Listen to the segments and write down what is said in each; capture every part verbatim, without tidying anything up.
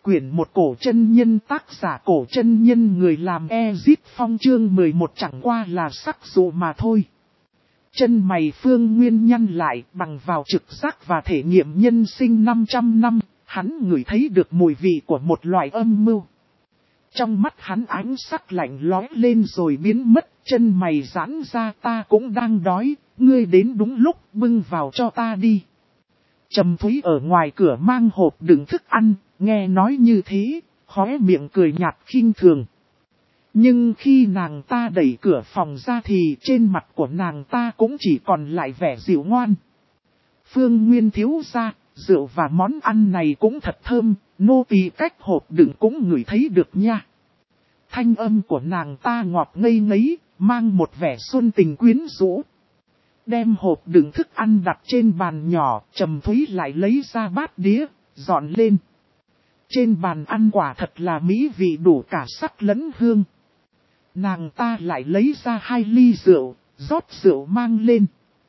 quyển một cổ chân nhân, tác giả cổ chân nhân, người làm Ezit Phong, chương mười một chẳng qua là sắc dụ mà thôi. Chân mày Phương Nguyên nhăn lại, bằng vào trực giác và thể nghiệm nhân sinh năm trăm năm, hắn ngửi thấy được mùi vị của một loại âm mưu. Trong mắt hắn ánh sắc lạnh lóe lên rồi biến mất, chân mày giãn ra, ta cũng đang đói, ngươi đến đúng lúc, bưng vào cho ta đi. Trầm Thúy ở ngoài cửa mang hộp đựng thức ăn, nghe nói như thế, khóe miệng cười nhạt khinh thường. Nhưng khi nàng ta đẩy cửa phòng ra thì trên mặt của nàng ta cũng chỉ còn lại vẻ dịu ngoan. Phương Nguyên thiếu gia, rượu và món ăn này cũng thật thơm, nô tỳ cách hộp đựng cũng ngửi thấy được nha. Thanh âm của nàng ta ngọt ngây ngấy, mang một vẻ xuân tình quyến rũ. Đem hộp đựng thức ăn đặt trên bàn nhỏ, Trầm Thúy lại lấy ra bát đĩa, dọn lên. Trên bàn ăn quả thật là mỹ vị đủ cả sắc lẫn hương. Nàng ta lại lấy ra hai ly rượu, rót rượu mang lên.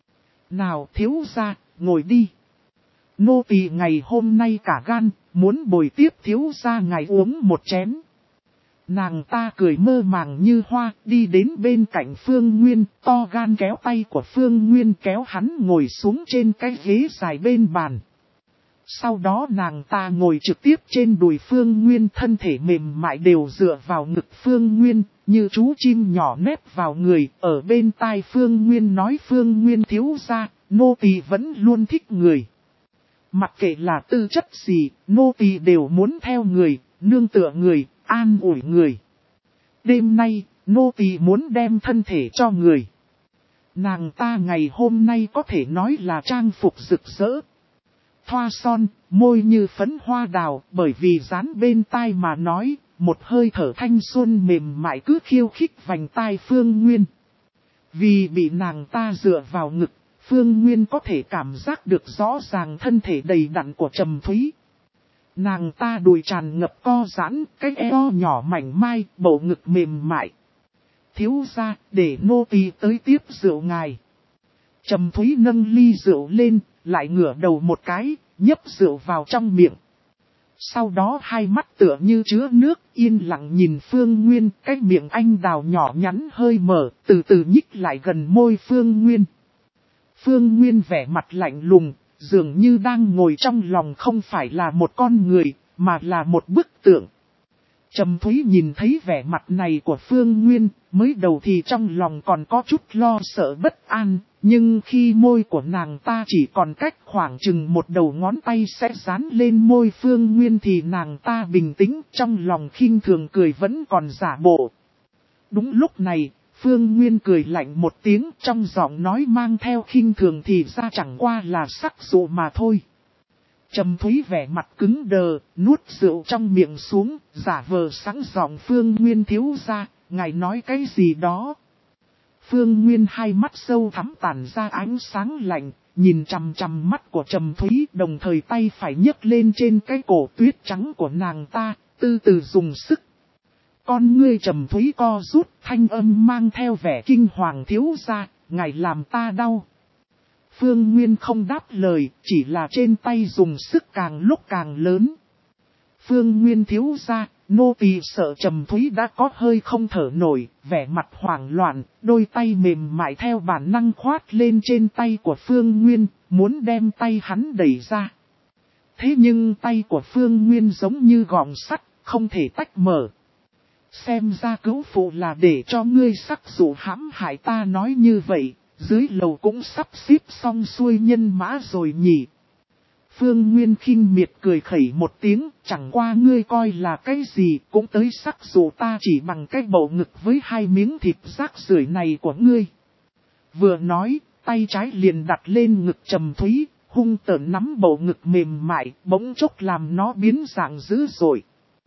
Nào thiếu gia, ngồi đi. Nô tỳ ngày hôm nay cả gan, muốn bồi tiếp thiếu gia ngài uống một chén. Nàng ta cười mơ màng như hoa, đi đến bên cạnh Phương Nguyên, to gan kéo tay của Phương Nguyên kéo hắn ngồi xuống trên cái ghế dài bên bàn. Sau đó nàng ta ngồi trực tiếp trên đùi Phương Nguyên, thân thể mềm mại đều dựa vào ngực Phương Nguyên, như chú chim nhỏ nép vào người, ở bên tai Phương Nguyên nói: Phương Nguyên thiếu gia, nô tỳ vẫn luôn thích người. Mặc kệ là tư chất gì, nô tỳ đều muốn theo người, nương tựa người, an ủi người. Đêm nay, nô tỳ muốn đem thân thể cho người. Nàng ta ngày hôm nay có thể nói là trang phục rực rỡ. Thoa son, môi như phấn hoa đào, bởi vì dán bên tai mà nói, một hơi thở thanh xuân mềm mại cứ khiêu khích vành tai Phương Nguyên. Vì bị nàng ta dựa vào ngực, Phương Nguyên có thể cảm giác được rõ ràng thân thể đầy đặn của Trầm Thúy. Nàng ta đùi tràn ngập co giãn, cái eo nhỏ mảnh mai, bầu ngực mềm mại. Thiếu gia, để nô tỳ tới tiếp rượu ngài. Trầm Thúy nâng ly rượu lên, lại ngửa đầu một cái, nhấp rượu vào trong miệng. Sau đó hai mắt tựa như chứa nước, yên lặng nhìn Phương Nguyên, cái miệng anh đào nhỏ nhắn hơi mở, từ từ nhích lại gần môi Phương Nguyên. Phương Nguyên vẻ mặt lạnh lùng, dường như đang ngồi trong lòng không phải là một con người, mà là một bức tượng. Trầm Thúy nhìn thấy vẻ mặt này của Phương Nguyên, mới đầu thì trong lòng còn có chút lo sợ bất an, nhưng khi môi của nàng ta chỉ còn cách khoảng chừng một đầu ngón tay sẽ dán lên môi Phương Nguyên thì nàng ta bình tĩnh, trong lòng khinh thường cười vẫn còn giả bộ. Đúng lúc này, Phương Nguyên cười lạnh một tiếng, trong giọng nói mang theo khinh thường thì ra chẳng qua là sắc dụ mà thôi. Trầm Thúy vẻ mặt cứng đờ, nuốt rượu trong miệng xuống, giả vờ sẵn giọng: Phương Nguyên thiếu gia, ngài nói cái gì đó. Phương Nguyên hai mắt sâu thắm tản ra ánh sáng lạnh, nhìn chằm chằm mắt của Trầm Thúy, đồng thời tay phải nhấc lên trên cái cổ tuyết trắng của nàng ta, từ từ dùng sức. Con ngươi Trầm Thúy co rút, thanh âm mang theo vẻ kinh hoàng: thiếu gia, ngài làm ta đau. Phương Nguyên không đáp lời, chỉ là trên tay dùng sức càng lúc càng lớn. Phương Nguyên thiếu gia, nô tỳ sợ. Trầm Thúy đã có hơi không thở nổi, vẻ mặt hoảng loạn, đôi tay mềm mại theo bản năng khoát lên trên tay của Phương Nguyên, muốn đem tay hắn đẩy ra. Thế nhưng tay của Phương Nguyên giống như gọng sắt, không thể tách mở. Xem ra cứu phụ là để cho ngươi sắc dụ hãm hại ta, nói như vậy, dưới lầu cũng sắp xếp xong xuôi nhân mã rồi nhỉ. Phương Nguyên khinh miệt cười khẩy một tiếng, chẳng qua ngươi coi là cái gì cũng tới sắc dụ ta chỉ bằng cái bầu ngực với hai miếng thịt rác rưởi này của ngươi. Vừa nói, tay trái liền đặt lên ngực Trầm Thúy, hung tợn nắm bầu ngực mềm mại, bỗng chốc làm nó biến dạng dữ dội.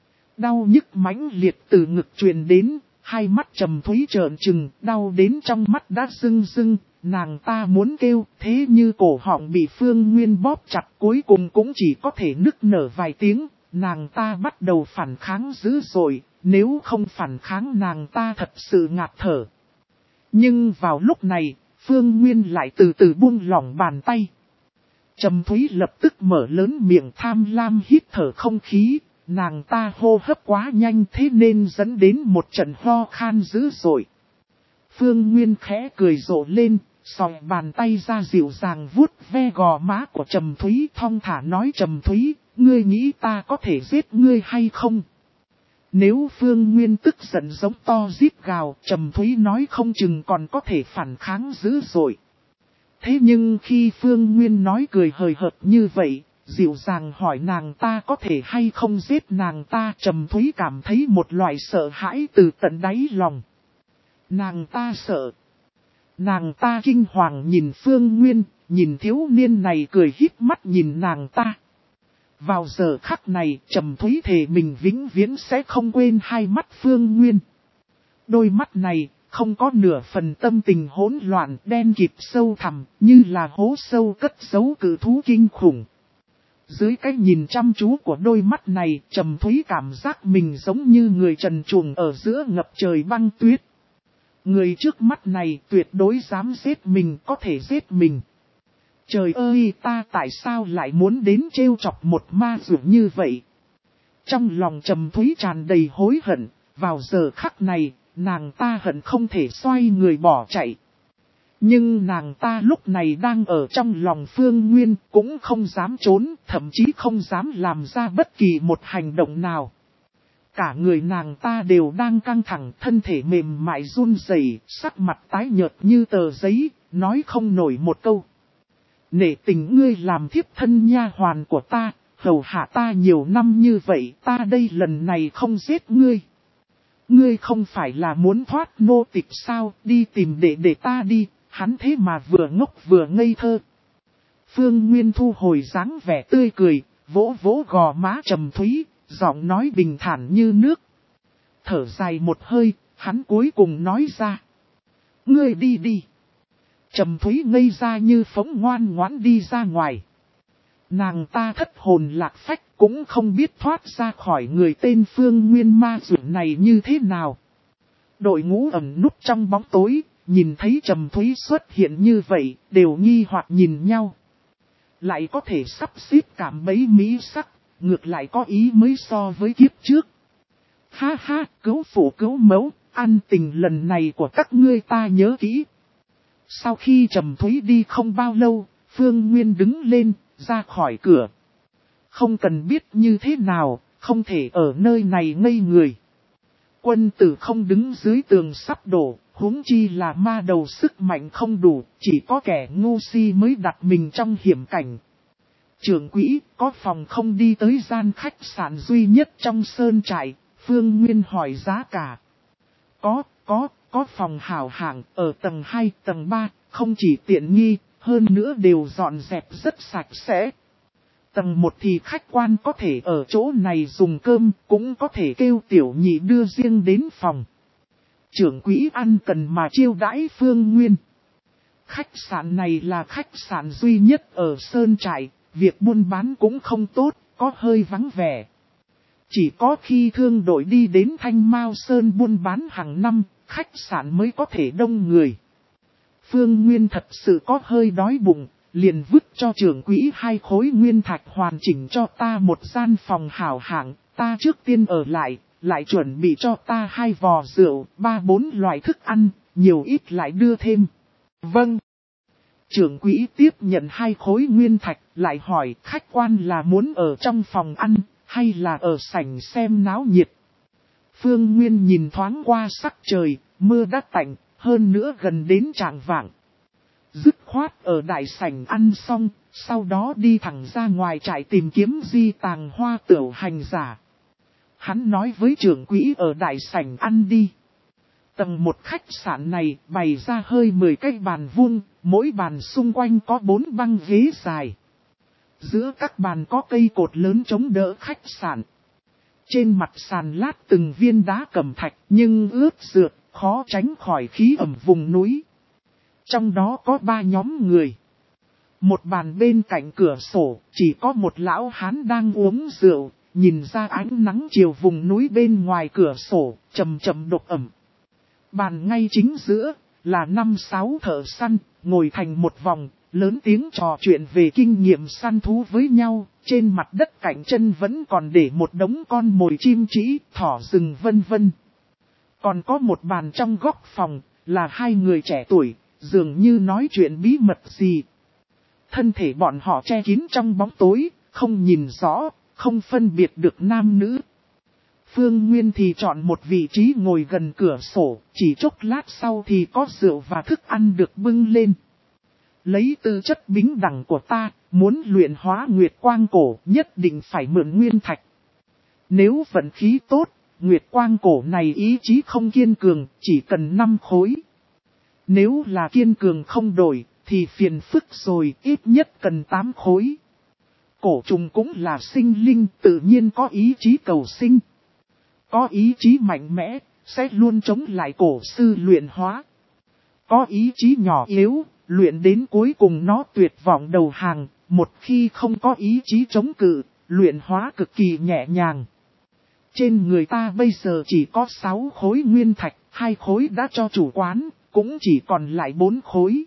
Đau nhức mãnh liệt từ ngực truyền đến, hai mắt Trầm Thúy trợn trừng, đau đến trong mắt đã rưng rưng, nàng ta muốn kêu, thế như cổ họng bị Phương Nguyên bóp chặt, cuối cùng cũng chỉ có thể nức nở vài tiếng, nàng ta bắt đầu phản kháng dữ dội, nếu không phản kháng nàng ta thật sự ngạt thở. Nhưng vào lúc này, Phương Nguyên lại từ từ buông lỏng bàn tay. Trầm Thúy lập tức mở lớn miệng tham lam hít thở không khí. nàng ta hô hấp quá nhanh thế nên dẫn đến một trận ho khan dữ dội. Phương Nguyên khẽ cười rộ lên, sòi bàn tay ra dịu dàng vuốt ve gò má của Trầm Thúy, thong thả nói: Trầm Thúy, ngươi nghĩ ta có thể giết ngươi hay không? Nếu Phương Nguyên tức giận giống to rít gào, Trầm Thúy nói không chừng còn có thể phản kháng dữ dội. Thế nhưng khi Phương Nguyên nói cười hời hợt như vậy, dịu dàng hỏi nàng ta có thể hay không giết nàng ta, Trầm Thúy cảm thấy một loại sợ hãi từ tận đáy lòng. Nàng ta sợ. Nàng ta kinh hoàng nhìn Phương Nguyên, nhìn thiếu niên này cười híp mắt nhìn nàng ta. Vào giờ khắc này, Trầm Thúy thề mình vĩnh viễn sẽ không quên hai mắt Phương Nguyên. Đôi mắt này, không có nửa phần tâm tình hỗn loạn, đen kịt sâu thẳm, như là hố sâu cất giấu cự thú kinh khủng. Dưới cái nhìn chăm chú của đôi mắt này, Trầm Thúy cảm giác mình giống như người trần truồng ở giữa ngập trời băng tuyết. Người trước mắt này tuyệt đối dám giết mình, có thể giết mình. Trời ơi, ta tại sao lại muốn đến trêu chọc một ma dữ như vậy? Trong lòng Trầm Thúy tràn đầy hối hận, vào giờ khắc này, nàng ta hận không thể xoay người bỏ chạy. Nhưng nàng ta lúc này đang ở trong lòng Phương Nguyên, cũng không dám trốn, thậm chí không dám làm ra bất kỳ một hành động nào. Cả người nàng ta đều đang căng thẳng, thân thể mềm mại run rẩy, sắc mặt tái nhợt như tờ giấy, nói không nổi một câu. Nể tình ngươi làm thiếp thân nha hoàn của ta, hầu hạ ta nhiều năm như vậy, ta đây lần này không giết ngươi. Ngươi không phải là muốn thoát nô tịch sao, đi tìm để để ta đi, hắn thế mà vừa ngốc vừa ngây thơ. Phương Nguyên thu hồi dáng vẻ tươi cười, vỗ vỗ gò má Trầm Thúy, giọng nói bình thản như nước. Thở dài một hơi, hắn cuối cùng nói ra: Ngươi đi đi. Trầm Thúy ngây ra như phóng ngoan ngoãn đi ra ngoài. Nàng ta thất hồn lạc phách cũng không biết thoát ra khỏi người tên Phương Nguyên ma dữ này như thế nào. Đội ngũ ẩn núp trong bóng tối, nhìn thấy Trầm Thúy xuất hiện như vậy, đều nghi hoặc nhìn nhau. Lại có thể sắp xếp cảm bấy mỹ sắc, ngược lại có ý mới so với kiếp trước. Ha ha, cứu phụ cứu mẫu, ăn tình lần này của các ngươi ta nhớ kỹ. Sau khi Trầm Thúy đi không bao lâu, Phương Nguyên đứng lên, ra khỏi cửa. Không cần biết như thế nào, không thể ở nơi này ngây người. Quân tử không đứng dưới tường sắp đổ, huống chi là ma đầu sức mạnh không đủ, chỉ có kẻ ngu si mới đặt mình trong hiểm cảnh. Trưởng quỹ, có phòng không đi tới gian khách sạn duy nhất trong sơn trại, Phương Nguyên hỏi giá cả. Có, có, có phòng hảo hạng, ở tầng hai, tầng ba, không chỉ tiện nghi, hơn nữa đều dọn dẹp rất sạch sẽ. Tầng một thì khách quan có thể ở chỗ này dùng cơm, cũng có thể kêu tiểu nhị đưa riêng đến phòng. Trưởng quỹ ăn cần mà chiêu đãi Phương Nguyên. Khách sạn này là khách sạn duy nhất ở sơn trại, việc buôn bán cũng không tốt, có hơi vắng vẻ. Chỉ có khi thương đội đi đến Thanh Mao Sơn buôn bán hàng năm, khách sạn mới có thể đông người. Phương Nguyên thật sự có hơi đói bụng, liền vứt cho trưởng quỹ hai khối nguyên thạch hoàn chỉnh cho ta một gian phòng hảo hạng, ta trước tiên ở lại, lại chuẩn bị cho ta hai vò rượu, ba bốn loại thức ăn, nhiều ít lại đưa thêm. Vâng. Trưởng quỹ tiếp nhận hai khối nguyên thạch, lại hỏi khách quan là muốn ở trong phòng ăn, hay là ở sảnh xem náo nhiệt. Phương Nguyên nhìn thoáng qua sắc trời, mưa đã tạnh, hơn nữa gần đến chạng vạng. Dứt khoát ở đại sảnh ăn xong, sau đó đi thẳng ra ngoài trại tìm kiếm di tàng hoa tửu hành giả. Hắn nói với trưởng quỹ ở đại sảnh ăn đi. Tầng một khách sạn này bày ra hơi mười cái bàn vuông, mỗi bàn xung quanh có bốn băng ghế dài. Giữa các bàn có cây cột lớn chống đỡ khách sạn. Trên mặt sàn lát từng viên đá cẩm thạch nhưng ướt rượt, khó tránh khỏi khí ẩm vùng núi. Trong đó có ba nhóm người. Một bàn bên cạnh cửa sổ, chỉ có một lão hán đang uống rượu, nhìn ra ánh nắng chiều vùng núi bên ngoài cửa sổ, chầm chầm độc ẩm. Bàn ngay chính giữa, là năm sáu thợ săn, ngồi thành một vòng, lớn tiếng trò chuyện về kinh nghiệm săn thú với nhau, trên mặt đất cạnh chân vẫn còn để một đống con mồi chim trĩ, thỏ rừng vân vân. Còn có một bàn trong góc phòng, là hai người trẻ tuổi, dường như nói chuyện bí mật gì. Thân thể bọn họ che kín trong bóng tối, không nhìn rõ, không phân biệt được nam nữ. Phương Nguyên thì chọn một vị trí ngồi gần cửa sổ, chỉ chốc lát sau thì có rượu và thức ăn được bưng lên. Lấy tư chất bính đẳng của ta, muốn luyện hóa Nguyệt Quang Cổ nhất định phải mượn nguyên thạch. Nếu vận khí tốt, Nguyệt Quang Cổ này ý chí không kiên cường, chỉ cần năm khối. Nếu là kiên cường không đổi, thì phiền phức rồi, ít nhất cần tám khối. Cổ trùng cũng là sinh linh, tự nhiên có ý chí cầu sinh. Có ý chí mạnh mẽ, sẽ luôn chống lại cổ sư luyện hóa. Có ý chí nhỏ yếu, luyện đến cuối cùng nó tuyệt vọng đầu hàng, một khi không có ý chí chống cự, luyện hóa cực kỳ nhẹ nhàng. Trên người ta bây giờ chỉ có sáu khối nguyên thạch, hai khối đã cho chủ quán, cũng chỉ còn lại bốn khối.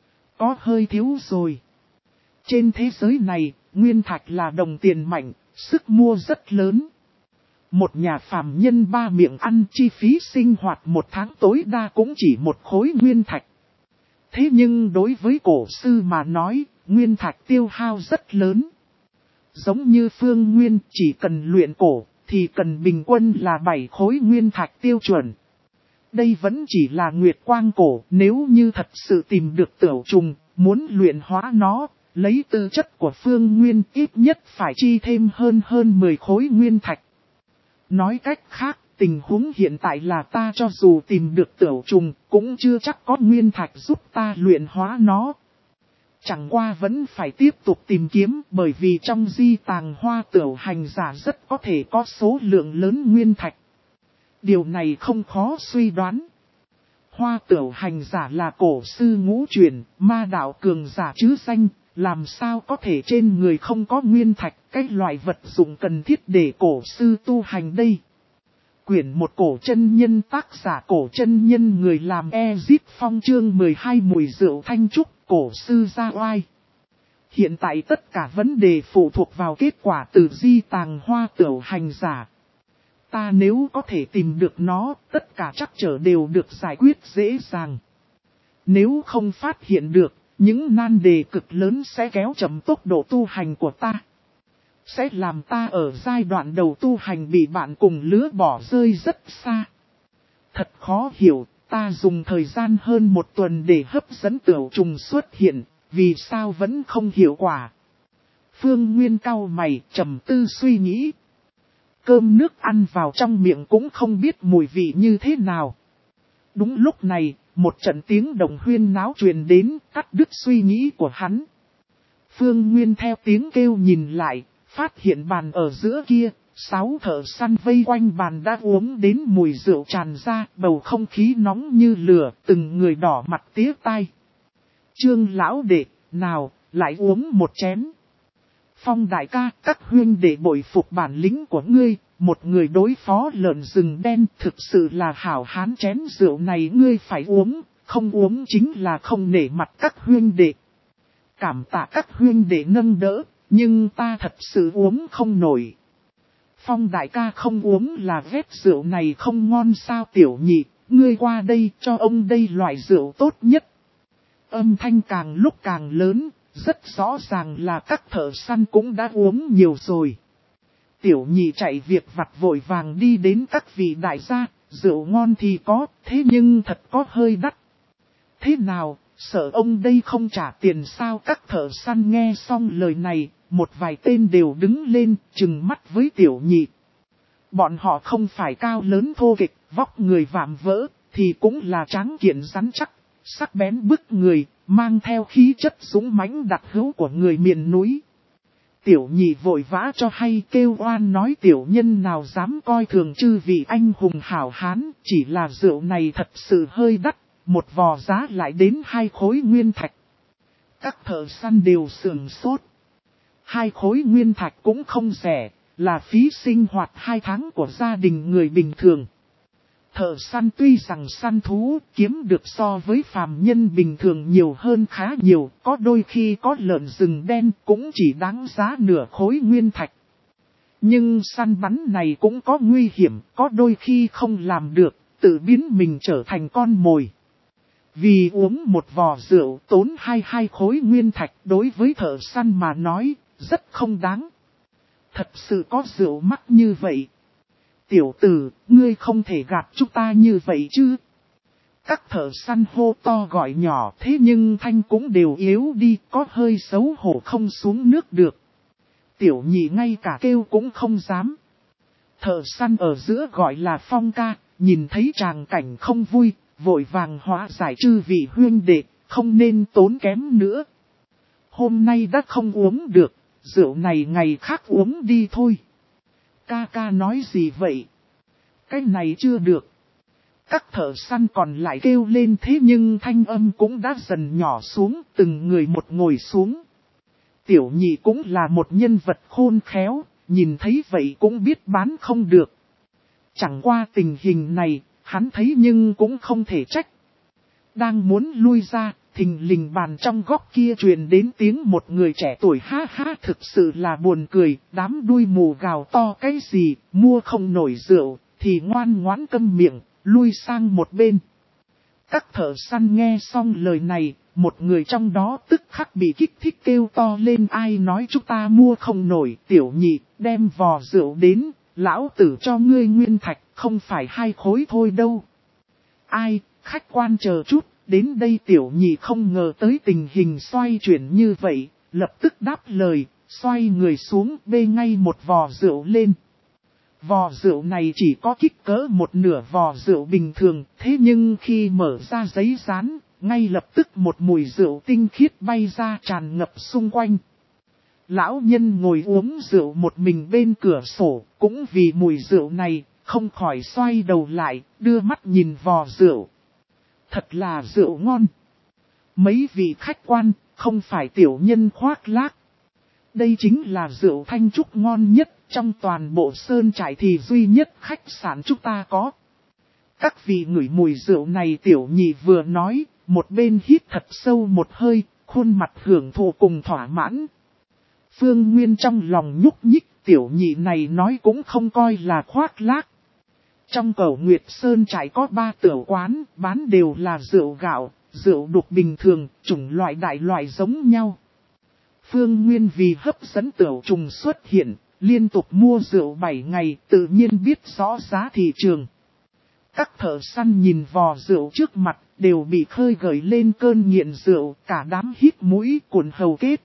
Có hơi thiếu rồi. Trên thế giới này, nguyên thạch là đồng tiền mạnh, sức mua rất lớn. Một nhà phàm nhân ba miệng ăn chi phí sinh hoạt một tháng tối đa cũng chỉ một khối nguyên thạch. Thế nhưng đối với cổ sư mà nói, nguyên thạch tiêu hao rất lớn. Giống như Phương Nguyên chỉ cần luyện cổ, thì cần bình quân là bảy khối nguyên thạch tiêu chuẩn. Đây vẫn chỉ là Nguyệt Quang Cổ, nếu như thật sự tìm được tửu trùng, muốn luyện hóa nó, lấy tư chất của Phương Nguyên ít nhất phải chi thêm hơn hơn mười khối nguyên thạch. Nói cách khác, tình huống hiện tại là ta cho dù tìm được tửu trùng, cũng chưa chắc có nguyên thạch giúp ta luyện hóa nó. Chẳng qua vẫn phải tiếp tục tìm kiếm, bởi vì trong di tàng hoa tửu hành giả rất có thể có số lượng lớn nguyên thạch. Điều này không khó suy đoán. Hoa tửu hành giả là cổ sư ngũ truyền, ma đạo cường giả chứ danh, làm sao có thể trên người không có nguyên thạch, cái loại vật dụng cần thiết để cổ sư tu hành đây. Quyển một cổ chân nhân tác giả cổ chân nhân người làm Ezip Phong chương mười hai mùi rượu thanh trúc, cổ sư gia oai. Hiện tại tất cả vấn đề phụ thuộc vào kết quả từ di tàng hoa tửu hành giả. Ta nếu có thể tìm được nó, tất cả trắc trở đều được giải quyết dễ dàng. Nếu không phát hiện được, những nan đề cực lớn sẽ kéo chậm tốc độ tu hành của ta. Sẽ làm ta ở giai đoạn đầu tu hành bị bạn cùng lứa bỏ rơi rất xa. Thật khó hiểu, ta dùng thời gian hơn một tuần để hấp dẫn tửu trùng xuất hiện, vì sao vẫn không hiệu quả. Phương Nguyên cau mày, trầm tư suy nghĩ. Cơm nước ăn vào trong miệng cũng không biết mùi vị như thế nào. Đúng lúc này, một trận tiếng đồng huyên náo truyền đến, cắt đứt suy nghĩ của hắn. Phương Nguyên theo tiếng kêu nhìn lại, phát hiện bàn ở giữa kia, sáu thợ săn vây quanh bàn đã uống đến mùi rượu tràn ra, bầu không khí nóng như lửa, từng người đỏ mặt tía tai. Trương lão đệ, nào, lại uống một chén. Phong đại ca, các huynh đệ bội phục bản lĩnh của ngươi, một người đối phó lợn rừng đen thực sự là hảo hán, chén rượu này ngươi phải uống, không uống chính là không nể mặt các huynh đệ. Cảm tạ các huynh đệ nâng đỡ, nhưng ta thật sự uống không nổi. Phong đại ca không uống là ghét rượu này không ngon sao tiểu nhị, ngươi qua đây cho ông đây loại rượu tốt nhất. Âm thanh càng lúc càng lớn. Rất rõ ràng là các thợ săn cũng đã uống nhiều rồi. Tiểu nhị chạy việc vặt vội vàng đi đến các vị đại gia, rượu ngon thì có, thế nhưng thật có hơi đắt. Thế nào, sợ ông đây không trả tiền sao? Các thợ săn nghe xong lời này, một vài tên đều đứng lên, trừng mắt với tiểu nhị. Bọn họ không phải cao lớn thô kịch, vóc người vạm vỡ, thì cũng là tráng kiện rắn chắc, sắc bén bức người. Mang theo khí chất dũng mãnh đặc hữu của người miền núi. Tiểu nhị vội vã cho hay kêu oan nói tiểu nhân nào dám coi thường chư vị anh hùng hảo hán. Chỉ là rượu này thật sự hơi đắt, một vò giá lại đến hai khối nguyên thạch. Các thợ săn đều sườn sốt. Hai khối nguyên thạch cũng không rẻ, là phí sinh hoạt hai tháng của gia đình người bình thường. Thợ săn tuy rằng săn thú kiếm được so với phàm nhân bình thường nhiều hơn khá nhiều, có đôi khi có lợn rừng đen cũng chỉ đáng giá nửa khối nguyên thạch. Nhưng săn bắn này cũng có nguy hiểm, có đôi khi không làm được, tự biến mình trở thành con mồi. Vì uống một vò rượu tốn hai hai khối nguyên thạch đối với thợ săn mà nói, rất không đáng. Thật sự có rượu mắc như vậy. Tiểu tử, ngươi không thể gạt chúng ta như vậy chứ. Các thợ săn hô to gọi nhỏ thế nhưng thanh cũng đều yếu đi, có hơi xấu hổ không xuống nước được. Tiểu nhị ngay cả kêu cũng không dám. Thợ săn ở giữa gọi là Phong ca, nhìn thấy tràng cảnh không vui, vội vàng hóa giải chư vị huynh đệ, không nên tốn kém nữa. Hôm nay đã không uống được, rượu này ngày khác uống đi thôi. Ca ca nói gì vậy? Cái này chưa được. Các thợ săn còn lại kêu lên thế nhưng thanh âm cũng đã dần nhỏ xuống, từng người một ngồi xuống. Tiểu nhị cũng là một nhân vật khôn khéo, nhìn thấy vậy cũng biết bán không được. Chẳng qua tình hình này, hắn thấy nhưng cũng không thể trách. Đang muốn lui ra, thình lình bàn trong góc kia truyền đến tiếng một người trẻ tuổi ha ha thực sự là buồn cười, đám đuôi mù gào to cái gì, mua không nổi rượu, thì ngoan ngoãn câm miệng, lui sang một bên. Các thợ săn nghe xong lời này, một người trong đó tức khắc bị kích thích kêu to lên ai nói chúng ta mua không nổi, tiểu nhị, đem vò rượu đến, lão tử cho ngươi nguyên thạch, không phải hai khối thôi đâu. Ai, khách quan chờ chút, đến đây tiểu nhị không ngờ tới tình hình xoay chuyển như vậy, lập tức đáp lời, xoay người xuống bê ngay một vò rượu lên. Vò rượu này chỉ có kích cỡ một nửa vò rượu bình thường, thế nhưng khi mở ra giấy dán, ngay lập tức một mùi rượu tinh khiết bay ra tràn ngập xung quanh. Lão nhân ngồi uống rượu một mình bên cửa sổ, cũng vì mùi rượu này, không khỏi xoay đầu lại, đưa mắt nhìn vò rượu. Thật là rượu ngon. Mấy vị khách quan, không phải tiểu nhân khoác lác. Đây chính là rượu thanh trúc ngon nhất, trong toàn bộ sơn trại thì duy nhất khách sạn chúng ta có. Các vị ngửi mùi rượu này tiểu nhị vừa nói, một bên hít thật sâu một hơi, khuôn mặt hưởng thụ cùng thỏa mãn. Phương Nguyên trong lòng nhúc nhích, tiểu nhị này nói cũng không coi là khoác lác. Trong Cẩu Nguyệt Sơn trại có ba tiểu quán, bán đều là rượu gạo, rượu đục bình thường, chủng loại đại loại giống nhau. Phương Nguyên vì hấp dẫn tiểu trùng xuất hiện, liên tục mua rượu bảy ngày, tự nhiên biết rõ giá thị trường. Các thợ săn nhìn vò rượu trước mặt, đều bị khơi gợi lên cơn nghiện rượu, cả đám hít mũi cuộn hầu kết.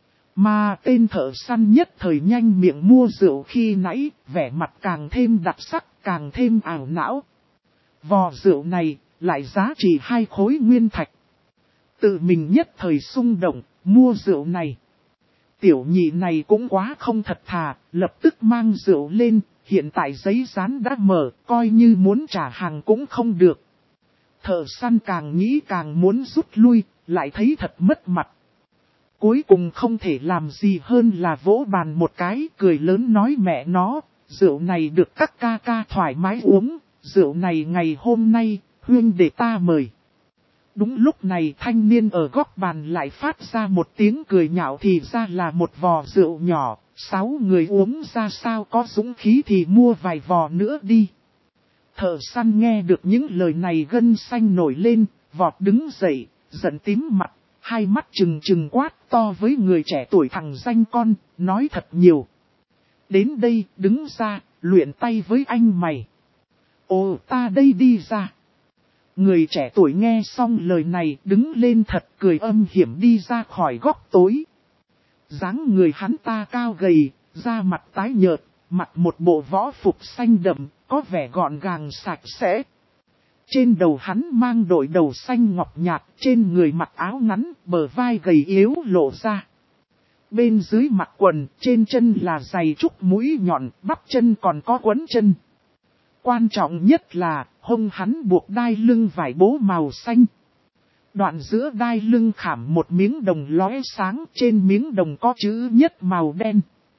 Mà tên thợ săn nhất thời nhanh miệng mua rượu khi nãy, vẻ mặt càng thêm đặc sắc, càng thêm ảo não. Vò rượu này, lại giá trị hai khối nguyên thạch. Tự mình nhất thời xung động, mua rượu này. Tiểu nhị này cũng quá không thật thà, lập tức mang rượu lên, hiện tại giấy dán đã mở, coi như muốn trả hàng cũng không được. Thợ săn càng nghĩ càng muốn rút lui, lại thấy thật mất mặt. Cuối cùng không thể làm gì hơn là vỗ bàn một cái, cười lớn nói mẹ nó, rượu này được các ca ca thoải mái uống, rượu này ngày hôm nay, huynh để ta mời. Đúng lúc này thanh niên ở góc bàn lại phát ra một tiếng cười nhạo thì ra là một vò rượu nhỏ, sáu người uống ra sao có dũng khí thì mua vài vò nữa đi. Thợ săn nghe được những lời này gân xanh nổi lên, vọt đứng dậy, giận tím mặt, hai mắt trừng trừng quát to với người trẻ tuổi thằng danh con, nói thật nhiều. Đến đây, đứng ra, luyện tay với anh mày. Ồ, ta đây đi ra. Người trẻ tuổi nghe xong lời này đứng lên thật cười âm hiểm đi ra khỏi góc tối. Dáng người hắn ta cao gầy, da mặt tái nhợt, mặc một bộ võ phục xanh đậm, có vẻ gọn gàng sạch sẽ. Trên đầu hắn mang đội đầu xanh ngọc nhạt, trên người mặc áo ngắn, bờ vai gầy yếu lộ ra. Bên dưới mặc quần, trên chân là giày trúc mũi nhọn, bắp chân còn có quấn chân. Quan trọng nhất là, hông hắn buộc đai lưng vải bố màu xanh. Đoạn giữa đai lưng khảm một miếng đồng lóe sáng, trên miếng đồng có chữ nhất màu đen.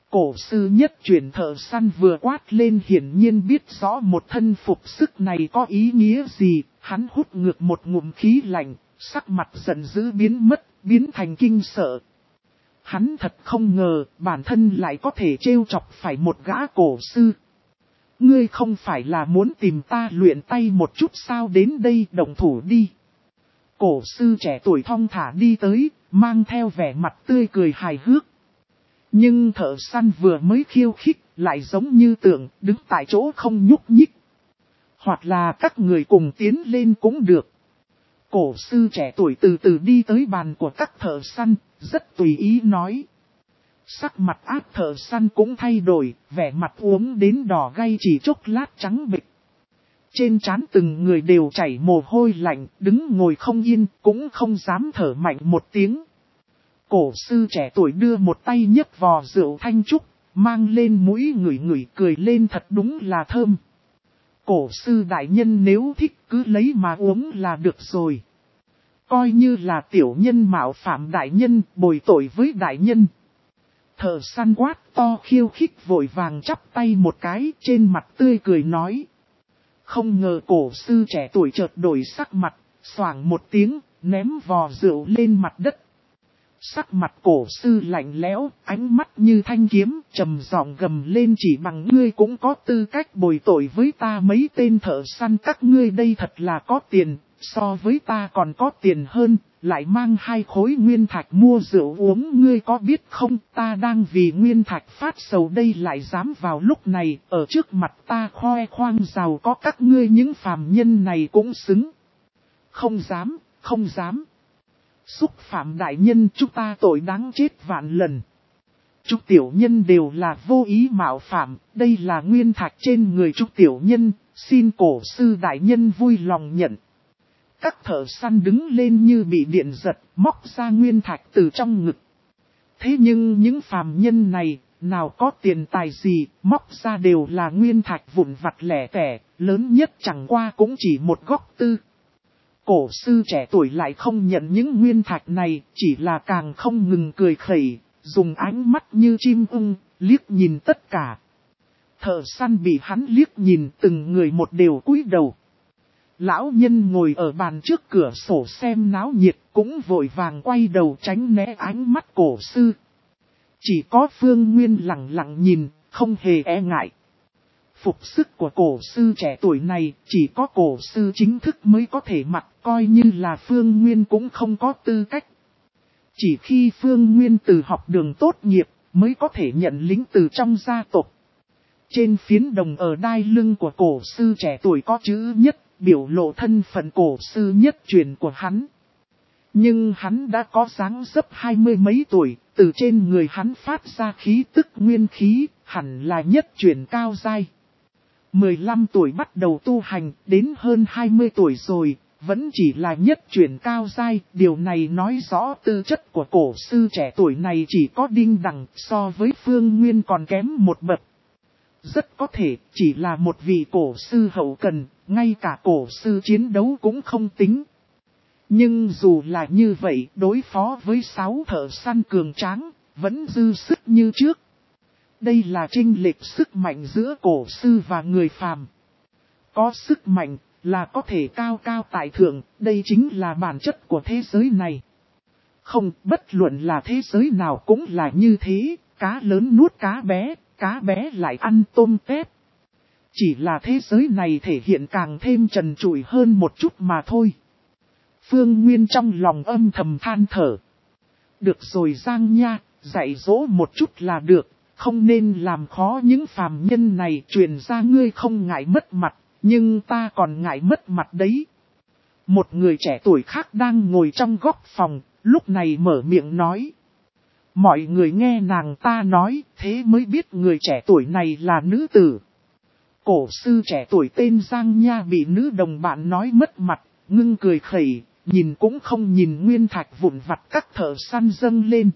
Cổ sư nhất chuyển thợ săn vừa quát lên hiển nhiên biết rõ một thân phục sức này có ý nghĩa gì, hắn hút ngược một ngụm khí lạnh, sắc mặt giận dữ biến mất, biến thành kinh sợ. Hắn thật không ngờ bản thân lại có thể trêu chọc phải một gã cổ sư. Ngươi không phải là muốn tìm ta luyện tay một chút sao, đến đây động thủ đi. Cổ sư trẻ tuổi thong thả đi tới, mang theo vẻ mặt tươi cười hài hước. Nhưng thợ săn vừa mới khiêu khích, lại giống như tượng, đứng tại chỗ không nhúc nhích. Hoặc là các người cùng tiến lên cũng được. Cổ sư trẻ tuổi từ từ đi tới bàn của các thợ săn, rất tùy ý nói. Sắc mặt ác thợ săn cũng thay đổi, vẻ mặt uống đến đỏ gay chỉ chốc lát trắng bệch. Trên trán từng người đều chảy mồ hôi lạnh, đứng ngồi không yên, cũng không dám thở mạnh một tiếng. Cổ sư trẻ tuổi đưa một tay nhấc vò rượu thanh trúc, mang lên mũi ngửi ngửi cười lên thật đúng là thơm. Cổ sư đại nhân nếu thích cứ lấy mà uống là được rồi. Coi như là tiểu nhân mạo phạm đại nhân, bồi tội với đại nhân. Thợ săn quát to khiêu khích vội vàng chắp tay một cái, trên mặt tươi cười nói. Không ngờ cổ sư trẻ tuổi chợt đổi sắc mặt, xoảng một tiếng, ném vò rượu lên mặt đất. Sắc mặt cổ sư lạnh lẽo, ánh mắt như thanh kiếm, trầm giọng gầm lên, chỉ bằng ngươi cũng có tư cách bồi tội với ta. Mấy tên thợ săn các ngươi đây thật là có tiền, so với ta còn có tiền hơn, lại mang hai khối nguyên thạch mua rượu uống. Ngươi có biết không, ta đang vì nguyên thạch phát sầu đây, lại dám vào lúc này, ở trước mặt ta khoe khoang giàu có, các ngươi những phàm nhân này cũng xứng. Không dám, không dám. Xúc phạm đại nhân, chúng ta tội đáng chết vạn lần. Chúng tiểu nhân đều là vô ý mạo phạm, đây là nguyên thạch trên người chúng tiểu nhân, xin cổ sư đại nhân vui lòng nhận. Các thợ săn đứng lên như bị điện giật, móc ra nguyên thạch từ trong ngực. Thế nhưng những phàm nhân này, nào có tiền tài gì, móc ra đều là nguyên thạch vụn vặt lẻ tẻ, lớn nhất chẳng qua cũng chỉ một góc tư. Cổ sư trẻ tuổi lại không nhận những nguyên thạch này, chỉ là càng không ngừng cười khẩy, dùng ánh mắt như chim ưng, liếc nhìn tất cả. Thợ săn bị hắn liếc nhìn, từng người một đều cúi đầu. Lão nhân ngồi ở bàn trước cửa sổ xem náo nhiệt, cũng vội vàng quay đầu tránh né ánh mắt cổ sư. Chỉ có Phương Nguyên lặng lặng nhìn, không hề e ngại. Phục sức của cổ sư trẻ tuổi này chỉ có cổ sư chính thức mới có thể mặc, coi như là Phương Nguyên cũng không có tư cách. Chỉ khi Phương Nguyên từ học đường tốt nghiệp mới có thể nhận lính từ trong gia tộc. Trên phiến đồng ở đai lưng của cổ sư trẻ tuổi có chữ nhất, biểu lộ thân phận cổ sư nhất truyền của hắn. Nhưng hắn đã có dáng dấp hai mươi mấy tuổi, từ trên người hắn phát ra khí tức nguyên khí, hẳn là nhất truyền cao giai. mười lăm tuổi bắt đầu tu hành, đến hơn hai mươi tuổi rồi, vẫn chỉ là nhất truyền cao giai. Điều này nói rõ tư chất của cổ sư trẻ tuổi này chỉ có đinh đẳng, so với Phương Nguyên còn kém một bậc. Rất có thể chỉ là một vị cổ sư hậu cần, ngay cả cổ sư chiến đấu cũng không tính. Nhưng dù là như vậy, đối phó với sáu thợ săn cường tráng, vẫn dư sức như trước. Đây là chênh lệch sức mạnh giữa cổ sư và người phàm. Có sức mạnh là có thể cao cao tại thượng, đây chính là bản chất của thế giới này. Không, bất luận là thế giới nào cũng là như thế, cá lớn nuốt cá bé, cá bé lại ăn tôm tép. Chỉ là thế giới này thể hiện càng thêm trần trụi hơn một chút mà thôi. Phương Nguyên trong lòng âm thầm than thở. Được rồi Giang Nha, dạy dỗ một chút là được, không nên làm khó những phàm nhân này. Truyền ra ngươi không ngại mất mặt, nhưng ta còn ngại mất mặt đấy. Một người trẻ tuổi khác đang ngồi trong góc phòng, lúc này mở miệng nói. Mọi người nghe nàng ta nói, thế mới biết người trẻ tuổi này là nữ tử. Cổ sư trẻ tuổi tên Giang Nha bị nữ đồng bạn nói mất mặt, ngưng cười khẩy, nhìn cũng không nhìn nguyên thạch vụn vặt các thợ săn dâng lên.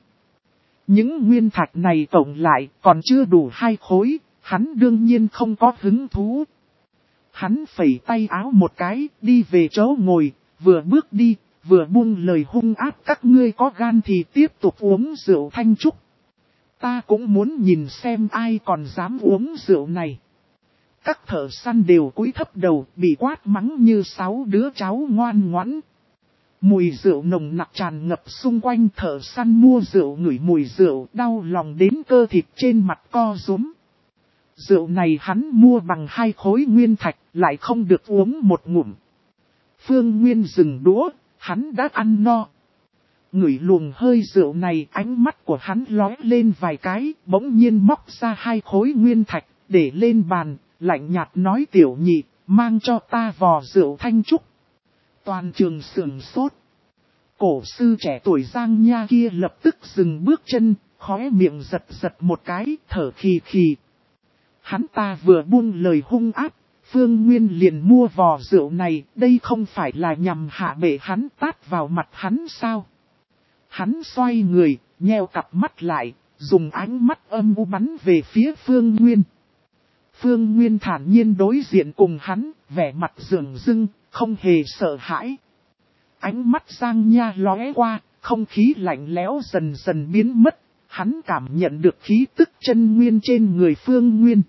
Những nguyên thạch này tổng lại còn chưa đủ hai khối, hắn đương nhiên không có hứng thú. Hắn phẩy tay áo một cái, đi về chỗ ngồi, vừa bước đi, vừa buông lời hung ác, các ngươi có gan thì tiếp tục uống rượu thanh trúc. Ta cũng muốn nhìn xem ai còn dám uống rượu này. Các thợ săn đều cúi thấp đầu, bị quát mắng như sáu đứa cháu ngoan ngoãn. Mùi rượu nồng nặc tràn ngập xung quanh, thợ săn mua rượu ngửi mùi rượu, đau lòng đến cơ thịt trên mặt co rúm. Rượu này hắn mua bằng hai khối nguyên thạch, lại không được uống một ngụm. Phương Nguyên dừng đũa, hắn đã ăn no. Ngửi luồng hơi rượu này, ánh mắt của hắn lóe lên vài cái, bỗng nhiên móc ra hai khối nguyên thạch, để lên bàn, lạnh nhạt nói: tiểu nhị, mang cho ta vò rượu thanh trúc. Toàn trường sửng sốt. Cổ sư trẻ tuổi Giang Nha kia lập tức dừng bước chân, khóe miệng giật giật một cái, thở khì khì. Hắn ta vừa buông lời hung ác, Phương Nguyên liền mua vò rượu này, đây không phải là nhằm hạ bệ hắn, tát vào mặt hắn sao? Hắn xoay người, nheo cặp mắt lại, dùng ánh mắt âm u bắn về phía Phương Nguyên. Phương Nguyên thản nhiên đối diện cùng hắn, vẻ mặt dửng dưng, không hề sợ hãi. Ánh mắt Giang Nha lóe qua, không khí lạnh lẽo dần dần biến mất, hắn cảm nhận được khí tức chân nguyên trên người Phương Nguyên.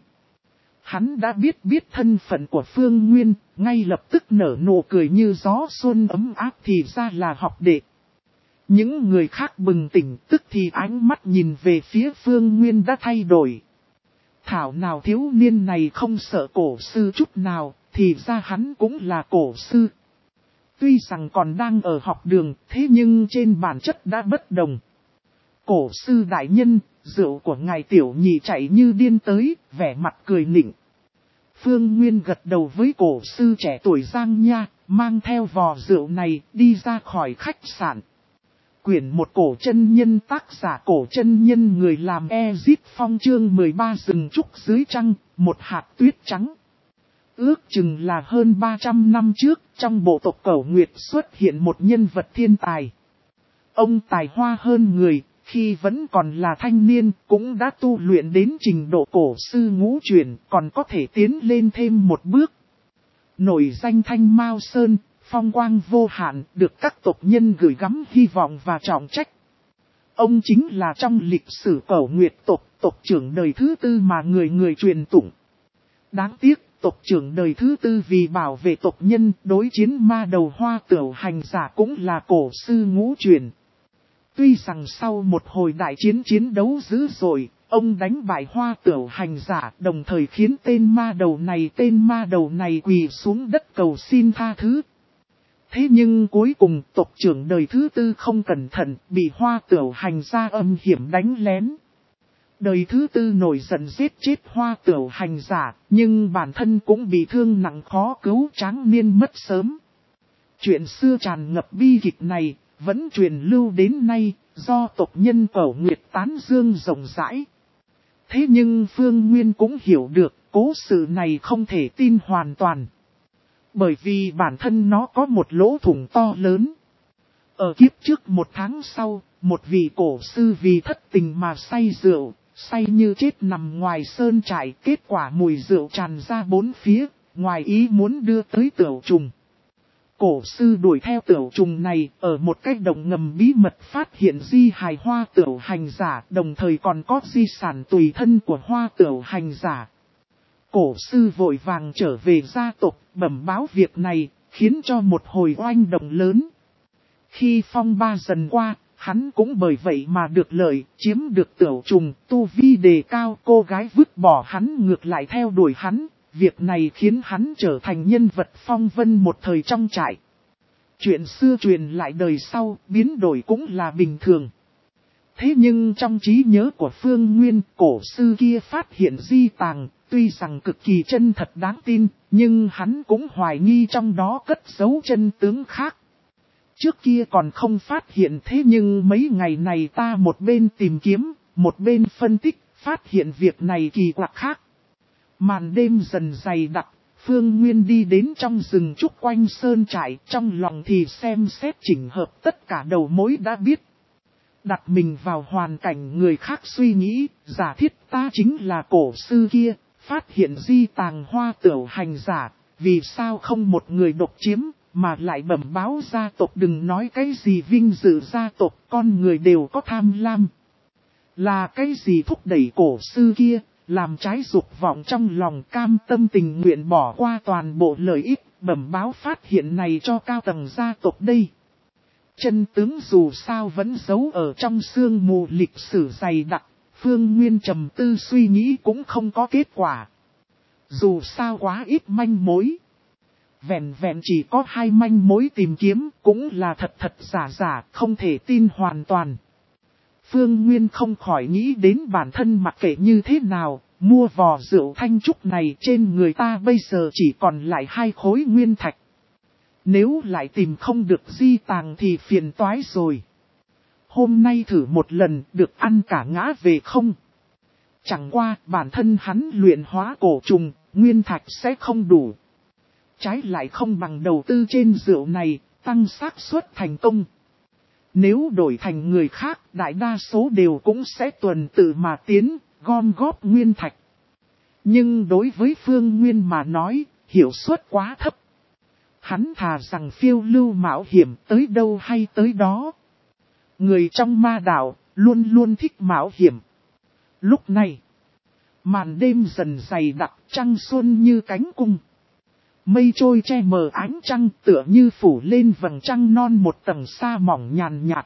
Hắn đã biết biết thân phận của Phương Nguyên, ngay lập tức nở nụ cười như gió xuân ấm áp, thì ra là học đệ. Những người khác bừng tỉnh, tức thì ánh mắt nhìn về phía Phương Nguyên đã thay đổi. Thảo nào thiếu niên này không sợ cổ sư chút nào, thì ra hắn cũng là cổ sư. Tuy rằng còn đang ở học đường, thế nhưng trên bản chất đã bất đồng. Cổ sư đại nhân, rượu của ngài tiểu nhị chạy như điên tới, vẻ mặt cười nịnh. Phương Nguyên gật đầu với cổ sư trẻ tuổi Giang Nha, mang theo vò rượu này, đi ra khỏi khách sạn. Quyển một cổ chân nhân, tác giả cổ chân nhân, người làm Ezit Phong, chương mười ba rừng trúc dưới trăng, một hạt tuyết trắng. Ước chừng là hơn ba trăm năm trước, trong bộ tộc Cẩu Nguyệt xuất hiện một nhân vật thiên tài. Ông tài hoa hơn người, khi vẫn còn là thanh niên, cũng đã tu luyện đến trình độ cổ sư ngũ chuyển, còn có thể tiến lên thêm một bước. Nổi danh Thanh Mao Sơn, phong quang vô hạn, được các tộc nhân gửi gắm hy vọng và trọng trách. Ông chính là trong lịch sử Cẩu Nguyệt tộc, tộc trưởng đời thứ tư mà người người truyền tụng. Đáng tiếc, tộc trưởng đời thứ tư vì bảo vệ tộc nhân, đối chiến ma đầu Hoa Tửu hành giả cũng là cổ sư ngũ chuyển. Tuy rằng sau một hồi đại chiến chiến đấu dữ dội, ông đánh bại Hoa Tửu hành giả, đồng thời khiến tên ma đầu này tên ma đầu này quỳ xuống đất cầu xin tha thứ. Thế nhưng cuối cùng tộc trưởng đời thứ tư không cẩn thận, bị Hoa Tửu hành giả âm hiểm đánh lén. Đời thứ tư nổi giận giết chết Hoa Tửu hành giả, nhưng bản thân cũng bị thương nặng khó cứu, tráng niên mất sớm. Chuyện xưa tràn ngập bi kịch này, vẫn truyền lưu đến nay, do tộc nhân Cẩu Nguyệt tán dương rộng rãi. Thế nhưng Phương Nguyên cũng hiểu được, cố sự này không thể tin hoàn toàn. Bởi vì bản thân nó có một lỗ thủng to lớn. Ở kiếp trước một tháng sau, một vị cổ sư vì thất tình mà say rượu, say như chết nằm ngoài sơn trại, kết quả mùi rượu tràn ra bốn phía, ngoài ý muốn đưa tới tửu trùng. Cổ sư đuổi theo tửu trùng này, ở một cái động ngầm bí mật phát hiện di hài Hoa Tửu hành giả, đồng thời còn có di sản tùy thân của Hoa Tửu hành giả. Cổ sư vội vàng trở về gia tộc, bẩm báo việc này, khiến cho một hồi oanh động lớn. Khi phong ba dần qua, hắn cũng bởi vậy mà được lợi, chiếm được tửu trùng, tu vi đề cao, cô gái vứt bỏ hắn ngược lại theo đuổi hắn. Việc này khiến hắn trở thành nhân vật phong vân một thời trong trại. Chuyện xưa truyền lại đời sau, biến đổi cũng là bình thường. Thế nhưng trong trí nhớ của Phương Nguyên, cổ sư kia phát hiện di tàng, tuy rằng cực kỳ chân thật đáng tin, nhưng hắn cũng hoài nghi trong đó cất giấu chân tướng khác. Trước kia còn không phát hiện, thế nhưng mấy ngày này ta một bên tìm kiếm, một bên phân tích, phát hiện việc này kỳ quặc khác. Màn đêm dần dày đặc, Phương Nguyên đi đến trong rừng trúc quanh sơn trại, trong lòng thì xem xét chỉnh hợp tất cả đầu mối đã biết. Đặt mình vào hoàn cảnh người khác suy nghĩ, giả thiết ta chính là cổ sư kia, phát hiện di tàng Hoa Tửu hành giả, vì sao không một người độc chiếm, mà lại bẩm báo gia tộc, đừng nói cái gì vinh dự gia tộc, con người đều có tham lam. Là cái gì thúc đẩy cổ sư kia, làm trái dục vọng trong lòng, cam tâm tình nguyện bỏ qua toàn bộ lợi ích, bẩm báo phát hiện này cho cao tầng gia tộc đây. Chân tướng dù sao vẫn giấu ở trong sương mù lịch sử dày đặc, Phương Nguyên trầm tư suy nghĩ cũng không có kết quả. Dù sao quá ít manh mối. Vẹn vẹn chỉ có hai manh mối tìm kiếm cũng là thật thật giả giả, không thể tin hoàn toàn. Phương Nguyên không khỏi nghĩ đến bản thân mặc kệ như thế nào, mua vò rượu thanh trúc này trên người ta bây giờ chỉ còn lại hai khối nguyên thạch. Nếu lại tìm không được di tàng thì phiền toái rồi. Hôm nay thử một lần được ăn cả ngã về không. Chẳng qua bản thân hắn luyện hóa cổ trùng, nguyên thạch sẽ không đủ. Trái lại không bằng đầu tư trên rượu này, tăng xác suất thành công. Nếu đổi thành người khác, đại đa số đều cũng sẽ tuần tự mà tiến, gom góp nguyên thạch. Nhưng đối với Phương Nguyên mà nói, hiệu suất quá thấp. Hắn thà rằng phiêu lưu mạo hiểm tới đâu hay tới đó. Người trong ma đạo, luôn luôn thích mạo hiểm. Lúc này, màn đêm dần dày đặc, trăng xuân như cánh cung. Mây trôi che mờ ánh trăng tựa như phủ lên vầng trăng non một tầng sa mỏng nhàn nhạt.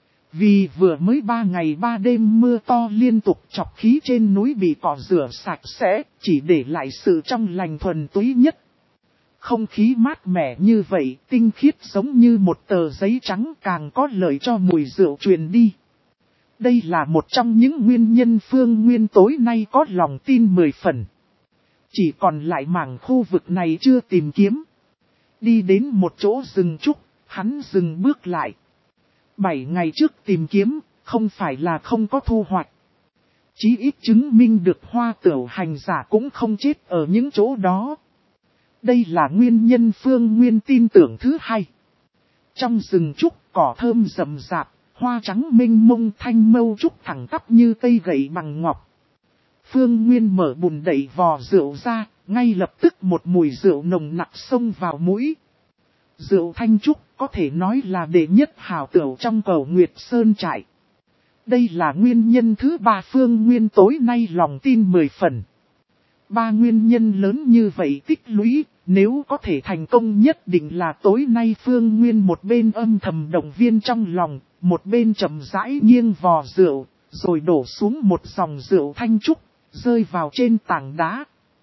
Vì vừa mới ba ngày ba đêm mưa to liên tục chọc khí trên núi bị cỏ rửa sạch sẽ, chỉ để lại sự trong lành thuần túy nhất. Không khí mát mẻ như vậy, tinh khiết giống như một tờ giấy trắng càng có lợi cho mùi rượu truyền đi. Đây là một trong những nguyên nhân Phương Nguyên tối nay có lòng tin mười phần. Chỉ còn lại mảng khu vực này chưa tìm kiếm. Đi đến một chỗ rừng trúc, hắn dừng bước lại. Bảy ngày trước tìm kiếm, không phải là không có thu hoạch. Chí ít chứng minh được hoa tửu hành giả cũng không chết ở những chỗ đó. Đây là nguyên nhân Phương Nguyên tin tưởng thứ hai. Trong rừng trúc cỏ thơm rậm rạp, hoa trắng mênh mông thanh mâu trúc thẳng tắp như cây gậy bằng ngọc. Phương Nguyên mở bùn đẩy vò rượu ra, ngay lập tức một mùi rượu nồng nặc xông vào mũi. Rượu thanh trúc có thể nói là đệ nhất hào tửu trong Cầu Nguyệt Sơn trại. Đây là nguyên nhân thứ ba Phương Nguyên tối nay lòng tin mười phần. Ba nguyên nhân lớn như vậy tích lũy, nếu có thể thành công nhất định là tối nay Phương Nguyên một bên âm thầm động viên trong lòng, một bên chậm rãi nghiêng vò rượu, rồi đổ xuống một dòng rượu thanh trúc, rơi vào trên tảng đá.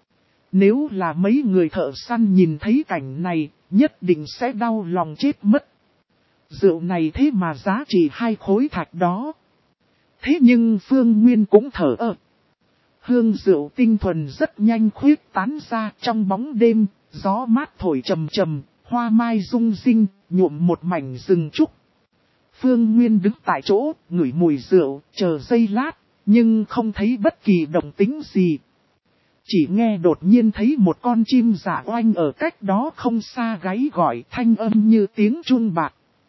Nếu là mấy người thợ săn nhìn thấy cảnh này, nhất định sẽ đau lòng chết mất. Rượu này thế mà giá trị hai khối thạch đó. Thế nhưng Phương Nguyên cũng thở ơ. Hương rượu tinh thuần rất nhanh khuyết tán ra trong bóng đêm, gió mát thổi trầm trầm, hoa mai rung rinh, nhuộm một mảnh rừng trúc. Phương Nguyên đứng tại chỗ, ngửi mùi rượu, chờ giây lát, nhưng không thấy bất kỳ động tĩnh gì. Chỉ nghe đột nhiên thấy một con chim giả oanh ở cách đó không xa gáy gọi, thanh âm như tiếng chuông bạc.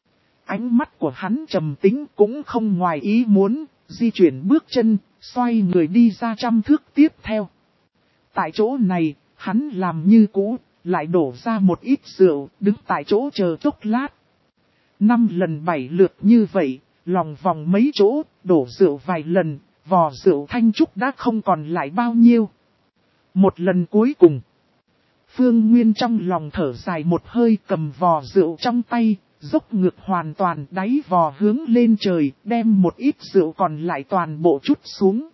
Ánh mắt của hắn trầm tĩnh cũng không ngoài ý muốn, di chuyển bước chân, xoay người đi ra trăm thước tiếp theo. Tại chỗ này, hắn làm như cũ, lại đổ ra một ít rượu, đứng tại chỗ chờ chốc lát. Năm lần bảy lượt như vậy, lòng vòng mấy chỗ, đổ rượu vài lần, vò rượu thanh trúc đã không còn lại bao nhiêu. Một lần cuối cùng, Phương Nguyên trong lòng thở dài một hơi, cầm vò rượu trong tay, dốc ngược hoàn toàn, đáy vò hướng lên trời, đem một ít rượu còn lại toàn bộ chút xuống.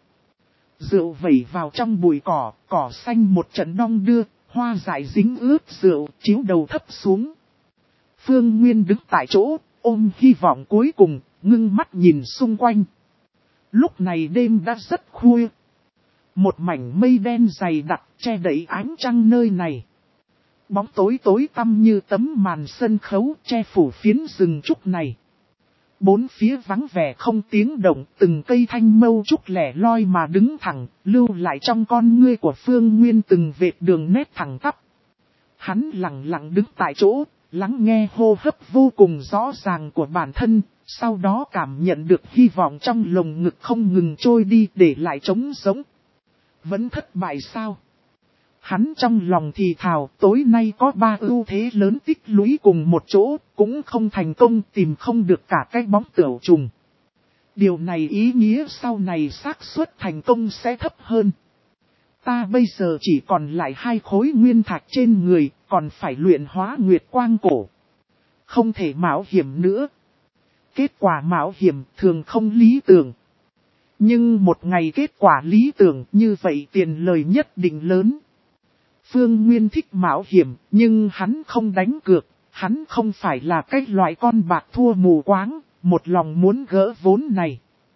Rượu vẩy vào trong bụi cỏ, cỏ xanh một trận đong đưa, hoa dại dính ướt rượu, chiếu đầu thấp xuống. Phương Nguyên đứng tại chỗ, ôm hy vọng cuối cùng, ngưng mắt nhìn xung quanh. Lúc này đêm đã rất khuya. Một mảnh mây đen dày đặc che đậy ánh trăng nơi này. Bóng tối tối tăm như tấm màn sân khấu che phủ phiến rừng trúc này. Bốn phía vắng vẻ không tiếng động, từng cây thanh mâu trúc lẻ loi mà đứng thẳng, lưu lại trong con ngươi của Phương Nguyên từng vệt đường nét thẳng tắp. Hắn lặng lặng đứng tại chỗ, lắng nghe hô hấp vô cùng rõ ràng của bản thân, sau đó cảm nhận được hy vọng trong lồng ngực không ngừng trôi đi để lại trống sống. Vẫn thất bại sao? Hắn trong lòng thì thào, tối nay có ba ưu thế lớn tích lũy cùng một chỗ, cũng không thành công, tìm không được cả cái bóng tửu trùng. Điều này ý nghĩa sau này xác suất thành công sẽ thấp hơn. Ta bây giờ chỉ còn lại hai khối nguyên thạch trên người, còn phải luyện hóa nguyệt quang cổ. Không thể mạo hiểm nữa. Kết quả mạo hiểm thường không lý tưởng. Nhưng một ngày kết quả lý tưởng như vậy tiền lời nhất định lớn. Phương Nguyên thích mạo hiểm, nhưng hắn không đánh cược. Hắn không phải là cái loại con bạc thua mù quáng, một lòng muốn gỡ vốn này.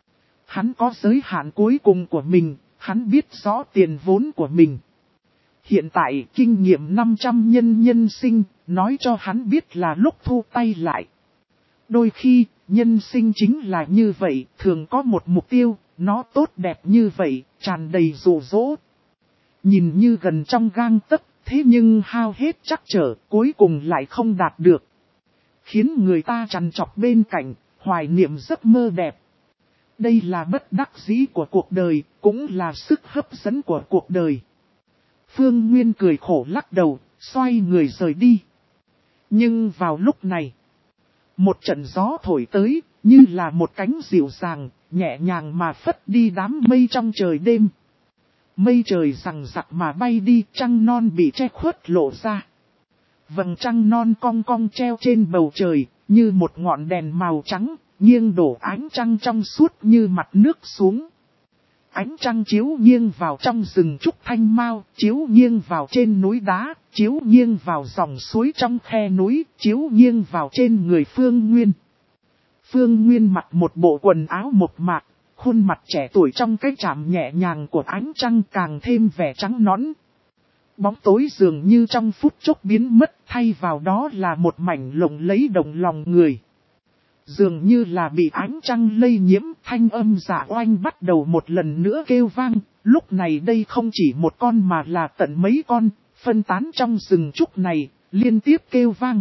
Hắn có giới hạn cuối cùng của mình, hắn biết rõ tiền vốn của mình. Hiện tại kinh nghiệm năm trăm nhân nhân sinh, nói cho hắn biết là lúc thu tay lại. Đôi khi, nhân sinh chính là như vậy, thường có một mục tiêu, nó tốt đẹp như vậy, tràn đầy dụ dỗ. Nhìn như gần trong gang tấc, thế nhưng hao hết chắc trở, cuối cùng lại không đạt được. Khiến người ta trằn trọc bên cạnh, hoài niệm giấc mơ đẹp. Đây là bất đắc dĩ của cuộc đời, cũng là sức hấp dẫn của cuộc đời. Phương Nguyên cười khổ lắc đầu, xoay người rời đi. Nhưng vào lúc này, một trận gió thổi tới, như là một cánh dịu dàng, nhẹ nhàng mà phất đi đám mây trong trời đêm. Mây trời rằng rặc mà bay đi, trăng non bị che khuất lộ ra. Vầng trăng non cong cong treo trên bầu trời, như một ngọn đèn màu trắng, nghiêng đổ ánh trăng trong suốt như mặt nước xuống. Ánh trăng chiếu nghiêng vào trong rừng trúc thanh mao, chiếu nghiêng vào trên núi đá, chiếu nghiêng vào dòng suối trong khe núi, chiếu nghiêng vào trên người Phương Nguyên. Phương Nguyên mặc một bộ quần áo mộc mạc, khuôn mặt trẻ tuổi trong cái chạm nhẹ nhàng của ánh trăng càng thêm vẻ trắng nõn. Bóng tối dường như trong phút chốc biến mất, thay vào đó là một mảnh lộng lẫy động lòng người. Dường như là bị ánh trăng lây nhiễm, thanh âm dạ oanh bắt đầu một lần nữa kêu vang. Lúc này đây không chỉ một con mà là tận mấy con, phân tán trong rừng trúc này, liên tiếp kêu vang.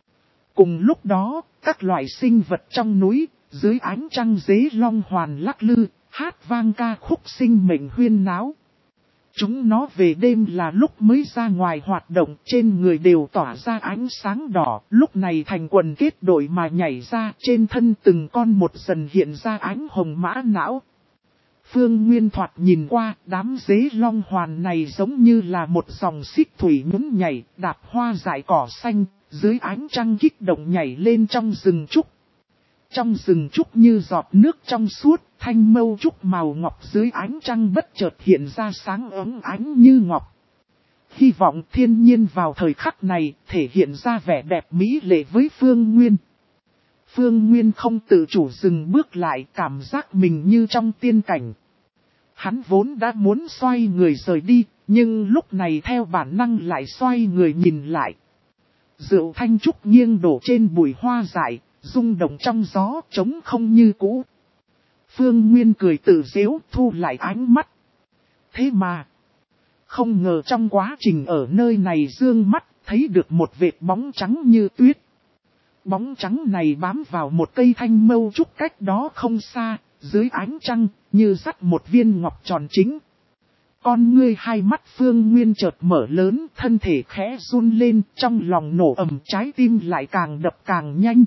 Cùng lúc đó, các loại sinh vật trong núi, dưới ánh trăng dế long hoàn lắc lư, hát vang ca khúc sinh mệnh huyên náo. Chúng nó về đêm là lúc mới ra ngoài hoạt động, trên người đều tỏa ra ánh sáng đỏ, lúc này thành quần kết đội mà nhảy ra, trên thân từng con một dần hiện ra ánh hồng mã não. Phương Nguyên thoạt nhìn qua, đám dế long hoàn này giống như là một dòng xích thủy nhún nhảy, đạp hoa dại cỏ xanh, dưới ánh trăng kích động nhảy lên trong rừng trúc. Trong rừng trúc như giọt nước trong suốt, thanh mâu trúc màu ngọc dưới ánh trăng bất chợt hiện ra sáng ấm ánh như ngọc. Hy vọng thiên nhiên vào thời khắc này thể hiện ra vẻ đẹp mỹ lệ với Phương Nguyên. Phương Nguyên không tự chủ dừng bước lại, cảm giác mình như trong tiên cảnh. Hắn vốn đã muốn xoay người rời đi, nhưng lúc này theo bản năng lại xoay người nhìn lại. Rượu thanh trúc nghiêng đổ trên bụi hoa dại, rung động trong gió trống không như cũ. Phương Nguyên cười tự giễu, thu lại ánh mắt. Thế mà, không ngờ trong quá trình ở nơi này dương mắt, thấy được một vệt bóng trắng như tuyết. Bóng trắng này bám vào một cây thanh mâu trúc cách đó không xa, dưới ánh trăng, như dắt một viên ngọc tròn chính. Con ngươi hai mắt Phương Nguyên chợt mở lớn, thân thể khẽ run lên, trong lòng nổ ầm, trái tim lại càng đập càng nhanh.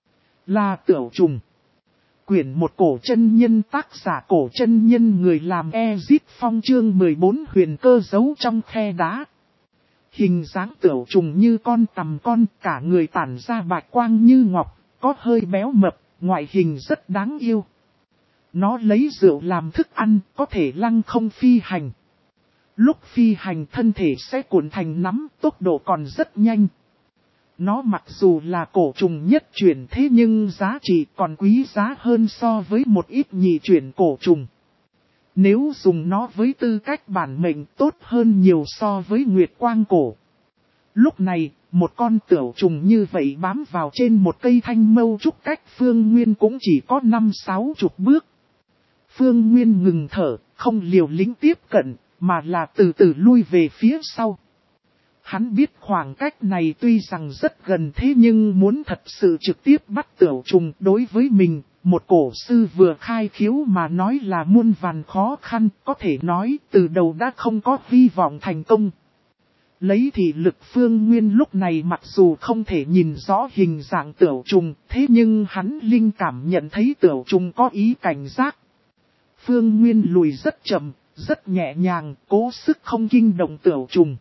Là Tửu Trùng. Quyển một cổ chân nhân, tác giả cổ chân nhân, người làm Ezit Phong, chương mười bốn huyền cơ giấu trong khe đá. Hình dáng Tửu Trùng như con tằm con, cả người tản ra bạch quang như ngọc, có hơi béo mập, ngoại hình rất đáng yêu. Nó lấy rượu làm thức ăn, có thể lăng không phi hành. Lúc phi hành thân thể sẽ cuộn thành nắm, tốc độ còn rất nhanh. Nó mặc dù là cổ trùng nhất chuyển, thế nhưng giá trị còn quý giá hơn so với một ít nhị chuyển cổ trùng. Nếu dùng nó với tư cách bản mệnh tốt hơn nhiều so với nguyệt quang cổ. Lúc này, một con tửu trùng như vậy bám vào trên một cây thanh mâu trúc cách Phương Nguyên cũng chỉ có năm sáu chục bước. Phương Nguyên ngừng thở, không liều lĩnh tiếp cận, mà là từ từ lui về phía sau. Hắn biết khoảng cách này tuy rằng rất gần, thế nhưng muốn thật sự trực tiếp bắt tửu trùng đối với mình, một cổ sư vừa khai khiếu mà nói là muôn vàn khó khăn, có thể nói từ đầu đã không có hy vọng thành công. Lấy thị lực Phương Nguyên lúc này mặc dù không thể nhìn rõ hình dạng Tiểu Trùng, thế nhưng hắn linh cảm nhận thấy Tiểu Trùng có ý cảnh giác. Phương Nguyên lùi rất chậm, rất nhẹ nhàng, cố sức không kinh động Tiểu Trùng.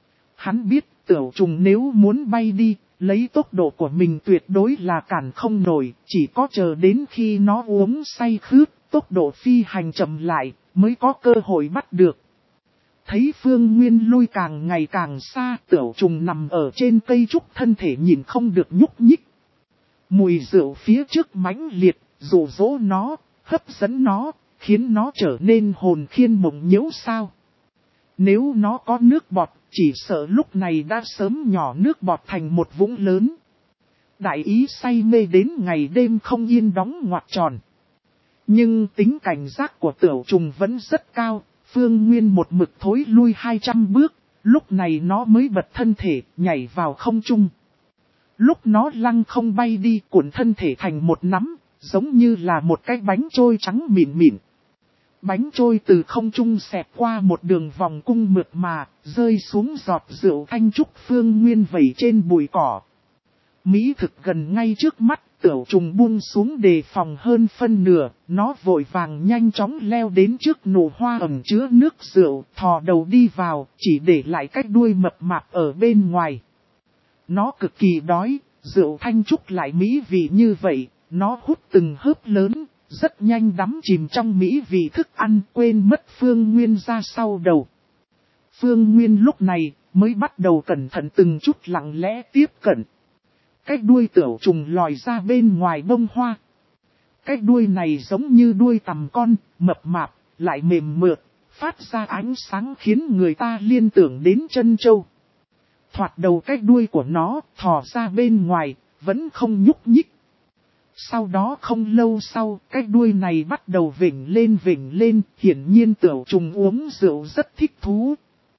Hắn biết Tiểu Trùng nếu muốn bay đi, lấy tốc độ của mình tuyệt đối là cản không nổi, chỉ có chờ đến khi nó uống say khướt, tốc độ phi hành chậm lại, mới có cơ hội bắt được. Thấy Phương Nguyên lui càng ngày càng xa, Tiểu Trùng nằm ở trên cây trúc thân thể nhìn không được nhúc nhích. Mùi rượu phía trước mãnh liệt, dụ dỗ nó, hấp dẫn nó, khiến nó trở nên hồn khiên mộng nhiễu sao. Nếu nó có nước bọt, chỉ sợ lúc này đã sớm nhỏ nước bọt thành một vũng lớn. Đại ý say mê đến ngày đêm không yên đóng ngoặc tròn. Nhưng tính cảnh giác của Tiểu Trùng vẫn rất cao, Phương Nguyên một mực thối lui hai trăm bước, lúc này nó mới bật thân thể, nhảy vào không trung. Lúc nó lăng không bay đi, cuộn thân thể thành một nắm, giống như là một cái bánh trôi trắng mịn mịn. Bánh trôi từ không trung xẹt qua một đường vòng cung mượt mà, rơi xuống giọt rượu thanh trúc Phương Nguyên vẩy trên bụi cỏ. Mỹ thực gần ngay trước mắt, Tiểu Trùng buông xuống đề phòng hơn phân nửa, nó vội vàng nhanh chóng leo đến trước nụ hoa ẩm chứa nước rượu, thò đầu đi vào, chỉ để lại cái đuôi mập mạp ở bên ngoài. Nó cực kỳ đói, rượu thanh trúc lại mỹ vị như vậy, nó hút từng hớp lớn, rất nhanh đắm chìm trong mỹ vị thức ăn, quên mất Phương Nguyên ra sau đầu. Phương Nguyên lúc này mới bắt đầu cẩn thận từng chút lặng lẽ tiếp cận. Cái đuôi Tiểu Trùng lòi ra bên ngoài bông hoa. Cái đuôi này giống như đuôi tằm con, mập mạp, lại mềm mượt, phát ra ánh sáng khiến người ta liên tưởng đến chân châu. Thoạt đầu cái đuôi của nó thò ra bên ngoài, vẫn không nhúc nhích. Sau đó không lâu sau, cái đuôi này bắt đầu vểnh lên vểnh lên, hiển nhiên Tiểu Trùng uống rượu rất thích thú.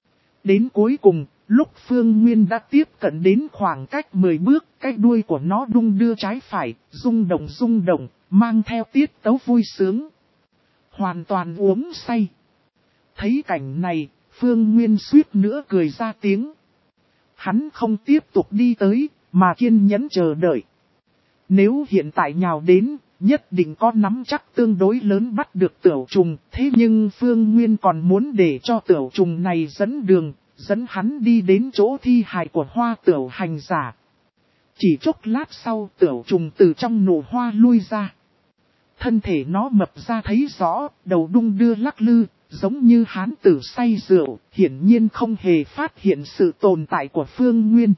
Đến cuối cùng, lúc Phương Nguyên đã tiếp cận đến khoảng cách mười bước, cái đuôi của nó đung đưa trái phải, rung động rung động, mang theo tiết tấu vui sướng. Hoàn toàn uống say. Thấy cảnh này, Phương Nguyên suýt nữa cười ra tiếng. Hắn không tiếp tục đi tới, mà kiên nhẫn chờ đợi. Nếu hiện tại nhào đến, nhất định có nắm chắc tương đối lớn bắt được Tiểu Trùng, thế nhưng Phương Nguyên còn muốn để cho Tiểu Trùng này dẫn đường, dẫn hắn đi đến chỗ thi hài của Hoa Tiểu hành giả. Chỉ chốc lát sau, Tiểu Trùng từ trong nụ hoa lui ra. Thân thể nó mập ra thấy rõ, đầu đung đưa lắc lư, giống như hán tử say rượu, hiển nhiên không hề phát hiện sự tồn tại của Phương Nguyên.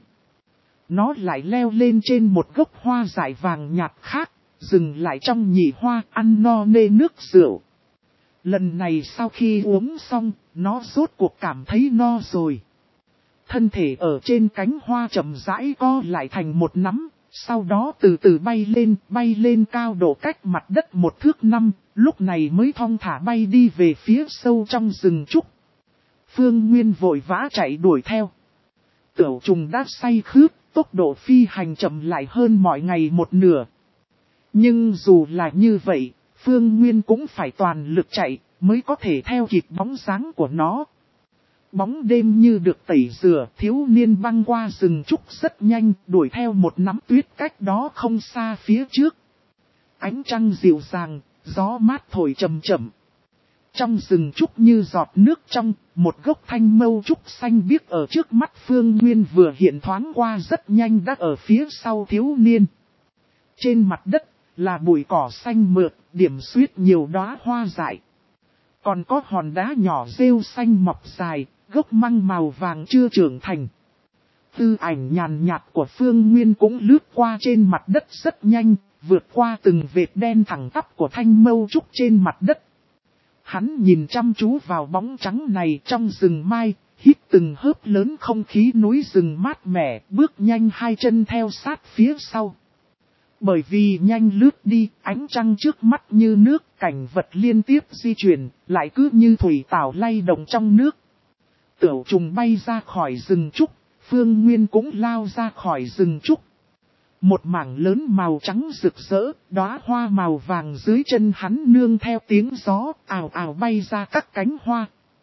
Nó lại leo lên trên một gốc hoa dại vàng nhạt khác, dừng lại trong nhị hoa ăn no nê nước rượu. Lần này sau khi uống xong, nó rốt cuộc cảm thấy no rồi. Thân thể ở trên cánh hoa chậm rãi co lại thành một nắm, sau đó từ từ bay lên, bay lên cao độ cách mặt đất một thước năm, lúc này mới thong thả bay đi về phía sâu trong rừng trúc. Phương Nguyên vội vã chạy đuổi theo. Tiểu Trùng đã say khướt, tốc độ phi hành chậm lại hơn mọi ngày một nửa. Nhưng dù là như vậy, Phương Nguyên cũng phải toàn lực chạy, mới có thể theo kịp bóng dáng của nó. Bóng đêm như được tẩy rửa, thiếu niên băng qua rừng trúc rất nhanh, đuổi theo một nắm tuyết cách đó không xa phía trước. Ánh trăng dịu dàng, gió mát thổi chậm chậm. Trong rừng trúc như giọt nước trong, một gốc thanh mâu trúc xanh biếc ở trước mắt Phương Nguyên vừa hiện thoáng qua rất nhanh đã ở phía sau thiếu niên. Trên mặt đất là bụi cỏ xanh mượt, điểm xuyết nhiều đóa hoa dại. Còn có hòn đá nhỏ rêu xanh mọc dài, gốc măng màu vàng chưa trưởng thành. Tư ảnh nhàn nhạt của Phương Nguyên cũng lướt qua trên mặt đất rất nhanh, vượt qua từng vệt đen thẳng tắp của thanh mâu trúc trên mặt đất. Hắn nhìn chăm chú vào bóng trắng này trong rừng mai, hít từng hớp lớn không khí núi rừng mát mẻ, bước nhanh hai chân theo sát phía sau. Bởi vì nhanh lướt đi, ánh trăng trước mắt như nước, cảnh vật liên tiếp di chuyển, lại cứ như thủy tảo lay động trong nước. Tiểu Trùng bay ra khỏi rừng trúc, Phương Nguyên cũng lao ra khỏi rừng trúc. Một mảng lớn màu trắng rực rỡ, đóa hoa màu vàng dưới chân hắn nương theo tiếng gió, ào ào bay ra các cánh hoa.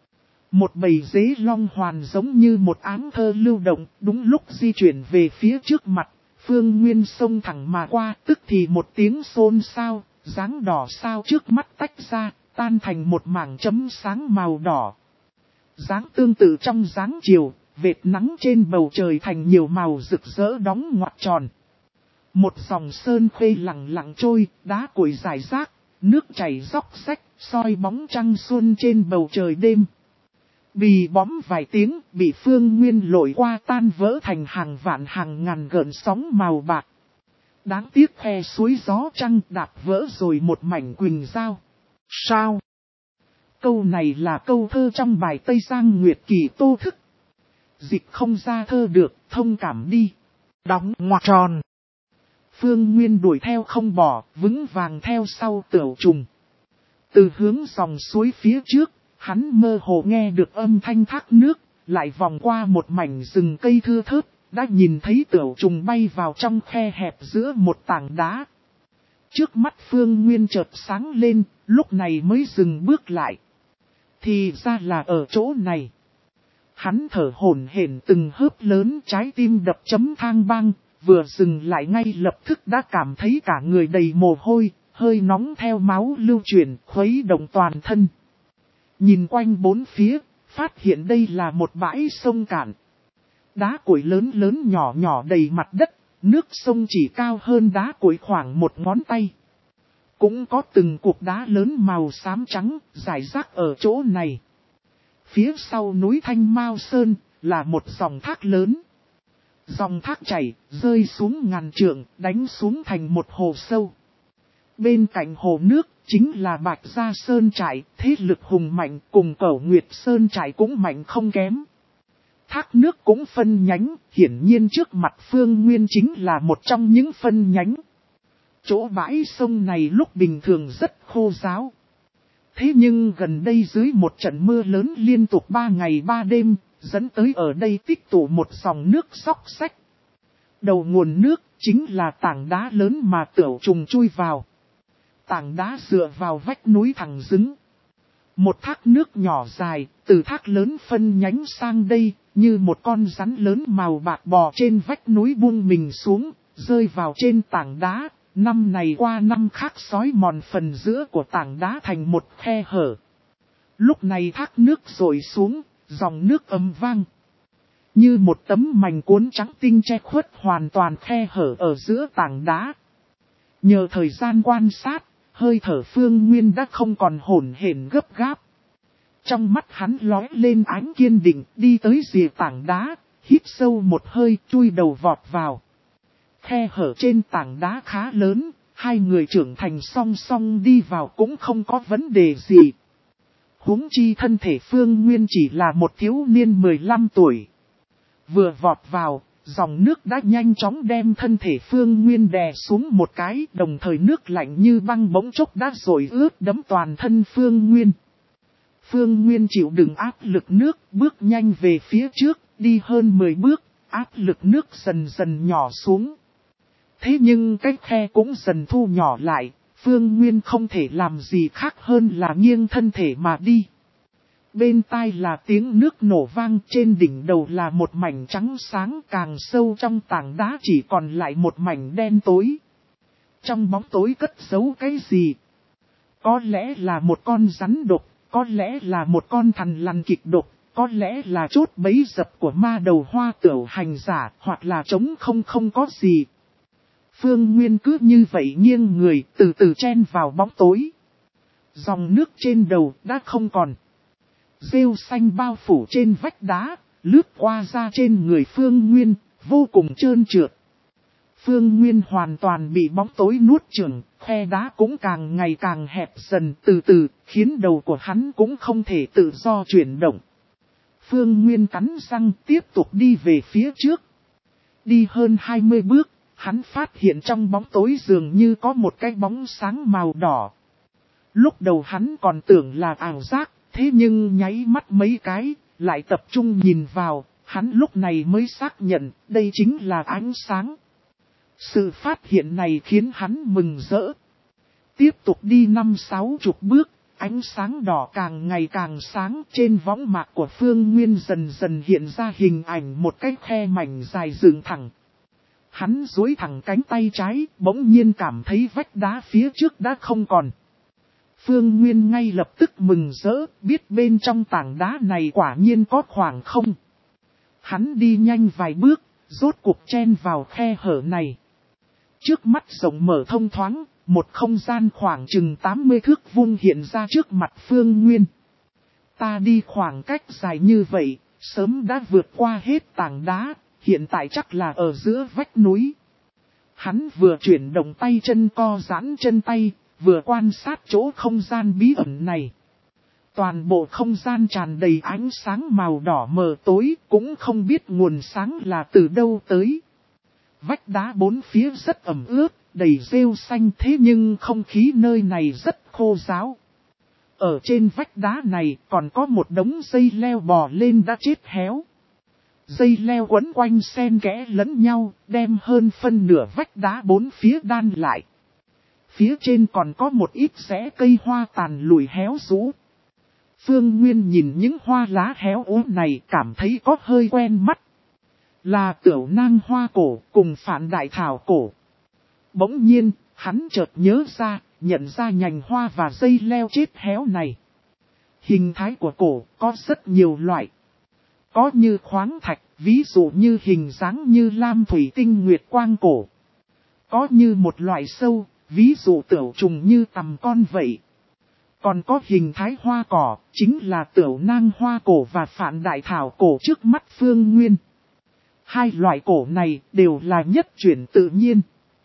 Một bầy dế long hoàn giống như một áng thơ lưu động, đúng lúc di chuyển về phía trước mặt, Phương Nguyên xông thẳng mà qua, tức thì một tiếng xôn xao, dáng đỏ sao trước mắt tách ra, tan thành một mảng chấm sáng màu đỏ. Dáng tương tự trong dáng chiều, vệt nắng trên bầu trời thành nhiều màu rực rỡ đóng ngoặt tròn. Một dòng sơn khuê lặng lặng trôi, đá cuội rải rác, nước chảy róc rách, soi bóng trăng xuân trên bầu trời đêm. Bì bõm vài tiếng, bị Phương Nguyên lội qua tan vỡ thành hàng vạn hàng ngàn gợn sóng màu bạc. Đáng tiếc khe suối gió trăng đạp vỡ rồi một mảnh quỳnh giao. Sao? Câu này là câu thơ trong bài Tây Giang Nguyệt Kỳ Tô Thức. Dịch không ra thơ được, thông cảm đi. Đóng ngoặc tròn. Phương Nguyên đuổi theo không bỏ, vững vàng theo sau Tửu Trùng. Từ hướng dòng suối phía trước, hắn mơ hồ nghe được âm thanh thác nước, lại vòng qua một mảnh rừng cây thưa thớt, đã nhìn thấy Tửu Trùng bay vào trong khe hẹp giữa một tảng đá. Trước mắt Phương Nguyên chợt sáng lên, lúc này mới dừng bước lại. Thì ra là ở chỗ này. Hắn thở hổn hển từng hớp lớn, trái tim đập chấm thang băng, vừa dừng lại ngay lập tức đã cảm thấy cả người đầy mồ hôi, hơi nóng theo máu lưu chuyển, khuấy động toàn thân. Nhìn quanh bốn phía, phát hiện đây là một bãi sông cạn. Đá cuội lớn lớn nhỏ nhỏ đầy mặt đất, nước sông chỉ cao hơn đá cuội khoảng một ngón tay. Cũng có từng cục đá lớn màu xám trắng, rải rác ở chỗ này. Phía sau núi Thanh Mao Sơn, là một dòng thác lớn. Dòng thác chảy, rơi xuống ngàn trượng, đánh xuống thành một hồ sâu. Bên cạnh hồ nước, chính là Bạch Gia Sơn Trại, thế lực hùng mạnh, cùng Cẩu Nguyệt Sơn Trại cũng mạnh không kém. Thác nước cũng phân nhánh, hiển nhiên trước mặt Phương Nguyên chính là một trong những phân nhánh. Chỗ bãi sông này lúc bình thường rất khô ráo. Thế nhưng gần đây dưới một trận mưa lớn liên tục ba ngày ba đêm, dẫn tới ở đây tích tụ một dòng nước xóc xách. Đầu nguồn nước chính là tảng đá lớn mà Tửu Trùng chui vào. Tảng đá dựa vào vách núi thẳng đứng. Một thác nước nhỏ dài, từ thác lớn phân nhánh sang đây, như một con rắn lớn màu bạc bò trên vách núi buông mình xuống, rơi vào trên tảng đá. Năm này qua năm khác xói mòn phần giữa của tảng đá thành một khe hở. Lúc này thác nước rội xuống, dòng nước ầm vang. Như một tấm mành cuốn trắng tinh che khuất hoàn toàn khe hở ở giữa tảng đá. Nhờ thời gian quan sát, hơi thở Phương Nguyên đã không còn hổn hển gấp gáp. Trong mắt hắn lóe lên ánh kiên định, đi tới rìa tảng đá, hít sâu một hơi, chui đầu vọt vào. Khe hở trên tảng đá khá lớn, hai người trưởng thành song song đi vào cũng không có vấn đề gì. Huống chi thân thể Phương Nguyên chỉ là một thiếu niên mười lăm tuổi. Vừa vọt vào, dòng nước đã nhanh chóng đem thân thể Phương Nguyên đè xuống một cái, đồng thời nước lạnh như băng bỗng chốc đã dội ướt đẫm toàn thân Phương Nguyên. Phương Nguyên chịu đựng áp lực nước, bước nhanh về phía trước, đi hơn mười bước, áp lực nước dần dần nhỏ xuống. Thế nhưng cái khe cũng dần thu nhỏ lại, Phương Nguyên không thể làm gì khác hơn là nghiêng thân thể mà đi. Bên tai là tiếng nước nổ vang, trên đỉnh đầu là một mảnh trắng sáng, càng sâu trong tảng đá chỉ còn lại một mảnh đen tối. Trong bóng tối cất giấu cái gì? Có lẽ là một con rắn độc, có lẽ là một con thằn lằn kịch độc, có lẽ là chốt bẫy dập của ma đầu Hoa Tửu hành giả, hoặc là trống không không có gì. Phương Nguyên cứ như vậy nghiêng người, từ từ chen vào bóng tối. Dòng nước trên đầu đã không còn. Rêu xanh bao phủ trên vách đá, lướt qua ra trên người Phương Nguyên, vô cùng trơn trượt. Phương Nguyên hoàn toàn bị bóng tối nuốt chửng, khe đá cũng càng ngày càng hẹp dần từ từ, khiến đầu của hắn cũng không thể tự do chuyển động. Phương Nguyên cắn răng tiếp tục đi về phía trước. Đi hơn hai mươi bước, hắn phát hiện trong bóng tối dường như có một cái bóng sáng màu đỏ. Lúc đầu hắn còn tưởng là ảo giác, thế nhưng nháy mắt mấy cái, lại tập trung nhìn vào, hắn lúc này mới xác nhận đây chính là ánh sáng. Sự phát hiện này khiến hắn mừng rỡ. Tiếp tục đi năm sáu chục bước, Ánh sáng đỏ càng ngày càng sáng, trên võng mạc của Phương Nguyên dần dần hiện ra hình ảnh một cái khe mảnh dài dựng thẳng. Hắn duỗi thẳng cánh tay trái, bỗng nhiên cảm thấy vách đá phía trước đã không còn. Phương Nguyên ngay lập tức mừng rỡ, biết bên trong tảng đá này quả nhiên có khoảng không. Hắn đi nhanh vài bước, rốt cuộc chen vào khe hở này. Trước mắt rộng mở thông thoáng, một không gian khoảng chừng tám mươi thước vuông hiện ra trước mặt Phương Nguyên. Ta đi khoảng cách dài như vậy, sớm đã vượt qua hết tảng đá, hiện tại chắc là ở giữa vách núi. Hắn vừa chuyển động tay chân co giãn chân tay, vừa quan sát chỗ không gian bí ẩn này. Toàn bộ không gian tràn đầy ánh sáng màu đỏ mờ tối, cũng không biết nguồn sáng là từ đâu tới. Vách đá bốn phía rất ẩm ướt, đầy rêu xanh, thế nhưng không khí nơi này rất khô ráo. Ở trên vách đá này còn có một đống dây leo bò lên đã chết héo. Dây leo quấn quanh xen kẽ lẫn nhau, đem hơn phân nửa vách đá bốn phía đan lại. Phía trên còn có một ít rễ cây hoa tàn lùi héo rũ. Phương Nguyên nhìn những hoa lá héo úa này cảm thấy có hơi quen mắt. Là tiểu nang hoa cổ cùng phản đại thảo cổ. Bỗng nhiên, hắn chợt nhớ ra, nhận ra nhành hoa và dây leo chết héo này. Hình thái của cổ có rất nhiều loại. Có như khoáng thạch, ví dụ như hình dáng như lam thủy tinh nguyệt quang cổ. Có như một loại sâu, ví dụ tiểu trùng như tằm con vậy. Còn có hình thái hoa cỏ, chính là tiểu nang hoa cổ và phản đại thảo cổ trước mắt Phương Nguyên. Hai loại cổ này đều là nhất chuyển tự nhiên.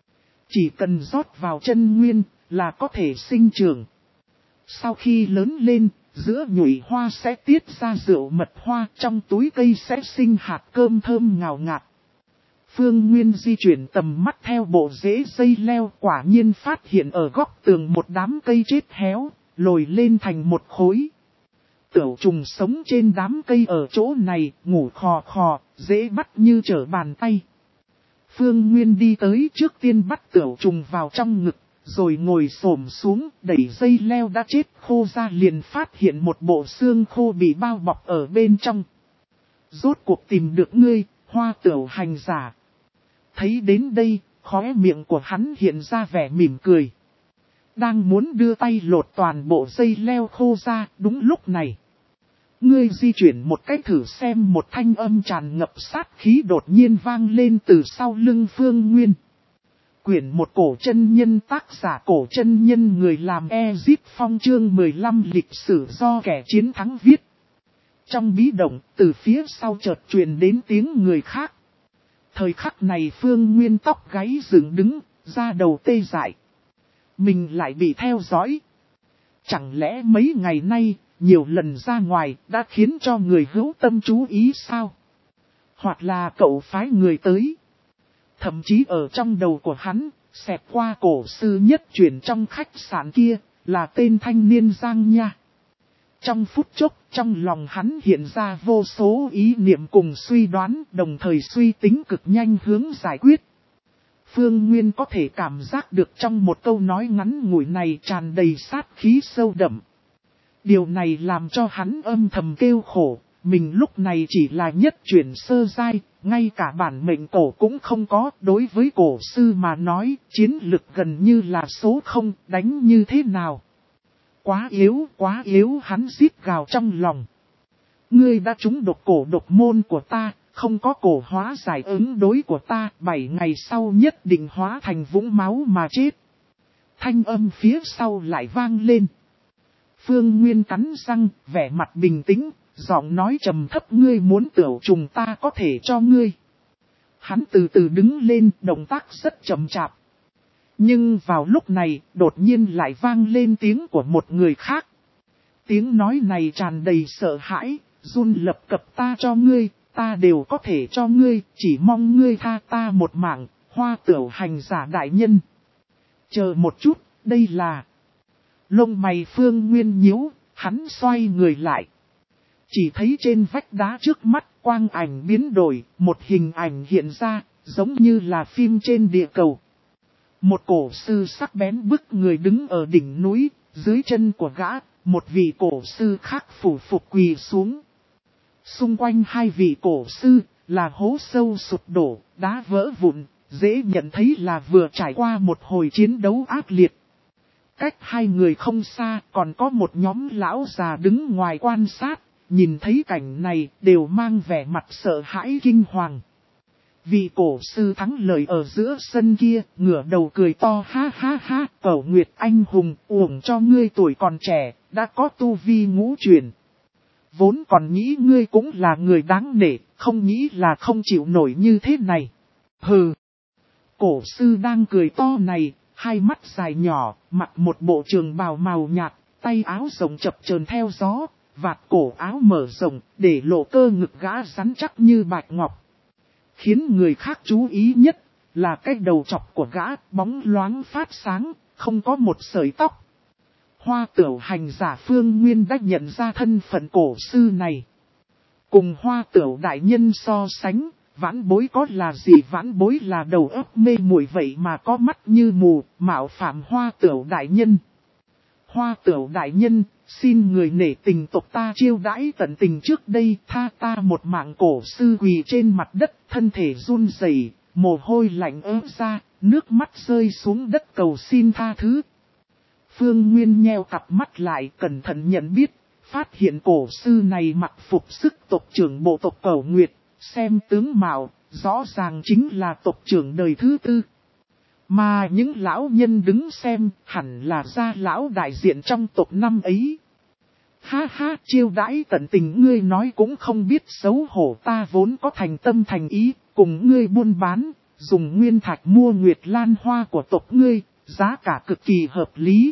Chỉ cần rót vào chân nguyên là có thể sinh trưởng. Sau khi lớn lên, giữa nhụy hoa sẽ tiết ra rượu mật hoa, trong túi cây sẽ sinh hạt cơm thơm ngào ngạt. Phương Nguyên di chuyển tầm mắt theo bộ rễ dây leo, quả nhiên phát hiện ở góc tường một đám cây chết héo, lồi lên thành một khối. Tiểu trùng sống trên đám cây ở chỗ này, ngủ khò khò, dễ bắt như trở bàn tay. Phương Nguyên đi tới trước tiên bắt tiểu trùng vào trong ngực, rồi ngồi xổm xuống, đẩy dây leo đã chết khô ra, liền phát hiện một bộ xương khô bị bao bọc ở bên trong. Rốt cuộc tìm được ngươi, Hoa tiểu hành giả. Thấy đến đây, khóe miệng của hắn hiện ra vẻ mỉm cười. Đang muốn đưa tay lột toàn bộ dây leo khô ra, đúng lúc này. Ngươi di chuyển một cách thử xem, một thanh âm tràn ngập sát khí đột nhiên vang lên từ sau lưng Phương Nguyên. Quyển một cổ chân nhân, tác giả cổ chân nhân, người làm Ezip Phong, chương mười lăm lịch sử do kẻ chiến thắng viết. Trong bí động, từ phía sau chợt truyền đến tiếng người khác. Thời khắc này Phương Nguyên tóc gáy dựng đứng, da đầu tê dại. Mình lại bị theo dõi. Chẳng lẽ mấy ngày nay, nhiều lần ra ngoài đã khiến cho người hữu tâm chú ý sao? Hoặc là cậu phái người tới. Thậm chí ở trong đầu của hắn, xẹt qua cổ sư nhất chuyển trong khách sạn kia, là tên thanh niên Giang Nha. Trong phút chốc, trong lòng hắn hiện ra vô số ý niệm cùng suy đoán, đồng thời suy tính cực nhanh hướng giải quyết. Phương Nguyên có thể cảm giác được trong một câu nói ngắn ngủi này tràn đầy sát khí sâu đậm. Điều này làm cho hắn âm thầm kêu khổ, mình lúc này chỉ là nhất chuyển sơ giai, ngay cả bản mệnh cổ cũng không có. Đối với cổ sư mà nói, chiến lực gần như là số không, đánh như thế nào? Quá yếu, quá yếu, hắn rít gào trong lòng. Ngươi đã trúng độc cổ độc môn của ta, không có cổ hóa giải ứng đối của ta, bảy ngày sau nhất định hóa thành vũng máu mà chết. Thanh âm phía sau lại vang lên. Phương Nguyên cắn răng, vẻ mặt bình tĩnh, giọng nói trầm thấp, ngươi muốn tiểu trùng ta có thể cho ngươi. Hắn từ từ đứng lên, động tác rất chậm chạp. Nhưng vào lúc này, đột nhiên lại vang lên tiếng của một người khác. Tiếng nói này tràn đầy sợ hãi, run lập cập, ta cho ngươi, ta đều có thể cho ngươi, chỉ mong ngươi tha ta một mạng, Hoa tiểu hành giả đại nhân. Chờ một chút, đây là... Lông mày Phương Nguyên nhíu, hắn xoay người lại. Chỉ thấy trên vách đá trước mắt quang ảnh biến đổi, một hình ảnh hiện ra, giống như là phim trên địa cầu. Một cổ sư sắc bén bức người đứng ở đỉnh núi, dưới chân của gã, một vị cổ sư khác phủ phục quỳ xuống. Xung quanh hai vị cổ sư là hố sâu sụp đổ, đá vỡ vụn, dễ nhận thấy là vừa trải qua một hồi chiến đấu ác liệt. Cách hai người không xa còn có một nhóm lão già đứng ngoài quan sát, nhìn thấy cảnh này đều mang vẻ mặt sợ hãi kinh hoàng. Vị cổ sư thắng lợi ở giữa sân kia, ngửa đầu cười to ha ha ha, Cẩu Nguyệt anh hùng, uổng cho ngươi tuổi còn trẻ, đã có tu vi ngũ truyền. Vốn còn nghĩ ngươi cũng là người đáng nể, không nghĩ là không chịu nổi như thế này. Hừ! Cổ sư đang cười to này, hai mắt dài nhỏ, mặc một bộ trường bào màu nhạt, tay áo rộng chập chờn theo gió, vạt cổ áo mở rộng, để lộ cơ ngực gã rắn chắc như bạch ngọc. Khiến người khác chú ý nhất là cái đầu chọc của gã bóng loáng phát sáng, không có một sợi tóc. Hoa Tửu hành giả Phương Nguyên đã nhận ra thân phận cổ sư này. Cùng Hoa Tửu đại nhân so sánh, vãn bối có là gì? Vãn bối là đầu óc mê muội vậy mà có mắt như mù, mạo phạm Hoa Tửu đại nhân. Hoa Tửu đại nhân, xin người nể tình tộc ta chiêu đãi tận tình trước đây, tha ta một mạng. Cổ sư quỳ trên mặt đất, thân thể run rẩy, mồ hôi lạnh ứa ra, nước mắt rơi xuống đất cầu xin tha thứ. Phương Nguyên nheo cặp mắt lại, cẩn thận nhận biết, phát hiện cổ sư này mặc phục sức tộc trưởng bộ tộc Cẩu Nguyệt, xem tướng mạo, rõ ràng chính là tộc trưởng đời thứ tư. Mà những lão nhân đứng xem, hẳn là gia lão đại diện trong tộc năm ấy. Ha ha, chiêu đãi tận tình ngươi nói cũng không biết xấu hổ, ta vốn có thành tâm thành ý, cùng ngươi buôn bán, dùng nguyên thạch mua Nguyệt Lan hoa của tộc ngươi, giá cả cực kỳ hợp lý.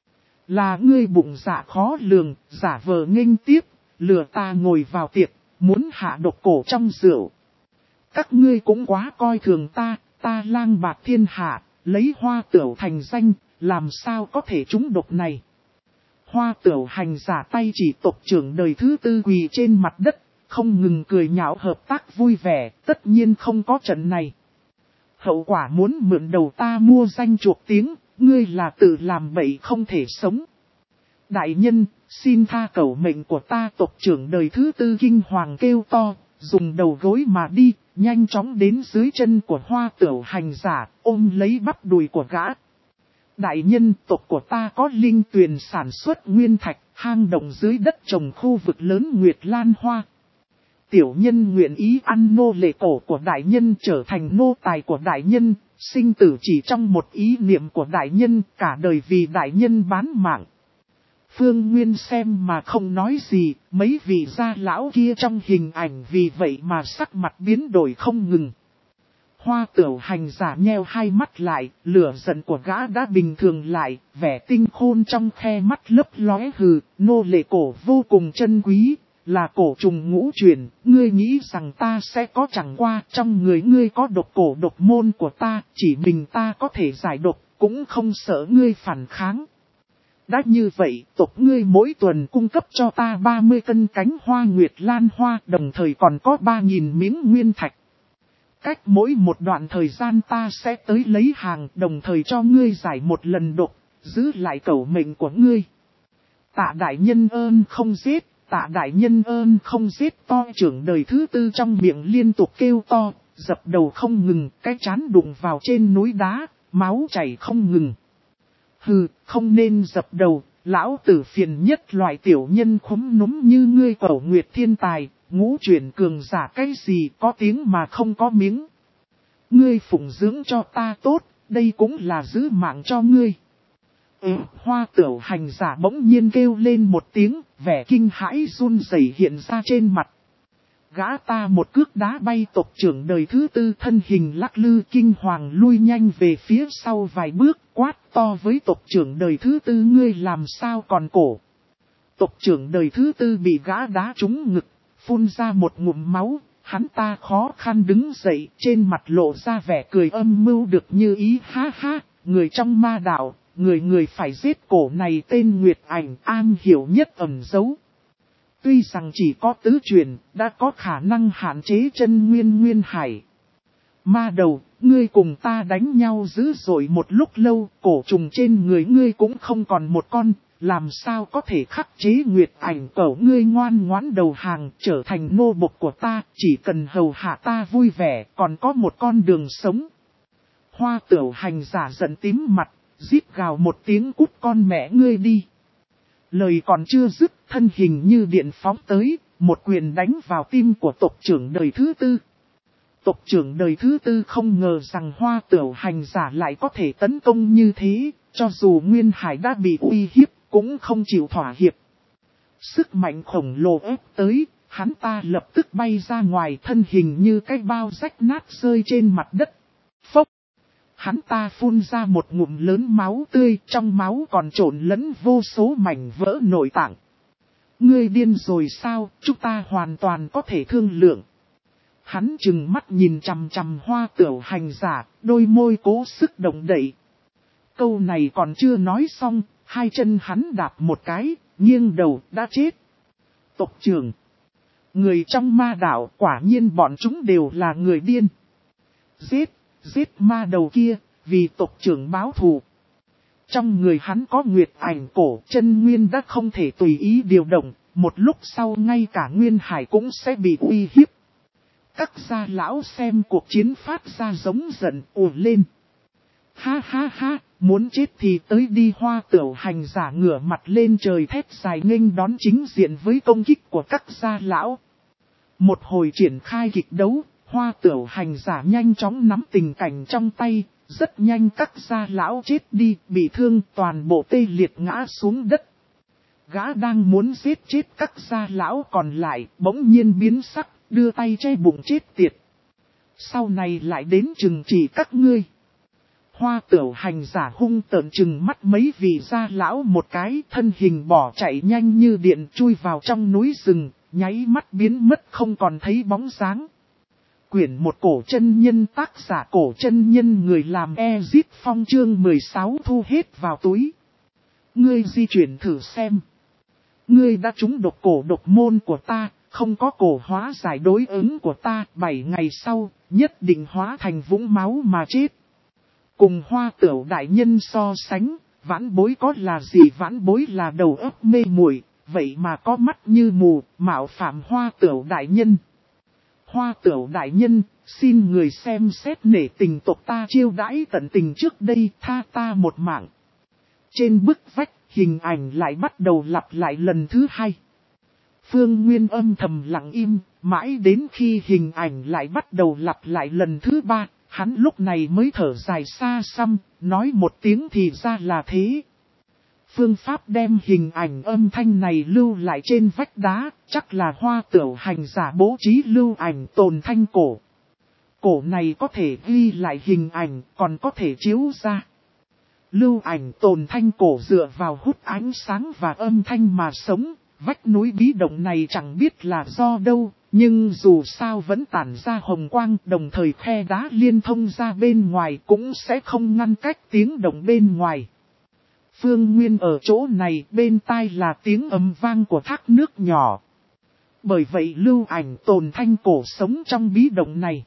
Là ngươi bụng dạ khó lường, giả vờ nghênh tiếp, lừa ta ngồi vào tiệc, muốn hạ độc cổ trong rượu. Các ngươi cũng quá coi thường ta, ta lang bạc thiên hạ, lấy Hoa Tửu thành danh, làm sao có thể trúng độc này. Hoa Tửu hành giả tay chỉ tộc trưởng đời thứ tư quỳ trên mặt đất, không ngừng cười nhạo hợp tác vui vẻ, tất nhiên không có trận này. Hậu quả muốn mượn đầu ta mua danh chuộc tiếng, ngươi là tự làm bậy không thể sống. Đại nhân, xin tha cẩu mệnh của ta. Tộc trưởng đời thứ tư kinh hoàng kêu to, dùng đầu gối mà đi, nhanh chóng đến dưới chân của Hoa Tửu hành giả, ôm lấy bắp đùi của gã. Đại nhân, tộc của ta có linh tuyền sản xuất nguyên thạch, hang động dưới đất trồng khu vực lớn Nguyệt Lan hoa. Tiểu nhân nguyện ý ăn nô lệ cổ của đại nhân, trở thành nô tài của đại nhân, sinh tử chỉ trong một ý niệm của đại nhân, cả đời vì đại nhân bán mạng. Phương Nguyên xem mà không nói gì, mấy vị gia lão kia trong hình ảnh vì vậy mà sắc mặt biến đổi không ngừng. Hoa Tửu hành giả nheo hai mắt lại, lửa giận của gã đã bình thường lại, vẻ tinh khôn trong khe mắt lấp lóe hừ, nô lệ cổ vô cùng chân quý, là cổ trùng ngũ truyền, ngươi nghĩ rằng ta sẽ có? Chẳng qua trong người ngươi có độc cổ độc môn của ta, chỉ mình ta có thể giải độc, cũng không sợ ngươi phản kháng. Đã như vậy, tộc ngươi mỗi tuần cung cấp cho ta ba mươi cân cánh hoa Nguyệt Lan hoa, đồng thời còn có ba nghìn miếng nguyên thạch. Cách mỗi một đoạn thời gian ta sẽ tới lấy hàng, đồng thời cho ngươi giải một lần độc, giữ lại cẩu mệnh của ngươi. Tạ đại nhân ơn không giết, tạ đại nhân ơn không giết. To trưởng đời thứ tư trong miệng liên tục kêu to, dập đầu không ngừng, cái chán đụng vào trên núi đá, máu chảy không ngừng. Hừ, không nên dập đầu, lão tử phiền nhất loại tiểu nhân khúm núm như ngươi. Cẩu Nguyệt thiên tài, ngũ chuyển cường giả cái gì có tiếng mà không có miếng. Ngươi phụng dưỡng cho ta tốt, đây cũng là giữ mạng cho ngươi. Ừ, Hoa Tửu hành giả bỗng nhiên kêu lên một tiếng, vẻ kinh hãi run rẩy hiện ra trên mặt. Gã ta một cước đá bay tộc trưởng đời thứ tư, thân hình lắc lư kinh hoàng lui nhanh về phía sau vài bước, quát to với tộc trưởng đời thứ tư, ngươi làm sao còn cổ. Tộc trưởng đời thứ tư bị gã đá trúng ngực, phun ra một ngụm máu, hắn ta khó khăn đứng dậy, trên mặt lộ ra vẻ cười âm mưu được như ý. Ha ha, người trong ma đạo, người người phải giết cổ này tên Nguyệt Ảnh, am hiểu nhất ẩn giấu. Tuy rằng chỉ có tứ truyền, đã có khả năng hạn chế chân nguyên nguyên hải. Ma đầu, ngươi cùng ta đánh nhau dữ dội một lúc lâu, cổ trùng trên người ngươi cũng không còn một con, làm sao có thể khắc chế Nguyệt Ảnh cẩu, ngươi ngoan ngoãn đầu hàng trở thành nô bộc của ta, chỉ cần hầu hạ ta vui vẻ, còn có một con đường sống. Hoa Tửu Hành giả giận tím mặt, rít gào một tiếng, cút con mẹ ngươi đi. Lời còn chưa dứt, thân hình như điện phóng tới, một quyền đánh vào tim của tộc trưởng đời thứ tư. Tộc trưởng đời thứ tư không ngờ rằng Hoa Tửu Hành giả lại có thể tấn công như thế, cho dù Nguyên Hải đã bị uy hiếp, cũng không chịu thỏa hiệp. Sức mạnh khổng lồ ép tới, hắn ta lập tức bay ra ngoài, thân hình như cái bao rách nát rơi trên mặt đất. Phốc! Hắn ta phun ra một ngụm lớn máu tươi, trong máu còn trộn lẫn vô số mảnh vỡ nội tạng. Ngươi điên rồi sao, chúng ta hoàn toàn có thể thương lượng. Hắn trừng mắt nhìn chằm chằm Hoa Tửu Hành giả, đôi môi cố sức động đậy. Câu này còn chưa nói xong, hai chân hắn đạp một cái, nghiêng đầu đã chết. Tộc trưởng, người trong ma đạo, quả nhiên bọn chúng đều là người điên. Giết, giết ma đầu kia, vì tộc trưởng báo thù. Trong người hắn có Nguyệt Ảnh cổ, chân nguyên đã không thể tùy ý điều động, một lúc sau ngay cả Nguyên Hải cũng sẽ bị uy hiếp. Các gia lão xem cuộc chiến phát ra giống giận ùa lên. Ha ha ha, muốn chết thì tới đi. Hoa Tửu Hành giả ngửa mặt lên trời thét dài nghênh đón chính diện với công kích của các gia lão. Một hồi triển khai kịch đấu, Hoa Tửu Hành giả nhanh chóng nắm tình cảnh trong tay, rất nhanh các gia lão chết đi, bị thương toàn bộ tê liệt ngã xuống đất. Gã đang muốn giết chết các gia lão còn lại, bỗng nhiên biến sắc, đưa tay che bụng chết tiệt. Sau này lại đến trừng trị các ngươi. Hoa Tửu Hành giả hung tợn trừng mắt mấy vị gia lão một cái, thân hình bỏ chạy nhanh như điện chui vào trong núi rừng, nháy mắt biến mất không còn thấy bóng dáng. Quyển một cổ chân nhân, tác giả Cổ Chân Nhân, người làm Ezip Phong, chương mười sáu thu hết vào túi. Ngươi di chuyển thử xem. Ngươi đã trúng độc cổ độc môn của ta, không có cổ hóa giải đối ứng của ta, bảy ngày sau, nhất định hóa thành vũng máu mà chết. Cùng Hoa Tửu đại nhân so sánh, vãn bối có là gì? Vãn bối là đầu óc mê muội, vậy mà có mắt như mù, mạo phạm Hoa Tửu đại nhân. Hoa Tửu đại nhân, xin người xem xét nể tình tộc ta chiêu đãi tận tình trước đây, tha ta một mạng. Trên bức vách, hình ảnh lại bắt đầu lặp lại lần thứ hai. Phương Nguyên âm thầm lặng im, mãi đến khi hình ảnh lại bắt đầu lặp lại lần thứ ba, hắn lúc này mới thở dài xa xăm, nói một tiếng thì ra là thế. Phương pháp đem hình ảnh âm thanh này lưu lại trên vách đá, chắc là Hoa Tửu Hành giả bố trí lưu ảnh tồn thanh cổ. Cổ này có thể ghi lại hình ảnh, còn có thể chiếu ra. Lưu ảnh tồn thanh cổ dựa vào hút ánh sáng và âm thanh mà sống, vách núi bí động này chẳng biết là do đâu, nhưng dù sao vẫn tản ra hồng quang, đồng thời khe đá liên thông ra bên ngoài cũng sẽ không ngăn cách tiếng động bên ngoài. Phương Nguyên ở chỗ này, bên tai là tiếng ầm vang của thác nước nhỏ. Bởi vậy lưu ảnh tồn thanh cổ sống trong bí động này.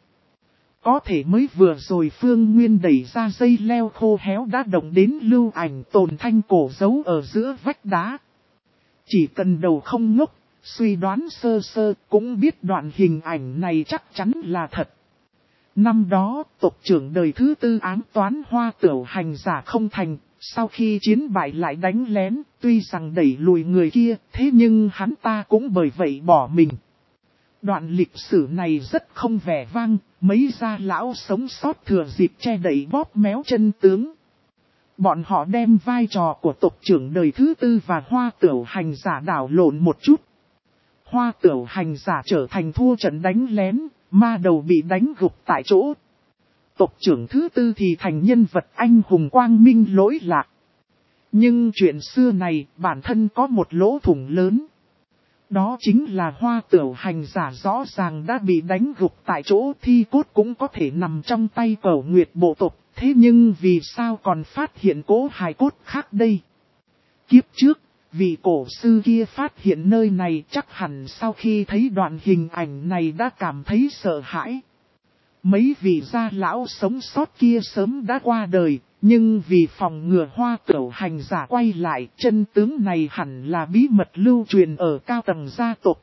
Có thể mới vừa rồi Phương Nguyên đẩy ra dây leo khô héo đã động đến lưu ảnh tồn thanh cổ giấu ở giữa vách đá. Chỉ cần đầu không ngốc, suy đoán sơ sơ cũng biết đoạn hình ảnh này chắc chắn là thật. Năm đó, tộc trưởng đời thứ tư ám toán Hoa Tửu Hành giả không thành, sau khi chiến bại lại đánh lén, tuy rằng đẩy lùi người kia, thế nhưng hắn ta cũng bởi vậy bỏ mình. Đoạn lịch sử này rất không vẻ vang, mấy gia lão sống sót thừa dịp che đậy bóp méo chân tướng. Bọn họ đem vai trò của tộc trưởng đời thứ tư và Hoa Tửu Hành giả đảo lộn một chút. Hoa Tửu Hành giả trở thành thua trận đánh lén, ma đầu bị đánh gục tại chỗ. Tộc trưởng thứ tư thì thành nhân vật anh hùng quang minh lỗi lạc. Nhưng chuyện xưa này bản thân có một lỗ thủng lớn. Đó chính là Hoa Tửu Hành giả rõ ràng đã bị đánh gục tại chỗ, thi cốt cũng có thể nằm trong tay Cẩu Nguyệt bộ tộc. Thế nhưng vì sao còn phát hiện cỗ hài cốt khác đây? Kiếp trước, vị cổ sư kia phát hiện nơi này chắc hẳn sau khi thấy đoạn hình ảnh này đã cảm thấy sợ hãi. Mấy vị gia lão sống sót kia sớm đã qua đời, Nhưng vì phòng ngừa Hoa Tửu hành giả quay lại, chân tướng này hẳn là bí mật lưu truyền ở cao tầng gia tộc.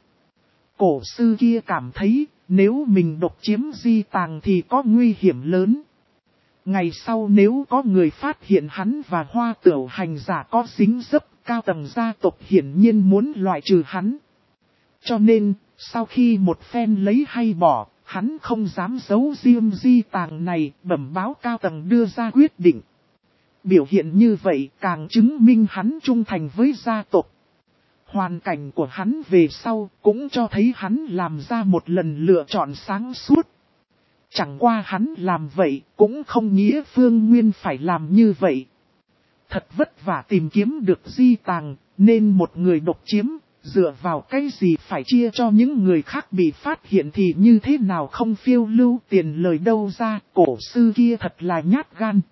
Cổ sư kia cảm thấy, nếu mình độc chiếm di tàng thì có nguy hiểm lớn. Ngày sau nếu có người phát hiện hắn và Hoa Tửu hành giả có dính dấp, cao tầng gia tộc hiển nhiên muốn loại trừ hắn. Cho nên, sau khi một phen lấy hay bỏ, hắn không dám giấu riêng di tàng này, bẩm báo cao tầng đưa ra quyết định. Biểu hiện như vậy càng chứng minh hắn trung thành với gia tộc. Hoàn cảnh của hắn về sau cũng cho thấy hắn làm ra một lần lựa chọn sáng suốt. Chẳng qua hắn làm vậy cũng không nghĩa Phương Nguyên phải làm như vậy. Thật vất vả tìm kiếm được di tàng, nên một người độc chiếm, dựa vào cái gì phải chia cho những người khác bị phát hiện thì như thế nào không phiêu lưu tiền lời đâu ra, cổ sư kia thật là nhát gan.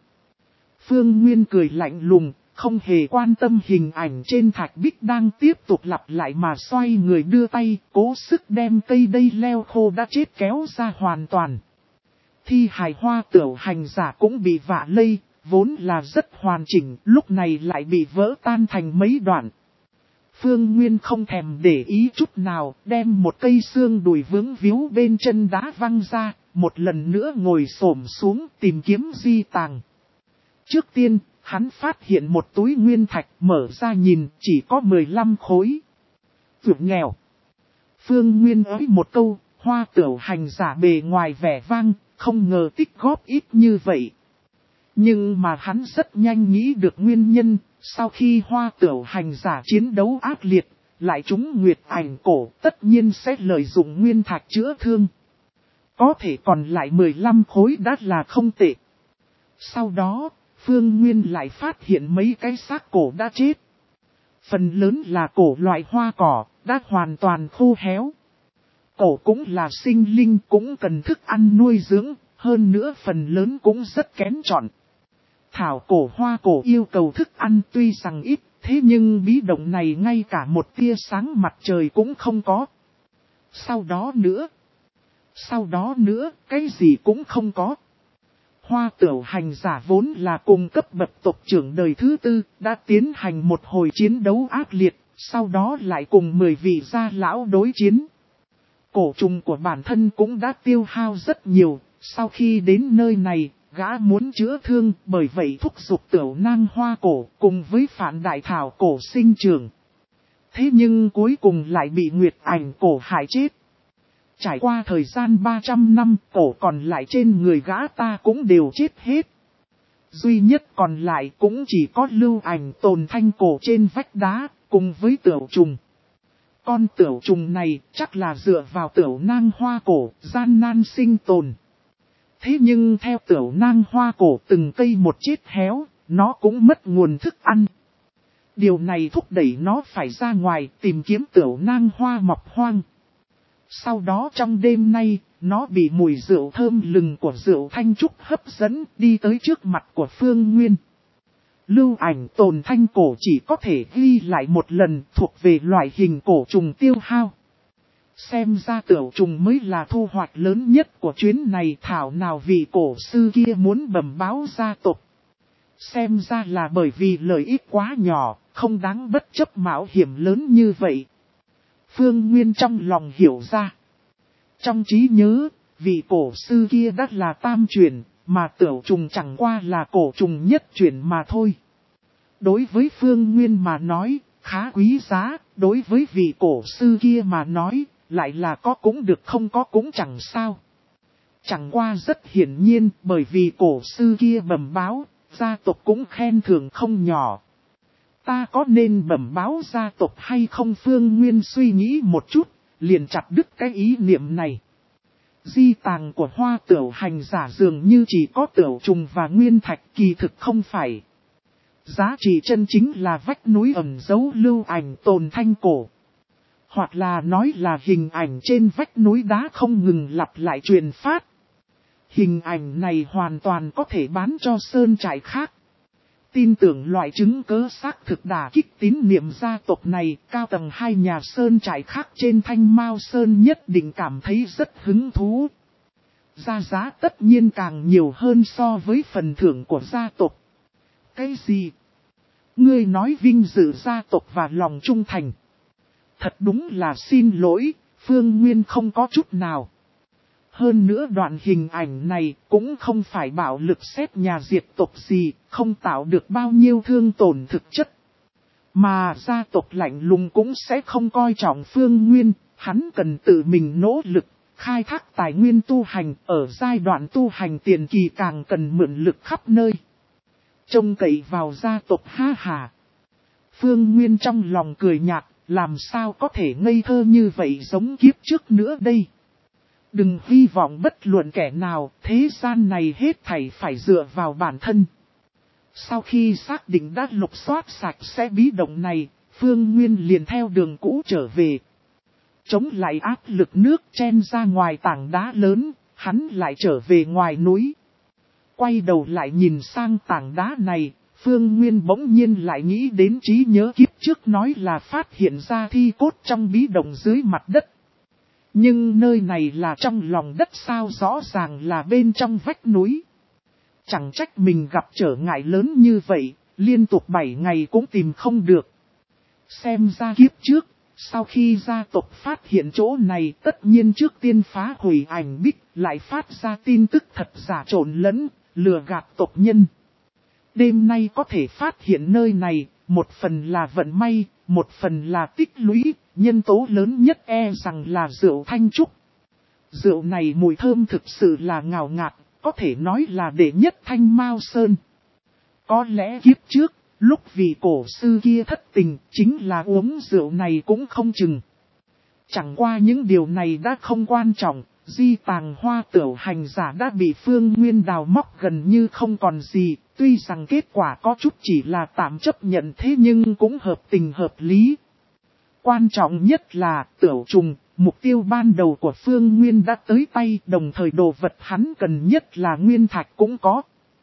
Phương Nguyên cười lạnh lùng, không hề quan tâm hình ảnh trên thạch bích đang tiếp tục lặp lại mà xoay người đưa tay, cố sức đem cây đây leo khô đã chết kéo ra hoàn toàn. Thi hài Hoa Tửu hành giả cũng bị vạ lây, vốn là rất hoàn chỉnh, lúc này lại bị vỡ tan thành mấy đoạn. Phương Nguyên không thèm để ý chút nào, đem một cây xương đùi vướng víu bên chân đá văng ra, một lần nữa ngồi xổm xuống tìm kiếm di tàng. Trước tiên, hắn phát hiện một túi nguyên thạch, mở ra nhìn chỉ có mười lăm khối. Vượt nghèo. Phương Nguyên ới một câu, Hoa Tửu hành giả bề ngoài vẻ vang, không ngờ tích góp ít như vậy. Nhưng mà hắn rất nhanh nghĩ được nguyên nhân, sau khi Hoa Tửu hành giả chiến đấu ác liệt, lại trúng nguyệt ảnh cổ, tất nhiên sẽ lợi dụng nguyên thạch chữa thương. Có thể còn lại mười lăm khối đã là không tệ. Sau đó, Phương Nguyên lại phát hiện mấy cái xác cổ đã chết. Phần lớn là cổ loại hoa cỏ, đã hoàn toàn khô héo. Cổ cũng là sinh linh, cũng cần thức ăn nuôi dưỡng, hơn nữa phần lớn cũng rất kén chọn. Thảo cổ hoa cổ yêu cầu thức ăn tuy rằng ít, thế nhưng bí động này ngay cả một tia sáng mặt trời cũng không có. Sau đó nữa, sau đó nữa, cái gì cũng không có. Hoa Tửu hành giả vốn là cùng cấp bậc tộc trưởng đời thứ tư, đã tiến hành một hồi chiến đấu ác liệt, sau đó lại cùng mười vị gia lão đối chiến. Cổ trùng của bản thân cũng đã tiêu hao rất nhiều, sau khi đến nơi này, gã muốn chữa thương, bởi vậy thúc giục Tửu nang hoa cổ cùng với phản đại thảo cổ sinh trưởng. Thế nhưng cuối cùng lại bị nguyệt ảnh cổ hại chết. Trải qua thời gian ba trăm năm, cổ còn lại trên người gã ta cũng đều chết hết. Duy nhất còn lại cũng chỉ có lưu ảnh tồn thanh cổ trên vách đá, cùng với tửu trùng. Con tửu trùng này chắc là dựa vào tửu nang hoa cổ, gian nan sinh tồn. Thế nhưng theo tửu nang hoa cổ từng cây một chết héo, nó cũng mất nguồn thức ăn. Điều này thúc đẩy nó phải ra ngoài tìm kiếm tửu nang hoa mọc hoang. Sau đó trong đêm nay, nó bị mùi rượu thơm lừng của rượu thanh trúc hấp dẫn đi tới trước mặt của Phương Nguyên. Lưu ảnh tồn thanh cổ chỉ có thể ghi lại một lần thuộc về loại hình cổ trùng tiêu hao. Xem ra tửu trùng mới là thu hoạch lớn nhất của chuyến này, thảo nào vị cổ sư kia muốn bẩm báo gia tộc. Xem ra là bởi vì lợi ích quá nhỏ, không đáng bất chấp mạo hiểm lớn như vậy. Phương Nguyên trong lòng hiểu ra. Trong trí nhớ, vị cổ sư kia đã là tam chuyển, mà tửu trùng chẳng qua là cổ trùng nhất chuyển mà thôi. Đối với Phương Nguyên mà nói, khá quý giá, đối với vị cổ sư kia mà nói, lại là có cũng được không có cũng chẳng sao. Chẳng qua rất hiển nhiên, bởi vì cổ sư kia bẩm báo, gia tộc cũng khen thưởng không nhỏ. Ta có nên bẩm báo gia tộc hay không? Phương Nguyên suy nghĩ một chút, liền chặt đứt cái ý niệm này. Di tàng của Hoa Tửu hành giả dường như chỉ có tửu trùng và nguyên thạch, kỳ thực không phải. Giá trị chân chính là vách núi ẩn dấu lưu ảnh tồn thanh cổ. Hoặc là nói là hình ảnh trên vách núi đá không ngừng lặp lại truyền phát. Hình ảnh này hoàn toàn có thể bán cho sơn trại khác. Tin tưởng loại chứng cớ xác thực đả kích tín niệm gia tộc này, cao tầng hai nhà sơn trại khác trên Thanh Mao Sơn nhất định cảm thấy rất hứng thú. Ra giá tất nhiên càng nhiều hơn so với phần thưởng của gia tộc. Cái gì? Ngươi nói vinh dự gia tộc và lòng trung thành. Thật đúng là xin lỗi, Phương Nguyên không có chút nào. Hơn nữa đoạn hình ảnh này cũng không phải bạo lực xét nhà diệt tộc gì, không tạo được bao nhiêu thương tổn thực chất. Mà gia tộc lạnh lùng cũng sẽ không coi trọng Phương Nguyên, hắn cần tự mình nỗ lực, khai thác tài nguyên tu hành, ở giai đoạn tu hành tiền kỳ càng cần mượn lực khắp nơi. Trông cậy vào gia tộc ha hà. Phương Nguyên trong lòng cười nhạt, làm sao có thể ngây thơ như vậy giống kiếp trước nữa đây. Đừng hy vọng bất luận kẻ nào, thế gian này hết thảy phải dựa vào bản thân. Sau khi xác định đã lục soát sạch sẽ bí động này, Phương Nguyên liền theo đường cũ trở về. Chống lại áp lực nước chen ra ngoài tảng đá lớn, hắn lại trở về ngoài núi. Quay đầu lại nhìn sang tảng đá này, Phương Nguyên bỗng nhiên lại nghĩ đến trí nhớ kiếp trước nói là phát hiện ra thi cốt trong bí động dưới mặt đất. Nhưng nơi này là trong lòng đất sao, rõ ràng là bên trong vách núi. Chẳng trách mình gặp trở ngại lớn như vậy, liên tục bảy ngày cũng tìm không được. Xem ra kiếp trước, sau khi gia tộc phát hiện chỗ này tất nhiên trước tiên phá hủy ảnh bích, lại phát ra tin tức thật giả trộn lẫn, lừa gạt tộc nhân. Đêm nay có thể phát hiện nơi này, một phần là vận may, một phần là tích lũy, nhân tố lớn nhất e rằng là rượu thanh trúc. Rượu này mùi thơm thực sự là ngào ngạt, có thể nói là đệ nhất Thanh Mao Sơn. Có lẽ kiếp trước, lúc vị cổ sư kia thất tình, chính là uống rượu này cũng không chừng. Chẳng qua những điều này đã không quan trọng, di tàng hoa tửu hành giả đã bị Phương Nguyên đào móc gần như không còn gì, tuy rằng kết quả có chút chỉ là tạm chấp nhận thế nhưng cũng hợp tình hợp lý. Quan trọng nhất là tửu trùng, mục tiêu ban đầu của Phương Nguyên đã tới tay, đồng thời đồ vật hắn cần nhất là nguyên thạch cũng có.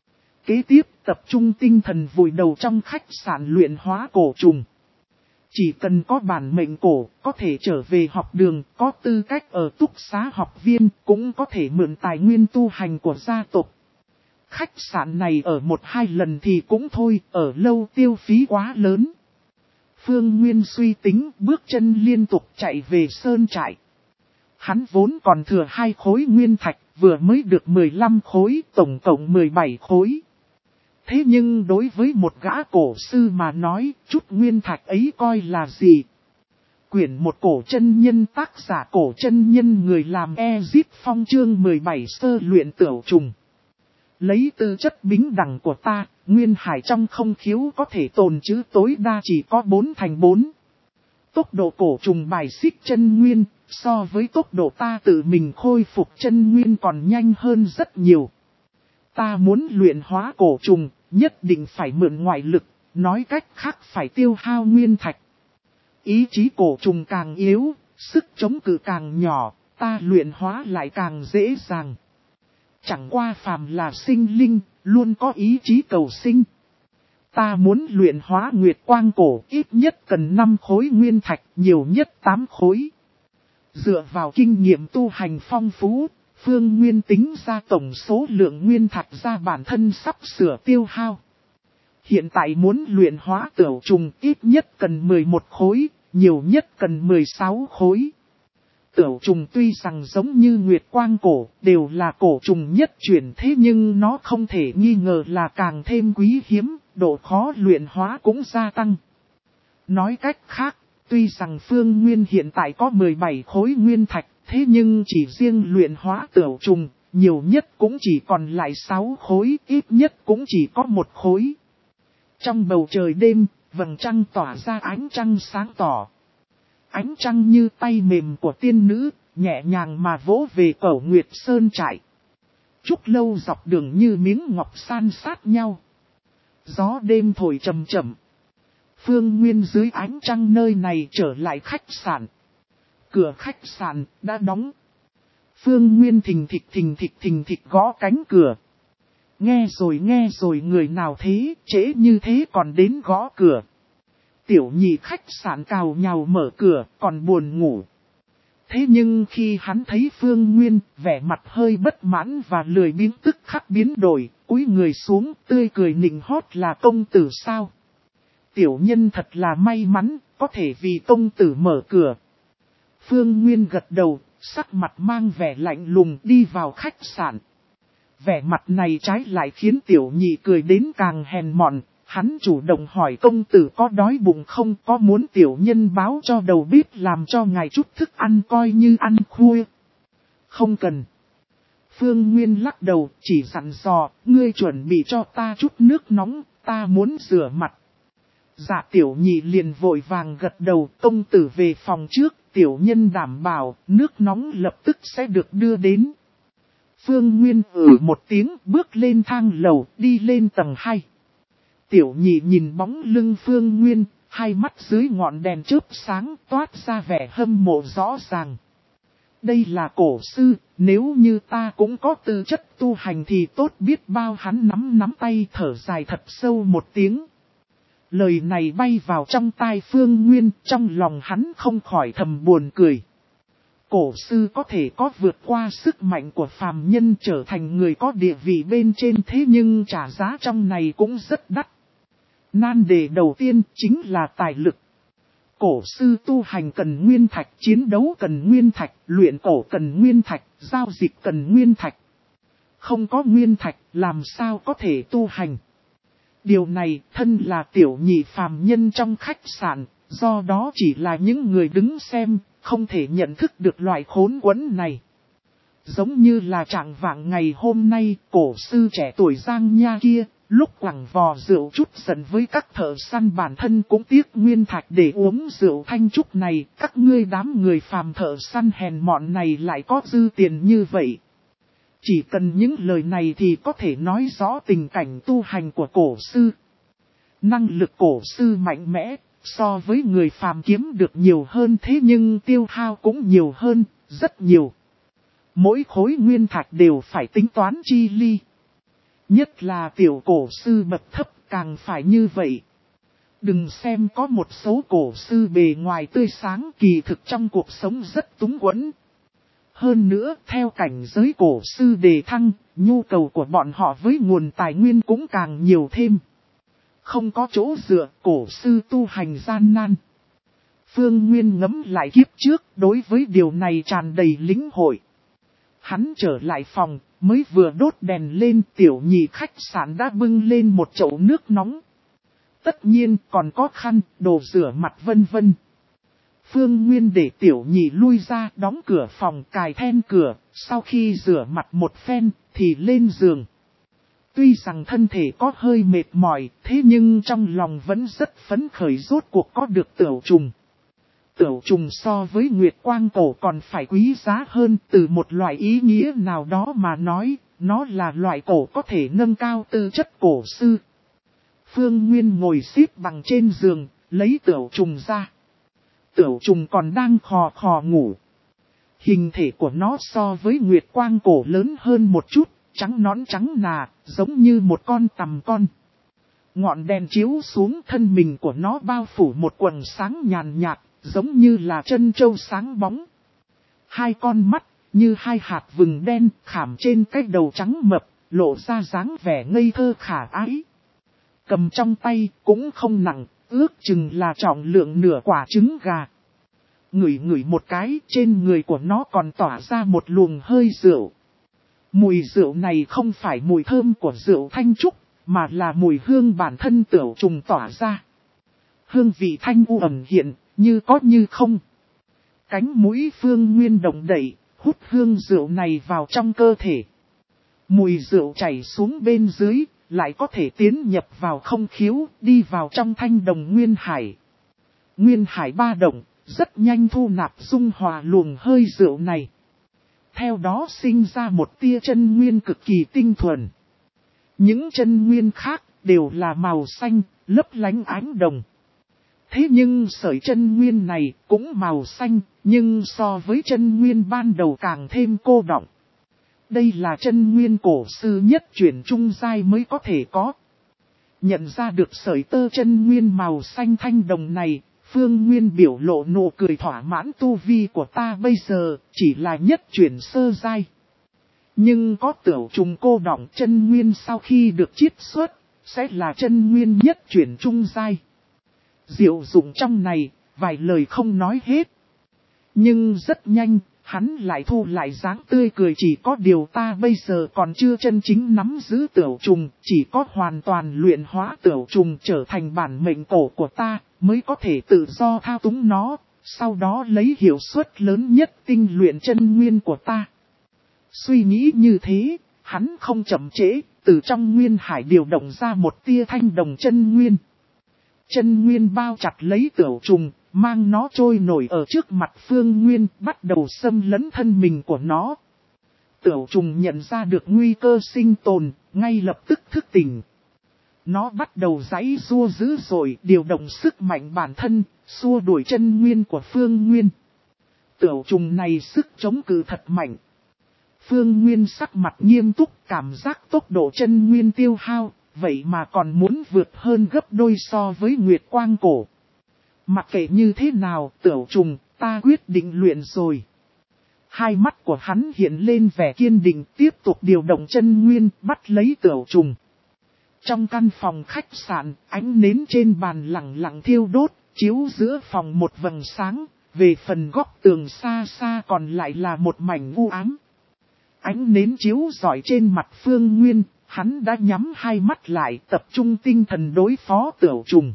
Kế tiếp tập trung tinh thần vùi đầu trong khách sạn luyện hóa cổ trùng. Chỉ cần có bản mệnh cổ, có thể trở về học đường, có tư cách ở túc xá học viên, cũng có thể mượn tài nguyên tu hành của gia tộc. Khách sạn này ở một hai lần thì cũng thôi, ở lâu tiêu phí quá lớn. Phương Nguyên suy tính, bước chân liên tục chạy về sơn trại. Hắn vốn còn thừa hai khối nguyên thạch, vừa mới được mười lăm khối, tổng cộng mười bảy khối. Thế nhưng đối với một gã cổ sư mà nói, chút nguyên thạch ấy coi là gì? Quyển một cổ chân nhân, tác giả cổ chân nhân, người làm Ezip Phong, chương mười bảy sơ luyện tửu trùng. Lấy tư chất bính đẳng của ta, nguyên hải trong không khiếu có thể tồn trữ tối đa chỉ có bốn thành bốn. Tốc độ cổ trùng bài xích chân nguyên, so với tốc độ ta tự mình khôi phục chân nguyên còn nhanh hơn rất nhiều. Ta muốn luyện hóa cổ trùng, nhất định phải mượn ngoại lực, nói cách khác phải tiêu hao nguyên thạch. Ý chí cổ trùng càng yếu, sức chống cự càng nhỏ, ta luyện hóa lại càng dễ dàng. Chẳng qua phàm là sinh linh, luôn có ý chí cầu sinh. Ta muốn luyện hóa nguyệt quang cổ, ít nhất cần năm khối nguyên thạch, nhiều nhất tám khối. Dựa vào kinh nghiệm tu hành phong phú, Phương Nguyên tính ra tổng số lượng nguyên thạch ra bản thân sắp sửa tiêu hao. Hiện tại muốn luyện hóa tửu trùng ít nhất cần mười một khối, nhiều nhất cần mười sáu khối. Tửu trùng tuy rằng giống như nguyệt quang cổ, đều là cổ trùng nhất chuyển, thế nhưng nó không thể nghi ngờ là càng thêm quý hiếm, độ khó luyện hóa cũng gia tăng. Nói cách khác, tuy rằng Phương Nguyên hiện tại có mười bảy khối nguyên thạch, thế nhưng chỉ riêng luyện hóa tửu trùng, nhiều nhất cũng chỉ còn lại sáu khối, ít nhất cũng chỉ có một khối. Trong bầu trời đêm, vầng trăng tỏa ra ánh trăng sáng tỏ. Ánh trăng như tay mềm của tiên nữ, nhẹ nhàng mà vỗ về Cẩu Nguyệt Sơn trại. Trúc lâu dọc đường như miếng ngọc san sát nhau. Gió đêm thổi chậm chậm. Phương Nguyên dưới ánh trăng nơi này trở lại khách sạn. Cửa khách sạn đã đóng. Phương Nguyên thình thịch thình thịch thình thịch gõ cánh cửa. Nghe rồi nghe rồi, người nào thế, trễ như thế còn đến gõ cửa. Tiểu nhị khách sạn cào nhào mở cửa, còn buồn ngủ. Thế nhưng khi hắn thấy Phương Nguyên, vẻ mặt hơi bất mãn và lười biếng tức khắc biến đổi, cúi người xuống, tươi cười nịnh hót là công tử sao. Tiểu nhân thật là may mắn, có thể vì công tử mở cửa. Phương Nguyên gật đầu, sắc mặt mang vẻ lạnh lùng đi vào khách sạn. Vẻ mặt này trái lại khiến tiểu nhị cười đến càng hèn mọn. Hắn chủ động hỏi công tử có đói bụng không, có muốn tiểu nhân báo cho đầu bếp làm cho ngài chút thức ăn coi như ăn khuya. Không cần. Phương Nguyên lắc đầu, chỉ dặn dò, ngươi chuẩn bị cho ta chút nước nóng, ta muốn rửa mặt. Dạ tiểu nhị liền vội vàng gật đầu, công tử về phòng trước, tiểu nhân đảm bảo, nước nóng lập tức sẽ được đưa đến. Phương Nguyên ử một tiếng, bước lên thang lầu, đi lên tầng hai. Tiểu nhị nhìn bóng lưng Phương Nguyên, hai mắt dưới ngọn đèn chớp sáng toát ra vẻ hâm mộ rõ ràng. Đây là cổ sư, nếu như ta cũng có tư chất tu hành thì tốt biết bao. Hắn nắm nắm tay thở dài thật sâu một tiếng. Lời này bay vào trong tai Phương Nguyên, trong lòng hắn không khỏi thầm buồn cười. Cổ sư có thể có vượt qua sức mạnh của phàm nhân trở thành người có địa vị bên trên, thế nhưng trả giá trong này cũng rất đắt. Nan đề đầu tiên chính là tài lực. Cổ sư tu hành cần nguyên thạch, chiến đấu cần nguyên thạch, luyện cổ cần nguyên thạch, giao dịch cần nguyên thạch. Không có nguyên thạch làm sao có thể tu hành. Điều này thân là tiểu nhị phàm nhân trong khách sạn, do đó chỉ là những người đứng xem, không thể nhận thức được loại khốn quẫn này. Giống như là trạng vạng ngày hôm nay, cổ sư trẻ tuổi Giang Nha kia, lúc quẳng vò rượu chút giận với các thợ săn bản thân cũng tiếc nguyên thạch để uống rượu thanh trúc này, các ngươi đám người phàm thợ săn hèn mọn này lại có dư tiền như vậy. Chỉ cần những lời này thì có thể nói rõ tình cảnh tu hành của cổ sư. Năng lực cổ sư mạnh mẽ, so với người phàm kiếm được nhiều hơn, thế nhưng tiêu hao cũng nhiều hơn, rất nhiều. Mỗi khối nguyên thạch đều phải tính toán chi ly. Nhất là tiểu cổ sư bậc thấp càng phải như vậy. Đừng xem có một số cổ sư bề ngoài tươi sáng, kỳ thực trong cuộc sống rất túng quẫn. Hơn nữa, theo cảnh giới cổ sư đề thăng, nhu cầu của bọn họ với nguồn tài nguyên cũng càng nhiều thêm. Không có chỗ dựa, cổ sư tu hành gian nan. Phương Nguyên ngẫm lại kiếp trước, đối với điều này tràn đầy lĩnh hội. Hắn trở lại phòng, mới vừa đốt đèn lên, tiểu nhị khách sạn đã bưng lên một chậu nước nóng. Tất nhiên còn có khăn, đồ rửa mặt vân vân. Phương Nguyên để tiểu nhị lui ra, đóng cửa phòng, cài then cửa, sau khi rửa mặt một phen, thì lên giường. Tuy rằng thân thể có hơi mệt mỏi, thế nhưng trong lòng vẫn rất phấn khởi, rốt cuộc có được tửu trùng. Tửu trùng so với Nguyệt Quang cổ còn phải quý giá hơn, từ một loại ý nghĩa nào đó mà nói, nó là loại cổ có thể nâng cao tư chất cổ sư. Phương Nguyên ngồi xếp bằng trên giường, lấy tửu trùng ra. Tửu trùng còn đang khò khò ngủ. Hình thể của nó so với Nguyệt Quang cổ lớn hơn một chút, trắng nõn trắng nà, giống như một con tằm con. Ngọn đèn chiếu xuống, thân mình của nó bao phủ một quầng sáng nhàn nhạt, giống như là chân trâu sáng bóng. Hai con mắt, như hai hạt vừng đen, khảm trên cái đầu trắng mập, lộ ra dáng vẻ ngây thơ khả ái. Cầm trong tay, cũng không nặng, ước chừng là trọng lượng nửa quả trứng gà. Ngửi ngửi một cái, trên người của nó còn tỏa ra một luồng hơi rượu. Mùi rượu này không phải mùi thơm của rượu thanh trúc, mà là mùi hương bản thân tửu trùng tỏa ra. Hương vị thanh u ẩn hiện, như có như không. Cánh mũi Phương Nguyên động đậy, hút hương rượu này vào trong cơ thể. Mùi rượu chảy xuống bên dưới, lại có thể tiến nhập vào không khiếu, đi vào trong thanh đồng Nguyên Hải. Nguyên Hải ba động, rất nhanh thu nạp dung hòa luồng hơi rượu này. Theo đó sinh ra một tia chân nguyên cực kỳ tinh thuần. Những chân nguyên khác đều là màu xanh, lấp lánh ánh đồng. Thế nhưng sợi chân nguyên này cũng màu xanh, nhưng so với chân nguyên ban đầu càng thêm cô đọng. Đây là chân nguyên cổ sư nhất chuyển trung giai mới có thể có. Nhận ra được sợi tơ chân nguyên màu xanh thanh đồng này, Phương Nguyên biểu lộ nụ cười thỏa mãn, tu vi của ta bây giờ chỉ là nhất chuyển sơ giai. Nhưng có Tửu Trùng cô đọng chân nguyên sau khi được chiết xuất, sẽ là chân nguyên nhất chuyển trung giai. Diệu dụng trong này, vài lời không nói hết. Nhưng rất nhanh, hắn lại thu lại dáng tươi cười, chỉ có điều ta bây giờ còn chưa chân chính nắm giữ Tửu Trùng, chỉ có hoàn toàn luyện hóa Tửu Trùng trở thành bản mệnh cổ của ta, mới có thể tự do thao túng nó, sau đó lấy hiệu suất lớn nhất tinh luyện chân nguyên của ta. Suy nghĩ như thế, hắn không chậm trễ, từ trong nguyên hải điều động ra một tia thanh đồng chân nguyên. Chân nguyên bao chặt lấy Tửu Trùng, mang nó trôi nổi ở trước mặt Phương Nguyên, bắt đầu xâm lấn thân mình của nó. Tửu Trùng nhận ra được nguy cơ sinh tồn, ngay lập tức thức tỉnh. Nó bắt đầu giãy giụa dữ dội, điều động sức mạnh bản thân, xua đuổi chân nguyên của Phương Nguyên. Tửu Trùng này sức chống cự thật mạnh. Phương Nguyên sắc mặt nghiêm túc, cảm giác tốc độ chân nguyên tiêu hao, vậy mà còn muốn vượt hơn gấp đôi so với Nguyệt Quang Cổ. Mặc kệ như thế nào, Tửu Trùng, ta quyết định luyện rồi. Hai mắt của hắn hiện lên vẻ kiên định, tiếp tục điều động chân nguyên, bắt lấy Tửu Trùng. Trong căn phòng khách sạn, ánh nến trên bàn lặng lặng thiêu đốt, chiếu giữa phòng một vầng sáng, về phần góc tường xa xa còn lại là một mảnh u ám. Ánh nến chiếu rọi trên mặt Phương Nguyên, hắn đã nhắm hai mắt lại, tập trung tinh thần đối phó Tửu Trùng.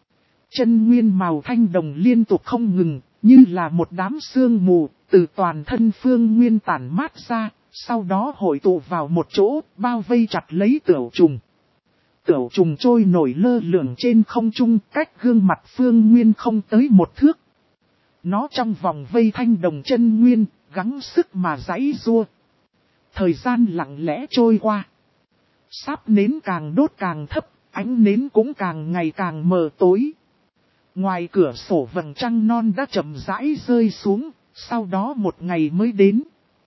Chân nguyên màu thanh đồng liên tục không ngừng, như là một đám sương mù, từ toàn thân Phương Nguyên tản mát ra, sau đó hội tụ vào một chỗ, bao vây chặt lấy Tửu Trùng. Tửu Trùng trôi nổi lơ lửng trên không trung, cách gương mặt Phương Nguyên không tới một thước. Nó trong vòng vây thanh đồng chân nguyên, gắng sức mà giãy giụa. Thời gian lặng lẽ trôi qua. Sáp nến càng đốt càng thấp, ánh nến cũng càng ngày càng mờ tối. Ngoài cửa sổ vầng trăng non đã chậm rãi rơi xuống, sau đó một ngày mới đến.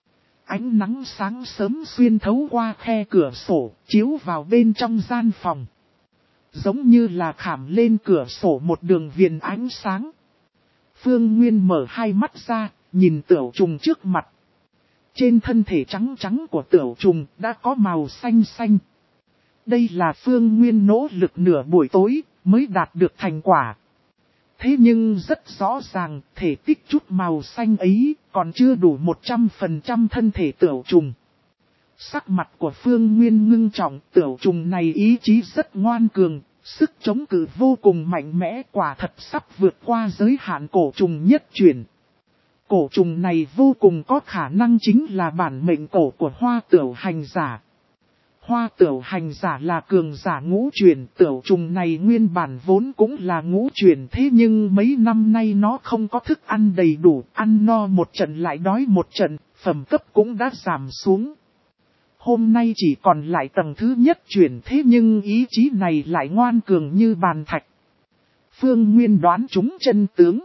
Ánh nắng sáng sớm xuyên thấu qua khe cửa sổ, chiếu vào bên trong gian phòng. Giống như là khảm lên cửa sổ một đường viền ánh sáng. Phương Nguyên mở hai mắt ra, nhìn Tửu Trùng trước mặt. Trên thân thể trắng trắng của Tửu Trùng đã có màu xanh xanh. Đây là Phương Nguyên nỗ lực nửa buổi tối mới đạt được thành quả. Thế nhưng rất rõ ràng, thể tích chút màu xanh ấy còn chưa đủ một trăm phần trăm thân thể Tửu Trùng. Sắc mặt của Phương Nguyên ngưng trọng, Tửu Trùng này ý chí rất ngoan cường, sức chống cự vô cùng mạnh mẽ, quả thật sắp vượt qua giới hạn cổ trùng nhất chuyển. Cổ trùng này vô cùng có khả năng chính là bản mệnh cổ của Hoa Tửu Hành Giả. Hoa Tửu Hành Giả là cường giả ngũ chuyển, Tửu Trùng này nguyên bản vốn cũng là ngũ chuyển, thế nhưng mấy năm nay nó không có thức ăn đầy đủ, ăn no một trận lại đói một trận, phẩm cấp cũng đã giảm xuống. Hôm nay chỉ còn lại tầng thứ nhất chuyển, thế nhưng ý chí này lại ngoan cường như bàn thạch. Phương Nguyên đoán trúng chân tướng.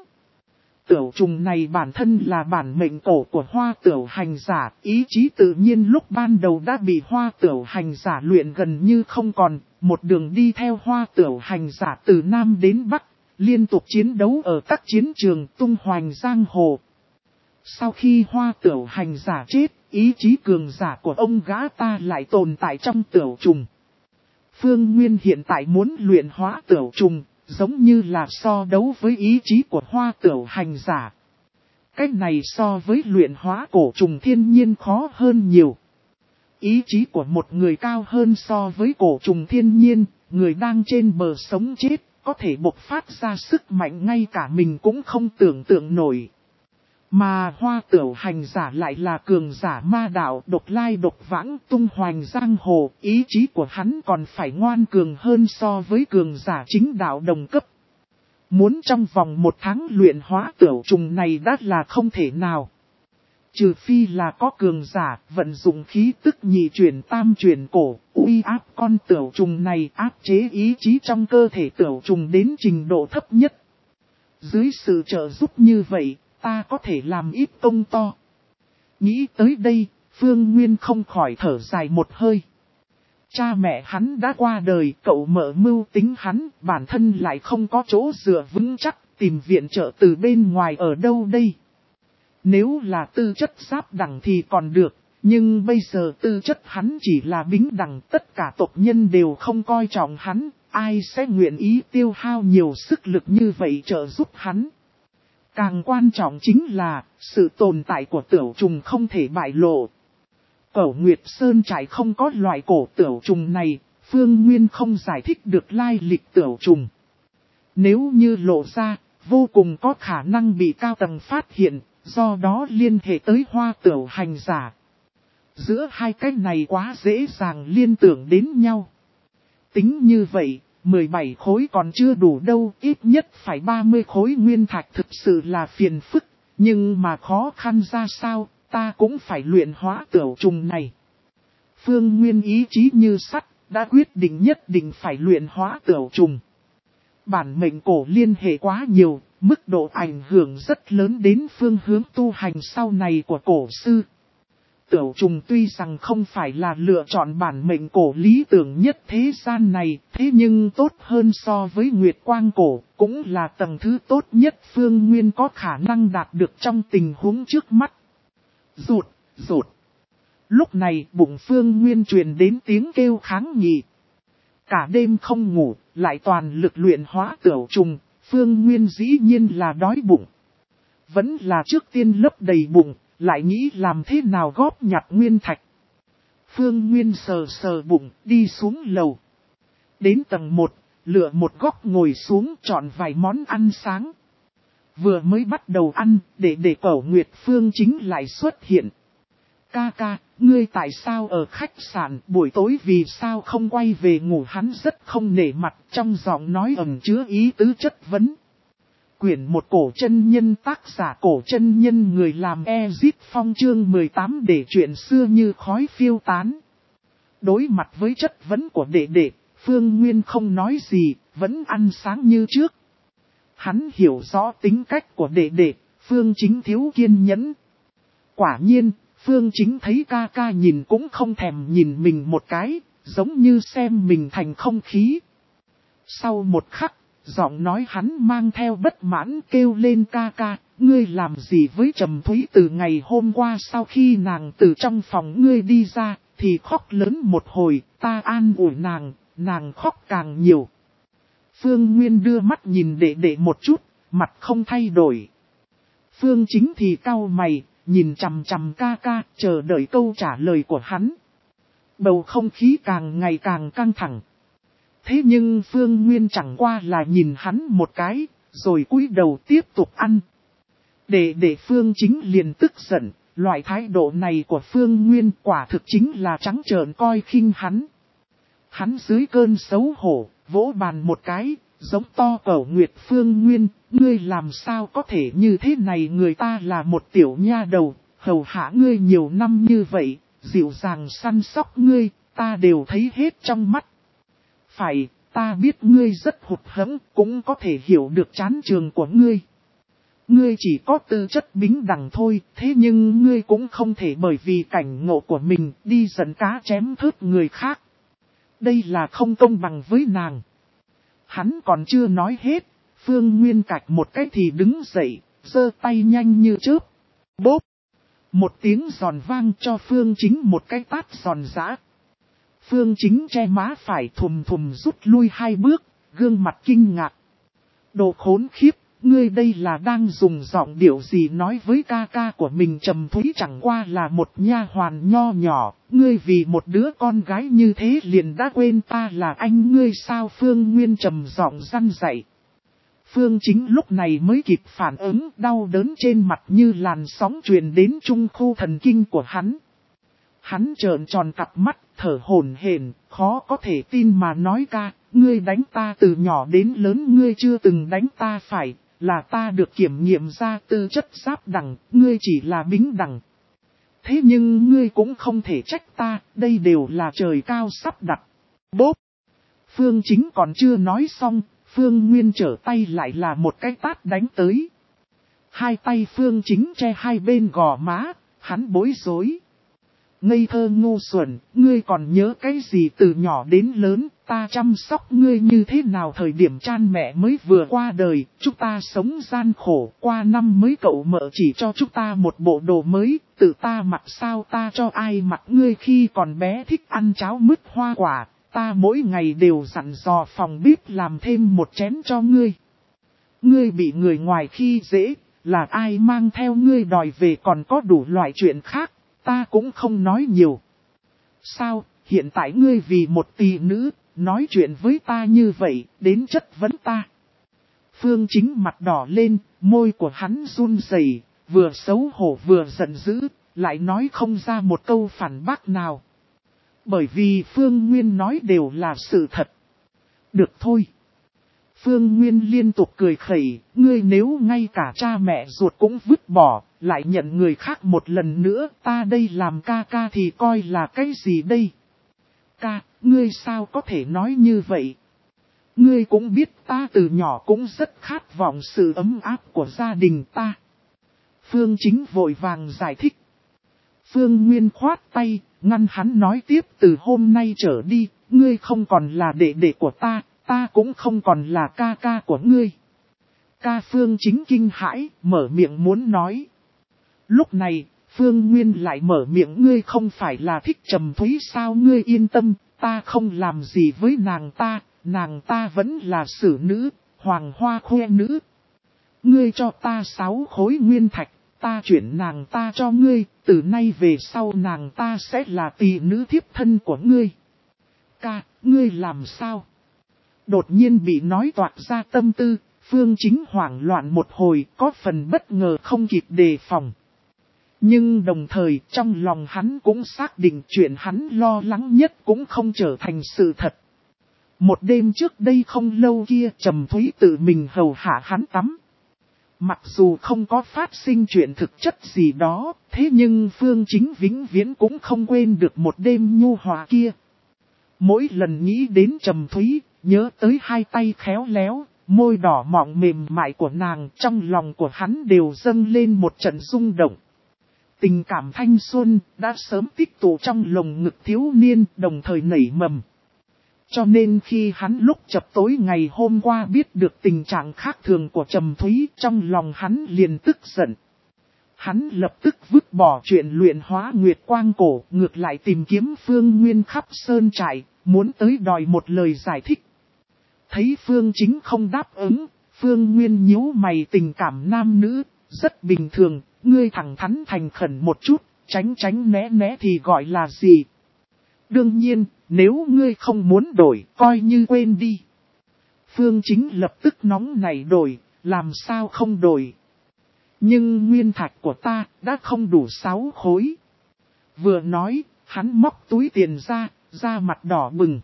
Tửu Trùng này bản thân là bản mệnh cổ của Hoa Tửu Hành Giả, ý chí tự nhiên lúc ban đầu đã bị Hoa Tửu Hành Giả luyện gần như không còn, một đường đi theo Hoa Tửu Hành Giả từ Nam đến Bắc, liên tục chiến đấu ở các chiến trường tung hoành giang hồ. Sau khi Hoa Tửu Hành Giả chết, ý chí cường giả của ông gã ta lại tồn tại trong Tửu Trùng. Phương Nguyên hiện tại muốn luyện hóa Tửu Trùng, giống như là so đấu với ý chí của Hoa Tửu Hành Giả. Cách này so với luyện hóa cổ trùng thiên nhiên khó hơn nhiều. Ý chí của một người cao hơn so với cổ trùng thiên nhiên, người đang trên bờ sống chết, có thể bộc phát ra sức mạnh ngay cả mình cũng không tưởng tượng nổi. Mà Hoa Tửu Hành Giả lại là cường giả ma đạo, độc lai độc vãng, tung hoành giang hồ, ý chí của hắn còn phải ngoan cường hơn so với cường giả chính đạo đồng cấp. Muốn trong vòng một tháng luyện hóa Tửu Trùng này đã là không thể nào. Trừ phi là có cường giả vận dụng khí tức nhị chuyển tam chuyển cổ, uy áp con Tửu Trùng này, áp chế ý chí trong cơ thể Tửu Trùng đến trình độ thấp nhất. Dưới sự trợ giúp như vậy, ta có thể làm ít công to. Nghĩ tới đây, Phương Nguyên không khỏi thở dài một hơi. Cha mẹ hắn đã qua đời, cậu mở mưu tính hắn, bản thân lại không có chỗ dựa vững chắc, tìm viện trợ từ bên ngoài ở đâu đây? Nếu là tư chất giáp đẳng thì còn được, nhưng bây giờ tư chất hắn chỉ là bính đẳng, tất cả tộc nhân đều không coi trọng hắn, ai sẽ nguyện ý tiêu hao nhiều sức lực như vậy trợ giúp hắn. Càng quan trọng chính là, sự tồn tại của tửu trùng không thể bại lộ. Cẩu Nguyệt Sơn trại không có loại cổ tửu trùng này, Phương Nguyên không giải thích được lai lịch tửu trùng. Nếu như lộ ra, vô cùng có khả năng bị cao tầng phát hiện, do đó liên hệ tới hoa tửu hành giả. Giữa hai cái này quá dễ dàng liên tưởng đến nhau. Tính như vậy, mười bảy khối còn chưa đủ đâu, ít nhất phải ba mươi khối nguyên thạch thực sự là phiền phức, nhưng mà khó khăn ra sao, ta cũng phải luyện hóa tửu trùng này. Phương Nguyên ý chí như sắt, đã quyết định nhất định phải luyện hóa tửu trùng. Bản mệnh cổ liên hệ quá nhiều, mức độ ảnh hưởng rất lớn đến phương hướng tu hành sau này của cổ sư. Tửu trùng tuy rằng không phải là lựa chọn bản mệnh cổ lý tưởng nhất thế gian này, thế nhưng tốt hơn so với Nguyệt Quang cổ, cũng là tầng thứ tốt nhất Phương Nguyên có khả năng đạt được trong tình huống trước mắt. Rụt, rụt. Lúc này bụng Phương Nguyên truyền đến tiếng kêu kháng nghị. Cả đêm không ngủ, lại toàn lực luyện hóa tửu trùng, Phương Nguyên dĩ nhiên là đói bụng. Vẫn là trước tiên lấp đầy bụng, lại nghĩ làm thế nào góp nhặt nguyên thạch. Phương Nguyên sờ sờ bụng, đi xuống lầu. Đến tầng một, lựa một góc ngồi xuống chọn vài món ăn sáng. Vừa mới bắt đầu ăn, để để Cẩu Nguyệt Phương Chính lại xuất hiện. Ca ca, ngươi tại sao ở khách sạn buổi tối vì sao không quay về ngủ? Hắn rất không nể mặt, trong giọng nói ẩn chứa ý tứ chất vấn. Quyển một cổ chân nhân, tác giả cổ chân nhân, người làm Ezit Phong, chương mười tám, để chuyện xưa như khói phiêu tán. Đối mặt với chất vấn của đệ đệ, Phương Nguyên không nói gì, vẫn ăn sáng như trước. Hắn hiểu rõ tính cách của đệ đệ, Phương Chính thiếu kiên nhẫn. Quả nhiên, Phương Chính thấy ca ca nhìn cũng không thèm nhìn mình một cái, giống như xem mình thành không khí. Sau một khắc, giọng nói hắn mang theo bất mãn kêu lên, ca ca, ngươi làm gì với Trầm Thúy? Từ ngày hôm qua sau khi nàng từ trong phòng ngươi đi ra, thì khóc lớn một hồi, ta an ủi nàng, nàng khóc càng nhiều. Phương Nguyên đưa mắt nhìn đệ đệ một chút, mặt không thay đổi. Phương Chính thì cau mày, nhìn chằm chằm ca ca, chờ đợi câu trả lời của hắn. Bầu không khí càng ngày càng căng thẳng. Thế nhưng Phương Nguyên chẳng qua là nhìn hắn một cái, rồi cúi đầu tiếp tục ăn. Để để Phương Chính liền tức giận, loại thái độ này của Phương Nguyên quả thực chính là trắng trợn coi khinh hắn. Hắn dưới cơn xấu hổ, vỗ bàn một cái, giống to, Cẩu Nguyệt Phương Nguyên, ngươi làm sao có thể như thế này? Người ta là một tiểu nha đầu, hầu hạ ngươi nhiều năm như vậy, dịu dàng săn sóc ngươi, ta đều thấy hết trong mắt. Phải, ta biết ngươi rất hụt hẫng, cũng có thể hiểu được chán trường của ngươi. Ngươi chỉ có tư chất bính đẳng thôi, thế nhưng ngươi cũng không thể bởi vì cảnh ngộ của mình đi giận cá chém thớt người khác. Đây là không công bằng với nàng. Hắn còn chưa nói hết, Phương Nguyên cạch một cái thì đứng dậy, giơ tay nhanh như chớp. Bốp! Một tiếng giòn vang cho Phương Chính một cái tát giòn giã. Phương Chính che má phải thùm thùm rút lui hai bước, gương mặt kinh ngạc. Đồ khốn khiếp, ngươi đây là đang dùng giọng điệu gì nói với ca ca của mình? Trầm Thúy chẳng qua là một nha hoàn nho nhỏ, ngươi vì một đứa con gái như thế liền đã quên ta là anh ngươi sao? Phương Nguyên trầm giọng răn dạy. Phương Chính lúc này mới kịp phản ứng, đau đớn trên mặt như làn sóng truyền đến trung khu thần kinh của hắn. Hắn trợn tròn cặp mắt, thở hổn hển, khó có thể tin mà nói, ca, ngươi đánh ta từ nhỏ đến lớn, ngươi chưa từng đánh ta phải, là ta được kiểm nghiệm ra tư chất giáp đẳng, ngươi chỉ là bính đẳng. Thế nhưng ngươi cũng không thể trách ta, đây đều là trời cao sắp đặt. Bốp! Phương Chính còn chưa nói xong, Phương Nguyên trở tay lại là một cái tát đánh tới. Hai tay Phương Chính che hai bên gò má, hắn bối rối. ngây thơ ngu xuẩn, ngươi còn nhớ cái gì từ nhỏ đến lớn, ta chăm sóc ngươi như thế nào thời điểm chan mẹ mới vừa qua đời, chúng ta sống gian khổ, qua năm mới cậu mợ chỉ cho chúng ta một bộ đồ mới, tự ta mặc sao ta cho ai mặc ngươi khi còn bé thích ăn cháo mứt hoa quả, ta mỗi ngày đều dặn dò phòng bếp làm thêm một chén cho ngươi. Ngươi bị người ngoài khi dễ, là ai mang theo ngươi đòi về còn có đủ loại chuyện khác, ta cũng không nói nhiều. Sao, hiện tại ngươi vì một tỷ nữ, nói chuyện với ta như vậy, đến chất vấn ta. Phương Chính mặt đỏ lên, môi của hắn run rẩy, vừa xấu hổ vừa giận dữ, lại nói không ra một câu phản bác nào. Bởi vì Phương Nguyên nói đều là sự thật. Được thôi. Phương Nguyên liên tục cười khẩy, ngươi nếu ngay cả cha mẹ ruột cũng vứt bỏ, lại nhận người khác một lần nữa, ta đây làm ca ca thì coi là cái gì đây? Ca, ngươi sao có thể nói như vậy? Ngươi cũng biết ta từ nhỏ cũng rất khát vọng sự ấm áp của gia đình ta. Phương Chính vội vàng giải thích. Phương Nguyên khoát tay, ngăn hắn nói tiếp từ hôm nay trở đi, ngươi không còn là đệ đệ của ta, ta cũng không còn là ca ca của ngươi. Ca Phương Chính kinh hãi, mở miệng muốn nói. Lúc này, Phương Nguyên lại mở miệng ngươi không phải là thích Trầm Thúy sao ngươi yên tâm, ta không làm gì với nàng ta, nàng ta vẫn là xử nữ, hoàng hoa khoe nữ. Ngươi cho ta sáu khối nguyên thạch, ta chuyển nàng ta cho ngươi, từ nay về sau nàng ta sẽ là tỷ nữ thiếp thân của ngươi. Ca, ngươi làm sao? Đột nhiên bị nói toạc ra tâm tư, Phương Chính hoảng loạn một hồi, có phần bất ngờ không kịp đề phòng. Nhưng đồng thời trong lòng hắn cũng xác định chuyện hắn lo lắng nhất cũng không trở thành sự thật. Một đêm trước đây không lâu kia Trầm Thúy tự mình hầu hạ hắn tắm. Mặc dù không có phát sinh chuyện thực chất gì đó, thế nhưng Phương Chính vĩnh viễn cũng không quên được một đêm nhu hòa kia. Mỗi lần nghĩ đến Trầm Thúy, nhớ tới hai tay khéo léo, môi đỏ mọng mềm mại của nàng, trong lòng của hắn đều dâng lên một trận rung động. Tình cảm thanh xuân đã sớm tích tụ trong lồng ngực thiếu niên, đồng thời nảy mầm. Cho nên khi hắn lúc chập tối ngày hôm qua biết được tình trạng khác thường của Trầm Thúy, trong lòng hắn liền tức giận. Hắn lập tức vứt bỏ chuyện luyện hóa nguyệt quang cổ, ngược lại tìm kiếm Phương Nguyên khắp sơn trại, muốn tới đòi một lời giải thích. Thấy Phương Chính không đáp ứng, Phương Nguyên nhíu mày tình cảm nam nữ, rất bình thường, ngươi thẳng thắn thành khẩn một chút, tránh tránh né né thì gọi là gì? Đương nhiên, nếu ngươi không muốn đổi, coi như quên đi. Phương Chính lập tức nóng nảy đổi, làm sao không đổi? Nhưng nguyên thạch của ta đã không đủ sáu khối. Vừa nói, hắn móc túi tiền ra, ra mặt đỏ bừng.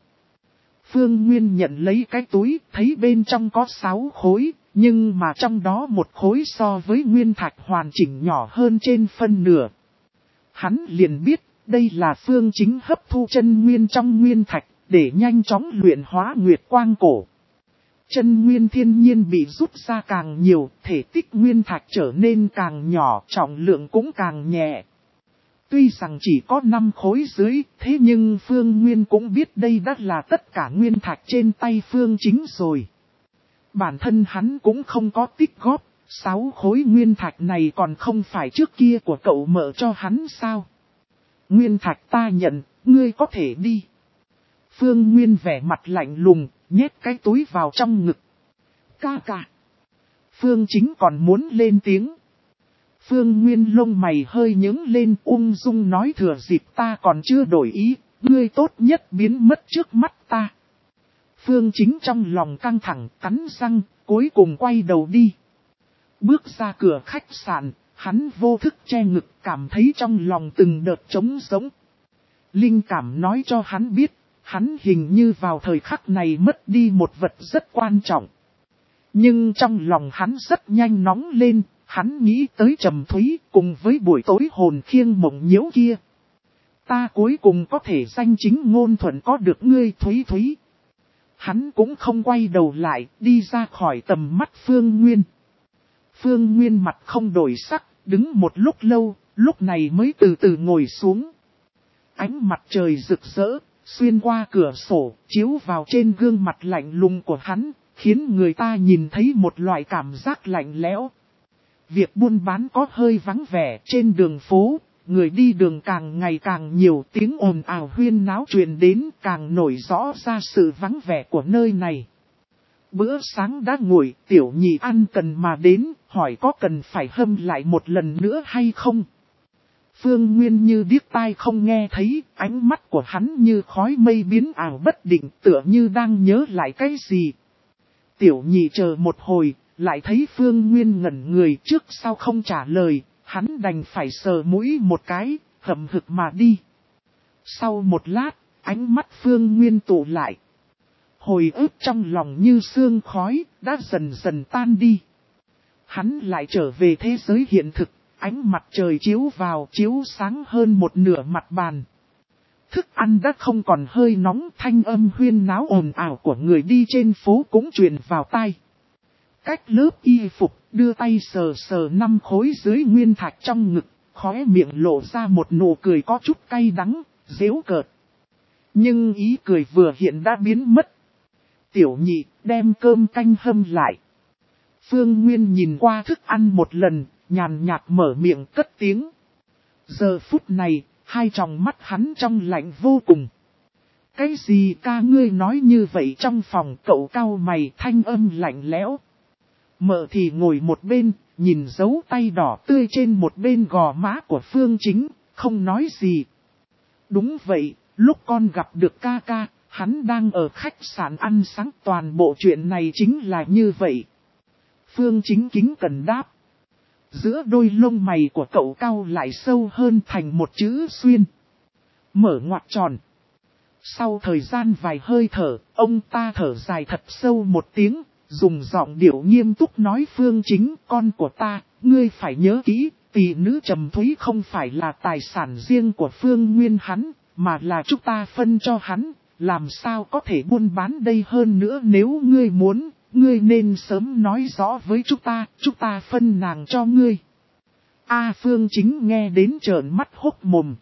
Phương Nguyên nhận lấy cái túi, thấy bên trong có sáu khối, nhưng mà trong đó một khối so với nguyên thạch hoàn chỉnh nhỏ hơn trên phân nửa. Hắn liền biết, đây là Phương Chính hấp thu chân nguyên trong nguyên thạch, để nhanh chóng luyện hóa nguyệt quang cổ. Chân nguyên thiên nhiên bị rút ra càng nhiều, thể tích nguyên thạch trở nên càng nhỏ, trọng lượng cũng càng nhẹ. Tuy rằng chỉ có năm khối dưới, thế nhưng Phương Nguyên cũng biết đây đã là tất cả nguyên thạch trên tay Phương Chính rồi. Bản thân hắn cũng không có tích góp, sáu khối nguyên thạch này còn không phải trước kia của cậu mợ cho hắn sao? Nguyên thạch ta nhận, ngươi có thể đi. Phương Nguyên vẻ mặt lạnh lùng, nhét cái túi vào trong ngực. Ca ca. Phương Chính còn muốn lên tiếng. Phương Nguyên lông mày hơi nhướng lên, ung dung nói thừa dịp ta còn chưa đổi ý, ngươi tốt nhất biến mất trước mắt ta. Phương Chính trong lòng căng thẳng, cắn răng, cuối cùng quay đầu đi. Bước ra cửa khách sạn, hắn vô thức che ngực, cảm thấy trong lòng từng đợt trống sống. Linh cảm nói cho hắn biết, hắn hình như vào thời khắc này mất đi một vật rất quan trọng. Nhưng trong lòng hắn rất nhanh nóng lên, hắn nghĩ tới Trầm Thúy cùng với buổi tối hồn khiêng mộng nhiễu kia. Ta cuối cùng có thể danh chính ngôn thuận có được ngươi Thúy Thúy. Hắn cũng không quay đầu lại, đi ra khỏi tầm mắt Phương Nguyên. Phương Nguyên mặt không đổi sắc, đứng một lúc lâu, lúc này mới từ từ ngồi xuống. ánh mặt trời rực rỡ, xuyên qua cửa sổ, chiếu vào trên gương mặt lạnh lùng của hắn, khiến người ta nhìn thấy một loại cảm giác lạnh lẽo. Việc buôn bán có hơi vắng vẻ trên đường phố, người đi đường càng ngày càng nhiều, tiếng ồn ào huyên náo truyền đến càng nổi rõ ra sự vắng vẻ của nơi này. Bữa sáng đã nguội, tiểu nhị ăn cần mà đến, hỏi có cần phải hâm lại một lần nữa hay không? Phương Nguyên như điếc tai không nghe thấy, ánh mắt của hắn như khói mây biến ảo bất định, tựa như đang nhớ lại cái gì. Tiểu nhị chờ một hồi, lại thấy Phương Nguyên ngẩn người trước sau không trả lời, hắn đành phải sờ mũi một cái, hậm hực mà đi. Sau một lát, ánh mắt Phương Nguyên tụ lại. Hồi ức trong lòng như sương khói, đã dần dần tan đi. Hắn lại trở về thế giới hiện thực, ánh mặt trời chiếu vào chiếu sáng hơn một nửa mặt bàn. Thức ăn đã không còn hơi nóng, thanh âm huyên náo ồn ào của người đi trên phố cũng truyền vào tai. Cách lớp y phục, đưa tay sờ sờ năm khối dưới nguyên thạch trong ngực, khóe miệng lộ ra một nụ cười có chút cay đắng, giễu cợt. Nhưng ý cười vừa hiện đã biến mất. Tiểu nhị đem cơm canh hâm lại. Phương Nguyên nhìn qua thức ăn một lần, nhàn nhạt mở miệng cất tiếng. Giờ phút này, hai tròng mắt hắn trong lạnh vô cùng. Cái gì ca ngươi nói như vậy? Trong phòng cậu cau mày, thanh âm lạnh lẽo. Mợ thì ngồi một bên, nhìn dấu tay đỏ tươi trên một bên gò má của Phương Chính, không nói gì. Đúng vậy, lúc con gặp được ca ca, hắn đang ở khách sạn ăn sáng, toàn bộ chuyện này chính là như vậy. Phương Chính kính cần đáp. Giữa đôi lông mày của cậu cau lại sâu hơn thành một chữ xuyên. Mở ngoặc tròn. Sau thời gian vài hơi thở, ông ta thở dài thật sâu một tiếng, dùng giọng điệu nghiêm túc nói: Phương Chính, con của ta, ngươi phải nhớ kỹ, tỷ nữ Trầm Thúy không phải là tài sản riêng của Phương Nguyên hắn, mà là chúng ta phân cho hắn, làm sao có thể buôn bán đây? Hơn nữa nếu ngươi muốn, ngươi nên sớm nói rõ với chúng ta, chúng ta phân nàng cho ngươi. A Phương Chính nghe đến trợn mắt hốc mồm.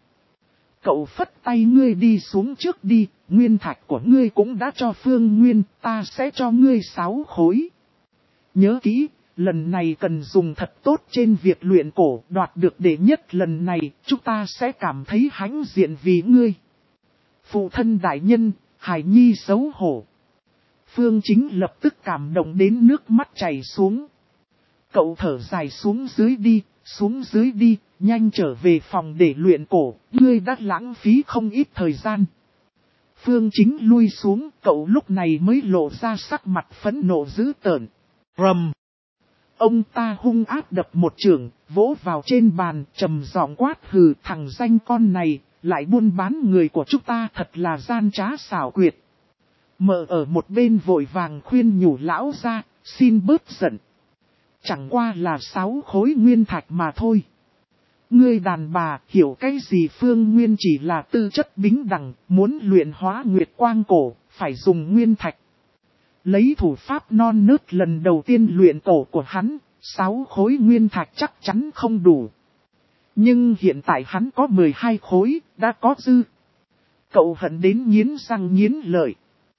Cậu phất tay: ngươi đi xuống trước đi, nguyên thạch của ngươi cũng đã cho Phương Nguyên, ta sẽ cho ngươi sáu khối. Nhớ kỹ, lần này cần dùng thật tốt trên việc luyện cổ, đoạt được đệ nhất lần này, chúng ta sẽ cảm thấy hãnh diện vì ngươi. Phụ thân đại nhân, hài nhi xấu hổ. Phương Chính lập tức cảm động đến nước mắt chảy xuống. Cậu thở dài: xuống dưới đi, xuống dưới đi, nhanh trở về phòng để luyện cổ, ngươi đã lãng phí không ít thời gian. Phương Chính lui xuống, cậu lúc này mới lộ ra sắc mặt phẫn nộ dữ tợn. Rầm! Ông ta hung ác đập một chưởng, vỗ vào trên bàn, trầm giọng quát: hừ, thằng danh con này, lại buôn bán người của chúng ta, thật là gian trá xảo quyệt. Mợ ở một bên vội vàng khuyên nhủ lão ra, xin bớt giận. Chẳng qua là sáu khối nguyên thạch mà thôi. Ngươi đàn bà hiểu cái gì? Phương Nguyên chỉ là tư chất bính đẳng, muốn luyện hóa nguyệt quang cổ, phải dùng nguyên thạch. Lấy thủ pháp non nớt lần đầu tiên luyện cổ của hắn, sáu khối nguyên thạch chắc chắn không đủ. Nhưng hiện tại hắn có mười hai khối, đã có dư. Cậu hận đến nghiến răng nghiến lợi.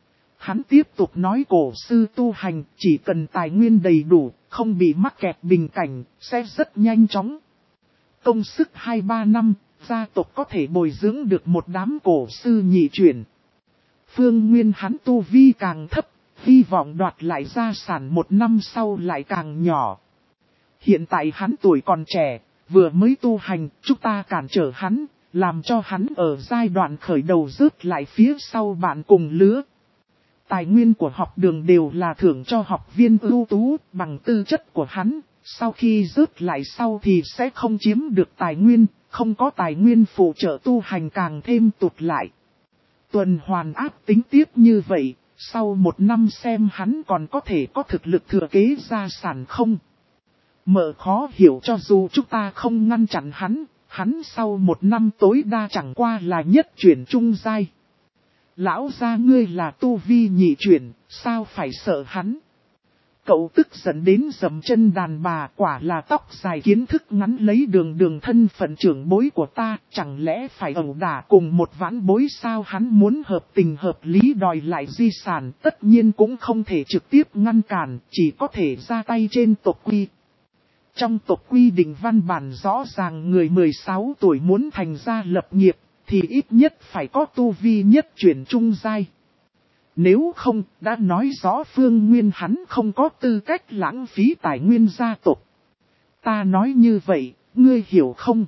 Hắn tiếp tục nói: cổ sư tu hành, chỉ cần tài nguyên đầy đủ, không bị mắc kẹt bình cảnh, sẽ rất nhanh chóng. Công sức hai ba năm, gia tộc có thể bồi dưỡng được một đám cổ sư nhị chuyển. Phương Nguyên hắn tu vi càng thấp, hy vọng đoạt lại gia sản một năm sau lại càng nhỏ. Hiện tại hắn tuổi còn trẻ, vừa mới tu hành, chúng ta cản trở hắn, làm cho hắn ở giai đoạn khởi đầu rớt lại phía sau bạn cùng lứa. Tài nguyên của học đường đều là thưởng cho học viên ưu tú, bằng tư chất của hắn, sau khi rớt lại sau thì sẽ không chiếm được tài nguyên, không có tài nguyên phụ trợ tu hành càng thêm tụt lại. Tuần hoàn áp tính tiếp như vậy, sau một năm xem hắn còn có thể có thực lực thừa kế gia sản không. Mợ khó hiểu, cho dù chúng ta không ngăn chặn hắn, hắn sau một năm tối đa chẳng qua là nhất chuyển trung giai. Lão gia ngươi là tu vi nhị chuyển, sao phải sợ hắn? Cậu tức giận đến dầm chân đàn bà, quả là tóc dài kiến thức ngắn lấy đường đường thân phận trưởng bối của ta, chẳng lẽ phải ẩu đả cùng một vãn bối sao? Hắn muốn hợp tình hợp lý đòi lại di sản, tất nhiên cũng không thể trực tiếp ngăn cản, chỉ có thể ra tay trên tộc quy. Trong tộc quy định văn bản rõ ràng người mười sáu tuổi muốn thành gia lập nghiệp, thì ít nhất phải có tu vi nhất chuyển trung giai. Nếu không, đã nói rõ Phương Nguyên hắn không có tư cách lãng phí tài nguyên gia tộc. Ta nói như vậy, ngươi hiểu không?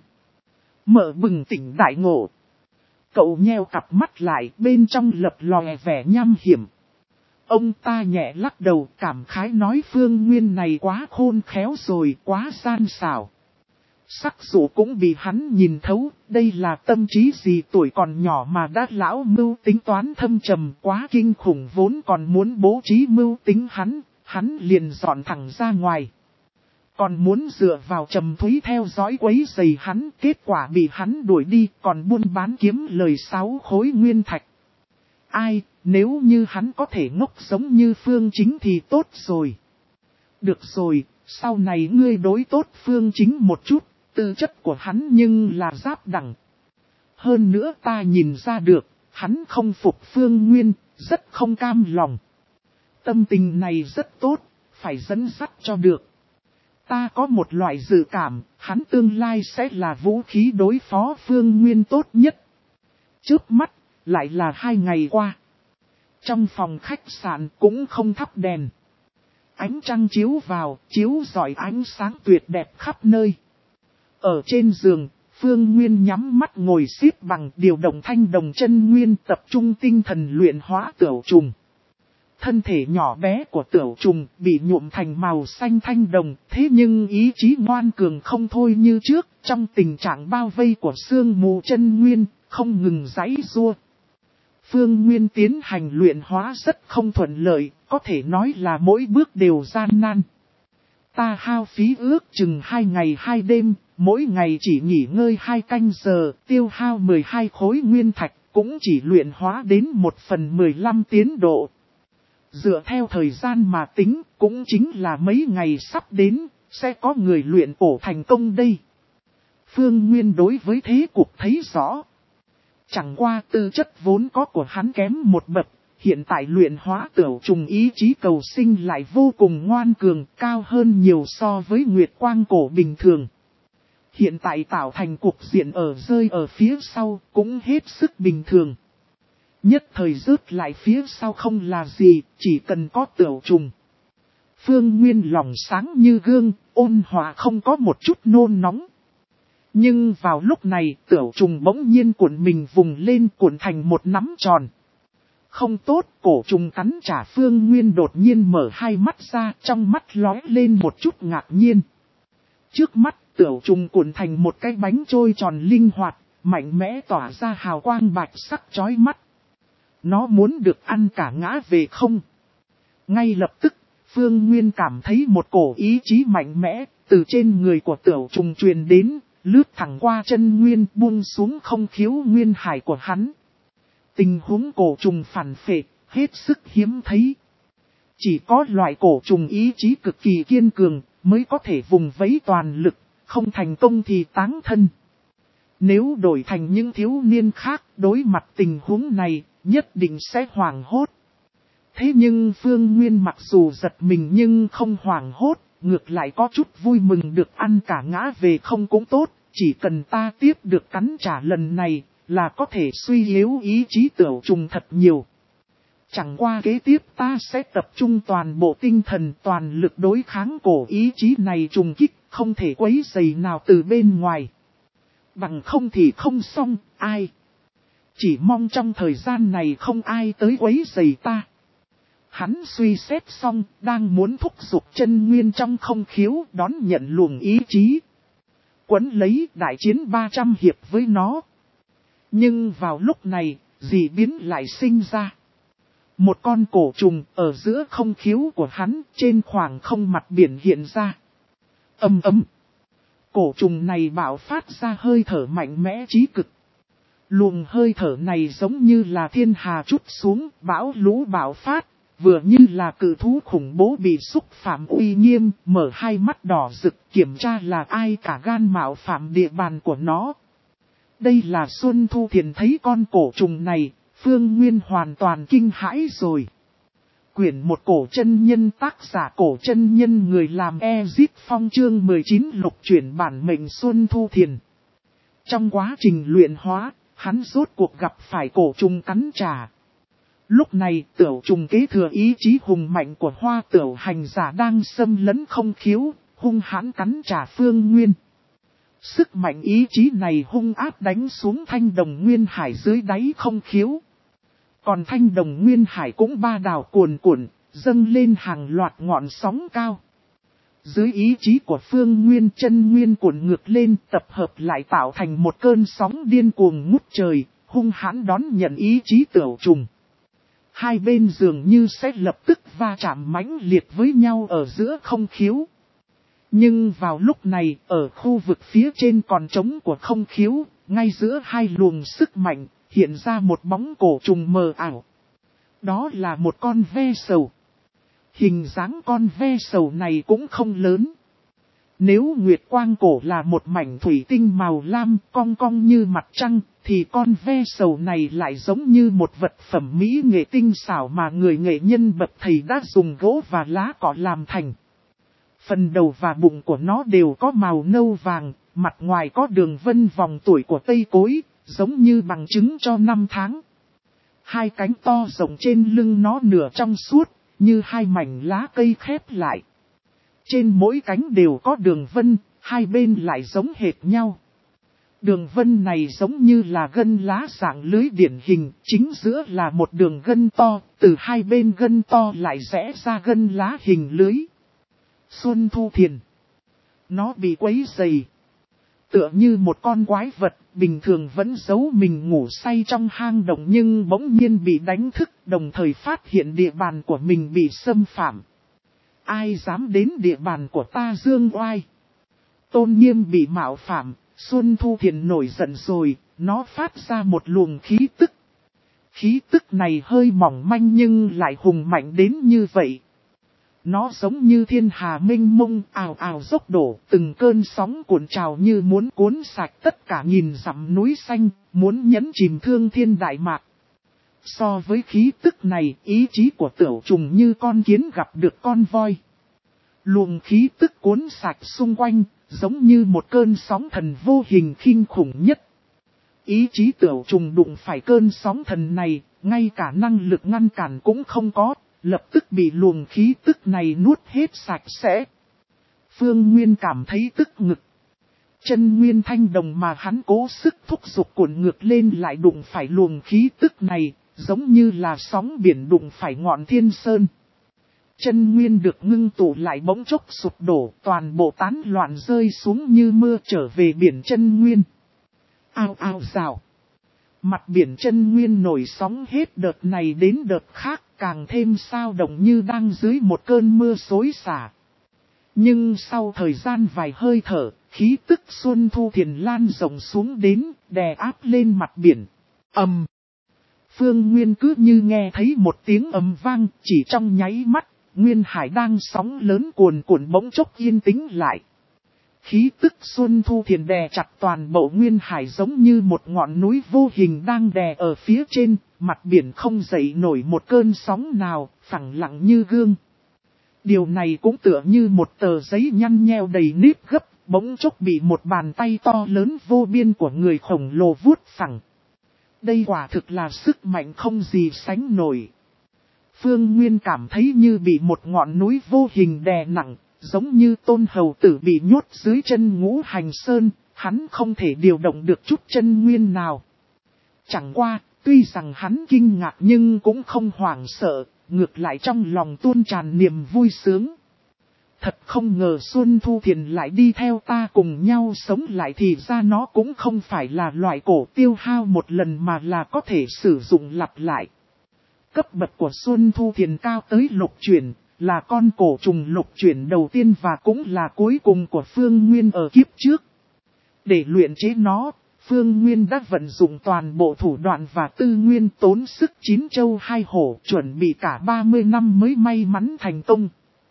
Mở bừng tỉnh đại ngộ. Cậu nheo cặp mắt lại, bên trong lập lòe vẻ nham hiểm. Ông ta nhẹ lắc đầu, cảm khái nói Phương Nguyên này quá khôn khéo rồi, quá gian xảo. Sắc dụ cũng bị hắn nhìn thấu, đây là tâm trí gì, tuổi còn nhỏ mà đã lão mưu tính toán thâm trầm, quá kinh khủng, vốn còn muốn bố trí mưu tính hắn, hắn liền dọn thẳng ra ngoài. Còn muốn dựa vào Trầm Thúy theo dõi quấy rầy hắn, kết quả bị hắn đuổi đi, còn buôn bán kiếm lời sáu khối nguyên thạch. Ai, nếu như hắn có thể ngốc giống như Phương Chính thì tốt rồi. Được rồi, sau này ngươi đối tốt Phương Chính một chút. Tư chất của hắn nhưng là giáp đẳng. Hơn nữa ta nhìn ra được, hắn không phục Phương Nguyên, rất không cam lòng. Tâm tình này rất tốt, phải dẫn dắt cho được. Ta có một loại dự cảm, hắn tương lai sẽ là vũ khí đối phó Phương Nguyên tốt nhất. Trước mắt, lại là hai ngày qua. Trong phòng khách sạn cũng không thắp đèn. Ánh trăng chiếu vào, chiếu rọi ánh sáng tuyệt đẹp khắp nơi. Ở trên giường, Phương Nguyên nhắm mắt ngồi xếp bằng, điều động thanh đồng chân nguyên, tập trung tinh thần luyện hóa tửu trùng. Thân thể nhỏ bé của tửu trùng bị nhuộm thành màu xanh thanh đồng, thế nhưng ý chí ngoan cường không thôi như trước, trong tình trạng bao vây của sương mù chân nguyên, không ngừng giãy giụa. Phương Nguyên tiến hành luyện hóa rất không thuận lợi, có thể nói là mỗi bước đều gian nan. Ta hao phí ước chừng hai ngày hai đêm, mỗi ngày chỉ nghỉ ngơi hai canh giờ, tiêu hao mười hai khối nguyên thạch, cũng chỉ luyện hóa đến một phần mười lăm tiến độ. Dựa theo thời gian mà tính, cũng chính là mấy ngày sắp đến, sẽ có người luyện bổ thành công đây. Phương Nguyên đối với thế cục thấy rõ. Chẳng qua tư chất vốn có của hắn kém một bậc. Hiện tại luyện hóa tửu trùng ý chí cầu sinh lại vô cùng ngoan cường, cao hơn nhiều so với Nguyệt Quang cổ bình thường. Hiện tại tạo thành cục diện ở rơi ở phía sau cũng hết sức bình thường. Nhất thời rớt lại phía sau không là gì, chỉ cần có tửu trùng. Phương Nguyên lòng sáng như gương, ôn hòa không có một chút nôn nóng. Nhưng vào lúc này tửu trùng bỗng nhiên cuộn mình vùng lên, cuộn thành một nắm tròn. Không tốt, cổ trùng cắn trả. Phương Nguyên đột nhiên mở hai mắt ra, trong mắt lóe lên một chút ngạc nhiên. Trước mắt, tửu trùng cuộn thành một cái bánh trôi tròn linh hoạt, mạnh mẽ tỏa ra hào quang bạch sắc chói mắt. Nó muốn được ăn cả ngã về không? Ngay lập tức, Phương Nguyên cảm thấy một cổ ý chí mạnh mẽ, từ trên người của tửu trùng truyền đến, lướt thẳng qua chân nguyên buông xuống không khiếu nguyên hải của hắn. Tình huống cổ trùng phản phệ, hết sức hiếm thấy. Chỉ có loại cổ trùng ý chí cực kỳ kiên cường, mới có thể vùng vẫy toàn lực, không thành công thì táng thân. Nếu đổi thành những thiếu niên khác, đối mặt tình huống này, nhất định sẽ hoảng hốt. Thế nhưng Phương Nguyên mặc dù giật mình nhưng không hoảng hốt, ngược lại có chút vui mừng được ăn cả ngã về không cũng tốt, chỉ cần ta tiếp được cắn trả lần này, là có thể suy yếu ý chí tửu trùng thật nhiều. Chẳng qua kế tiếp ta sẽ tập trung toàn bộ tinh thần toàn lực đối kháng cổ ý chí này trùng kích, không thể quấy rầy nào từ bên ngoài. Bằng không thì không xong, ai? Chỉ mong trong thời gian này không ai tới quấy rầy ta. Hắn suy xét xong, đang muốn thúc giục chân nguyên trong không khiếu đón nhận luồng ý chí. Quấn lấy đại chiến ba trăm hiệp với nó. Nhưng vào lúc này, dị biến lại sinh ra. Một con cổ trùng ở giữa không khiếu của hắn, trên khoảng không mặt biển hiện ra. Ầm ầm. Cổ trùng này bạo phát ra hơi thở mạnh mẽ chí cực. Luồng hơi thở này giống như là thiên hà trút xuống, bão lũ bạo phát, vừa như là cự thú khủng bố bị xúc phạm uy nghiêm, mở hai mắt đỏ rực kiểm tra là ai cả gan mạo phạm địa bàn của nó. Đây là Xuân Thu Thiền thấy con cổ trùng này, Phương Nguyên hoàn toàn kinh hãi rồi. Quyển một cổ chân nhân tác giả cổ chân nhân người làm Ezit Phong chương mười chín lục chuyển bản mệnh Xuân Thu Thiền. Trong quá trình luyện hóa, hắn rốt cuộc gặp phải cổ trùng cắn trả. Lúc này tiểu trùng kế thừa ý chí hùng mạnh của hoa tiểu hành giả đang xâm lấn không khiếu, hung hãn cắn trả Phương Nguyên. Sức mạnh ý chí này hung áp đánh xuống thanh đồng nguyên hải dưới đáy không khiếu. Còn thanh đồng nguyên hải cũng ba đảo cuồn cuộn, dâng lên hàng loạt ngọn sóng cao. Dưới ý chí của Phương Nguyên chân nguyên cuộn ngược lên tập hợp lại tạo thành một cơn sóng điên cuồng ngút trời, hung hãn đón nhận ý chí tiểu trùng. Hai bên dường như sẽ lập tức va chạm mãnh liệt với nhau ở giữa không khiếu. Nhưng vào lúc này, ở khu vực phía trên còn trống của không khiếu, ngay giữa hai luồng sức mạnh, hiện ra một bóng cổ trùng mờ ảo. Đó là một con ve sầu. Hình dáng con ve sầu này cũng không lớn. Nếu nguyệt quang cổ là một mảnh thủy tinh màu lam cong cong như mặt trăng, thì con ve sầu này lại giống như một vật phẩm mỹ nghệ tinh xảo mà người nghệ nhân bậc thầy đã dùng gỗ và lá cỏ làm thành. Phần đầu và bụng của nó đều có màu nâu vàng, mặt ngoài có đường vân vòng tuổi của cây cối, giống như bằng chứng cho năm tháng. Hai cánh to rộng trên lưng nó nửa trong suốt, như hai mảnh lá cây khép lại. Trên mỗi cánh đều có đường vân, hai bên lại giống hệt nhau. Đường vân này giống như là gân lá dạng lưới điển hình, chính giữa là một đường gân to, từ hai bên gân to lại rẽ ra gân lá hình lưới. Xuân Thu Thiền. Nó bị quấy dày. Tựa như một con quái vật, bình thường vẫn giấu mình ngủ say trong hang động nhưng bỗng nhiên bị đánh thức, đồng thời phát hiện địa bàn của mình bị xâm phạm. Ai dám đến địa bàn của ta dương oai? Tôn nghiêm bị mạo phạm, Xuân Thu Thiền nổi giận rồi, nó phát ra một luồng khí tức. Khí tức này hơi mỏng manh nhưng lại hùng mạnh đến như vậy. Nó giống như thiên hà mênh mông ào ào dốc đổ, từng cơn sóng cuộn trào như muốn cuốn sạch tất cả nghìn dặm núi xanh, muốn nhấn chìm thương thiên đại mạc. So với khí tức này, ý chí của tiểu trùng như con kiến gặp được con voi. Luồng khí tức cuốn sạch xung quanh, giống như một cơn sóng thần vô hình kinh khủng nhất. Ý chí tiểu trùng đụng phải cơn sóng thần này, ngay cả năng lực ngăn cản cũng không có. Lập tức bị luồng khí tức này nuốt hết sạch sẽ. Phương Nguyên cảm thấy tức ngực. Chân nguyên thanh đồng mà hắn cố sức thúc giục cuộn ngược lên lại đụng phải luồng khí tức này, giống như là sóng biển đụng phải ngọn thiên sơn. Chân nguyên được ngưng tụ lại bỗng chốc sụp đổ, toàn bộ tán loạn rơi xuống như mưa trở về biển chân nguyên. Ao ao rào. Mặt biển chân nguyên nổi sóng hết đợt này đến đợt khác, càng thêm sao động như đang dưới một cơn mưa xối xả. Nhưng sau thời gian vài hơi thở, khí tức Xuân Thu Thiền lan rộng xuống đến, đè áp lên mặt biển. Ầm. Phương Nguyên cứ như nghe thấy một tiếng ầm vang, chỉ trong nháy mắt, Nguyên Hải đang sóng lớn cuồn cuộn bỗng chốc yên tĩnh lại. Khí tức Xuân Thu Thiền đè chặt toàn bộ Nguyên Hải giống như một ngọn núi vô hình đang đè ở phía trên, mặt biển không dậy nổi một cơn sóng nào, phẳng lặng như gương. Điều này cũng tựa như một tờ giấy nhăn nheo đầy nếp gấp, bỗng chốc bị một bàn tay to lớn vô biên của người khổng lồ vuốt phẳng. Đây quả thực là sức mạnh không gì sánh nổi. Phương Nguyên cảm thấy như bị một ngọn núi vô hình đè nặng. Giống như Tôn Hầu Tử bị nhốt dưới chân Ngũ Hành Sơn, hắn không thể điều động được chút chân nguyên nào. Chẳng qua, tuy rằng hắn kinh ngạc nhưng cũng không hoảng sợ, ngược lại trong lòng tuôn tràn niềm vui sướng. Thật không ngờ Xuân Thu Thiền lại đi theo ta cùng nhau sống lại thì ra nó cũng không phải là loại cổ tiêu hao một lần mà là có thể sử dụng lặp lại. Cấp bậc của Xuân Thu Thiền cao tới lục chuyển. Là con cổ trùng lục chuyển đầu tiên và cũng là cuối cùng của Phương Nguyên ở kiếp trước. Để luyện chế nó, Phương Nguyên đã vận dụng toàn bộ thủ đoạn và tư nguyên tốn sức chín châu hai hổ chuẩn bị cả ba mươi năm mới may mắn thành công.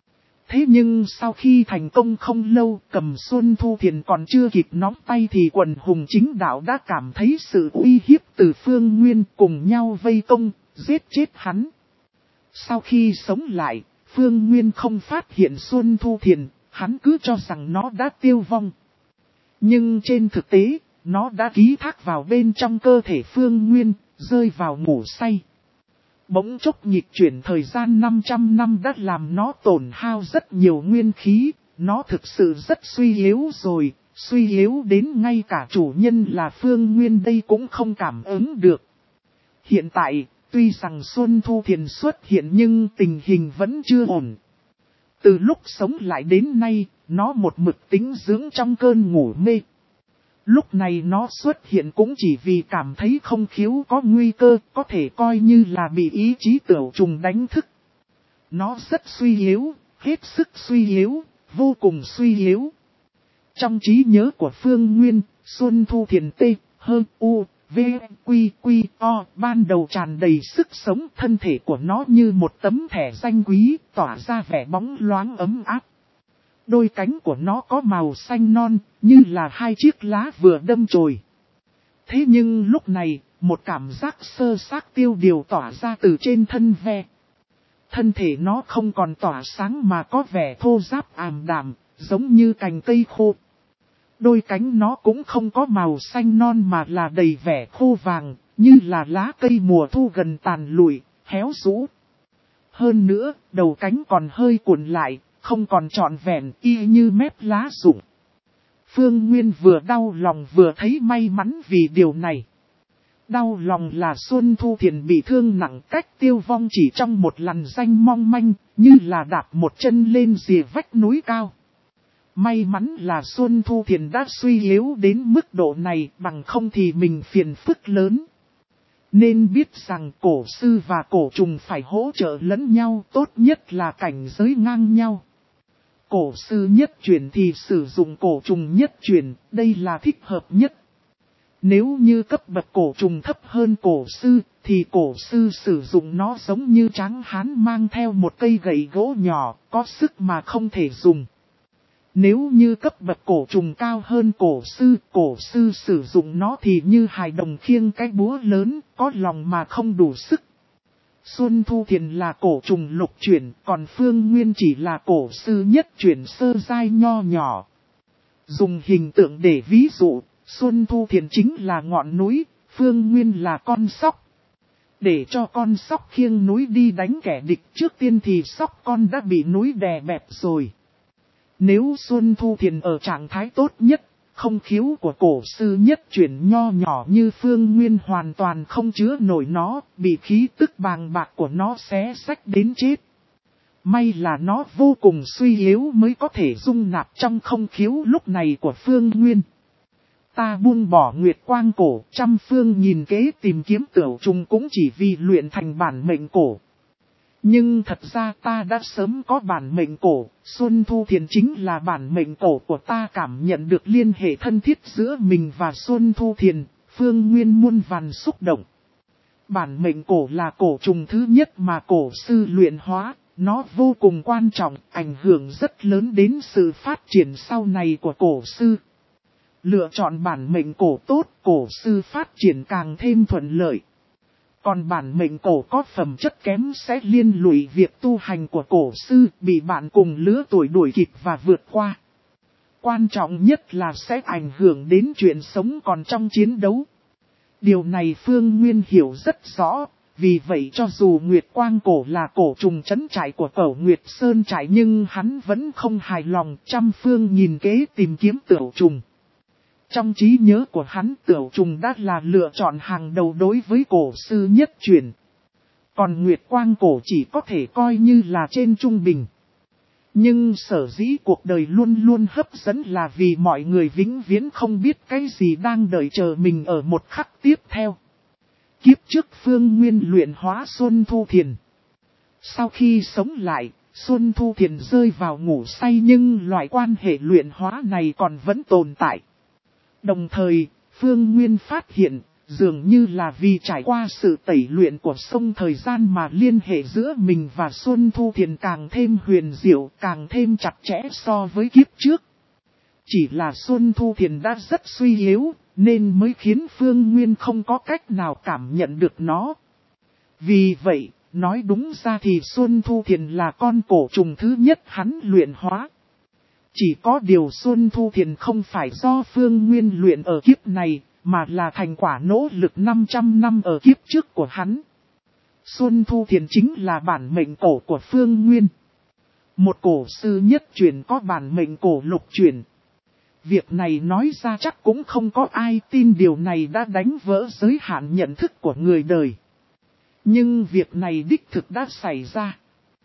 Thế nhưng sau khi thành công không lâu, Cầm Xuân Thu Thiền còn chưa kịp nóng tay thì quần hùng chính đạo đã cảm thấy sự uy hiếp từ Phương Nguyên, cùng nhau vây công, giết chết hắn. Sau khi sống lại, Phương Nguyên không phát hiện Xuân Thu Thiền, hắn cứ cho rằng nó đã tiêu vong. Nhưng trên thực tế, nó đã ký thác vào bên trong cơ thể Phương Nguyên, rơi vào ngủ say. Bỗng chốc nhịp chuyển thời gian năm trăm năm đã làm nó tổn hao rất nhiều nguyên khí, nó thực sự rất suy yếu rồi, suy yếu đến ngay cả chủ nhân là Phương Nguyên đây cũng không cảm ứng được. Hiện tại, tuy rằng Xuân Thu Thiền xuất hiện nhưng tình hình vẫn chưa ổn. Từ lúc sống lại đến nay, nó một mực tính dưỡng trong cơn ngủ mê. Lúc này nó xuất hiện cũng chỉ vì cảm thấy không khiếu có nguy cơ, có thể coi như là bị ý chí tửu trùng đánh thức. Nó rất suy yếu, hết sức suy yếu, vô cùng suy yếu. Trong trí nhớ của Phương Nguyên, Xuân Thu Thiền T, Hơn U, V, Quy, Quy, O, ban đầu tràn đầy sức sống, thân thể của nó như một tấm thẻ danh quý, tỏa ra vẻ bóng loáng ấm áp. Đôi cánh của nó có màu xanh non, như là hai chiếc lá vừa đâm chồi. Thế nhưng lúc này, một cảm giác sơ xác tiêu điều tỏa ra từ trên thân ve. Thân thể nó không còn tỏa sáng mà có vẻ thô ráp ảm đạm, giống như cành cây khô. Đôi cánh nó cũng không có màu xanh non mà là đầy vẻ khô vàng, như là lá cây mùa thu gần tàn lụi, héo rũ. Hơn nữa, đầu cánh còn hơi cuộn lại, không còn trọn vẹn y như mép lá rụng. Phương Nguyên vừa đau lòng vừa thấy may mắn vì điều này. Đau lòng là Xuân Thu Thiền bị thương nặng cách tiêu vong chỉ trong một lần danh mong manh, như là đạp một chân lên rìa vách núi cao. May mắn là Xuân Thu Thiền đã suy yếu đến mức độ này, bằng không thì mình phiền phức lớn. Nên biết rằng cổ sư và cổ trùng phải hỗ trợ lẫn nhau, tốt nhất là cảnh giới ngang nhau. Cổ sư nhất chuyển thì sử dụng cổ trùng nhất chuyển, đây là thích hợp nhất. Nếu như cấp bậc cổ trùng thấp hơn cổ sư, thì cổ sư sử dụng nó giống như tráng hán mang theo một cây gậy gỗ nhỏ, có sức mà không thể dùng. Nếu như cấp bậc cổ trùng cao hơn cổ sư, cổ sư sử dụng nó thì như hài đồng khiêng cái búa lớn, có lòng mà không đủ sức. Xuân Thu Thiền là cổ trùng lục chuyển, còn Phương Nguyên chỉ là cổ sư nhất chuyển sơ giai nho nhỏ. Dùng hình tượng để ví dụ, Xuân Thu Thiền chính là ngọn núi, Phương Nguyên là con sóc. Để cho con sóc khiêng núi đi đánh kẻ địch, trước tiên thì sóc con đã bị núi đè bẹp rồi. Nếu Xuân Thu Thiền ở trạng thái tốt nhất, không khiếu của cổ sư nhất chuyển nho nhỏ như Phương Nguyên hoàn toàn không chứa nổi nó, bị khí tức bàng bạc của nó xé xách đến chết. May là nó vô cùng suy yếu mới có thể dung nạp trong không khiếu lúc này của Phương Nguyên. Ta buông bỏ nguyệt quang cổ, trăm phương nhìn kế tìm kiếm tửu trùng cũng chỉ vì luyện thành bản mệnh cổ. Nhưng thật ra ta đã sớm có bản mệnh cổ, Xuân Thu Thiền chính là bản mệnh cổ của ta, cảm nhận được liên hệ thân thiết giữa mình và Xuân Thu Thiền, Phương Nguyên muôn vàn xúc động. Bản mệnh cổ là cổ trùng thứ nhất mà cổ sư luyện hóa, nó vô cùng quan trọng, ảnh hưởng rất lớn đến sự phát triển sau này của cổ sư. Lựa chọn bản mệnh cổ tốt, cổ sư phát triển càng thêm thuận lợi. Còn bản mệnh cổ có phẩm chất kém sẽ liên lụy việc tu hành của cổ sư, bị bạn cùng lứa tuổi đuổi kịp và vượt qua. Quan trọng nhất là sẽ ảnh hưởng đến chuyện sống còn trong chiến đấu. Điều này Phương Nguyên hiểu rất rõ, vì vậy cho dù Nguyệt Quang cổ là cổ trùng trấn trại của Cẩu Nguyệt Sơn trại nhưng hắn vẫn không hài lòng, trăm phương nhìn kế tìm kiếm tửu trùng. Trong trí nhớ của hắn, tửu trùng đã là lựa chọn hàng đầu đối với cổ sư nhất chuyển. Còn Nguyệt Quang cổ chỉ có thể coi như là trên trung bình. Nhưng sở dĩ cuộc đời luôn luôn hấp dẫn là vì mọi người vĩnh viễn không biết cái gì đang đợi chờ mình ở một khắc tiếp theo. Kiếp trước Phương Nguyên luyện hóa Xuân Thu Thiền. Sau khi sống lại, Xuân Thu Thiền rơi vào ngủ say nhưng loại quan hệ luyện hóa này còn vẫn tồn tại. Đồng thời, Phương Nguyên phát hiện, dường như là vì trải qua sự tẩy luyện của sông thời gian mà liên hệ giữa mình và Xuân Thu Thiền càng thêm huyền diệu, càng thêm chặt chẽ so với kiếp trước. Chỉ là Xuân Thu Thiền đã rất suy yếu, nên mới khiến Phương Nguyên không có cách nào cảm nhận được nó. Vì vậy, nói đúng ra thì Xuân Thu Thiền là con cổ trùng thứ nhất hắn luyện hóa. Chỉ có điều Xuân Thu Thiền không phải do Phương Nguyên luyện ở kiếp này, mà là thành quả nỗ lực năm trăm năm ở kiếp trước của hắn. Xuân Thu Thiền chính là bản mệnh cổ của Phương Nguyên. Một cổ sư nhất truyền có bản mệnh cổ lục truyền. Việc này nói ra chắc cũng không có ai tin điều này đã đánh vỡ giới hạn nhận thức của người đời. Nhưng việc này đích thực đã xảy ra.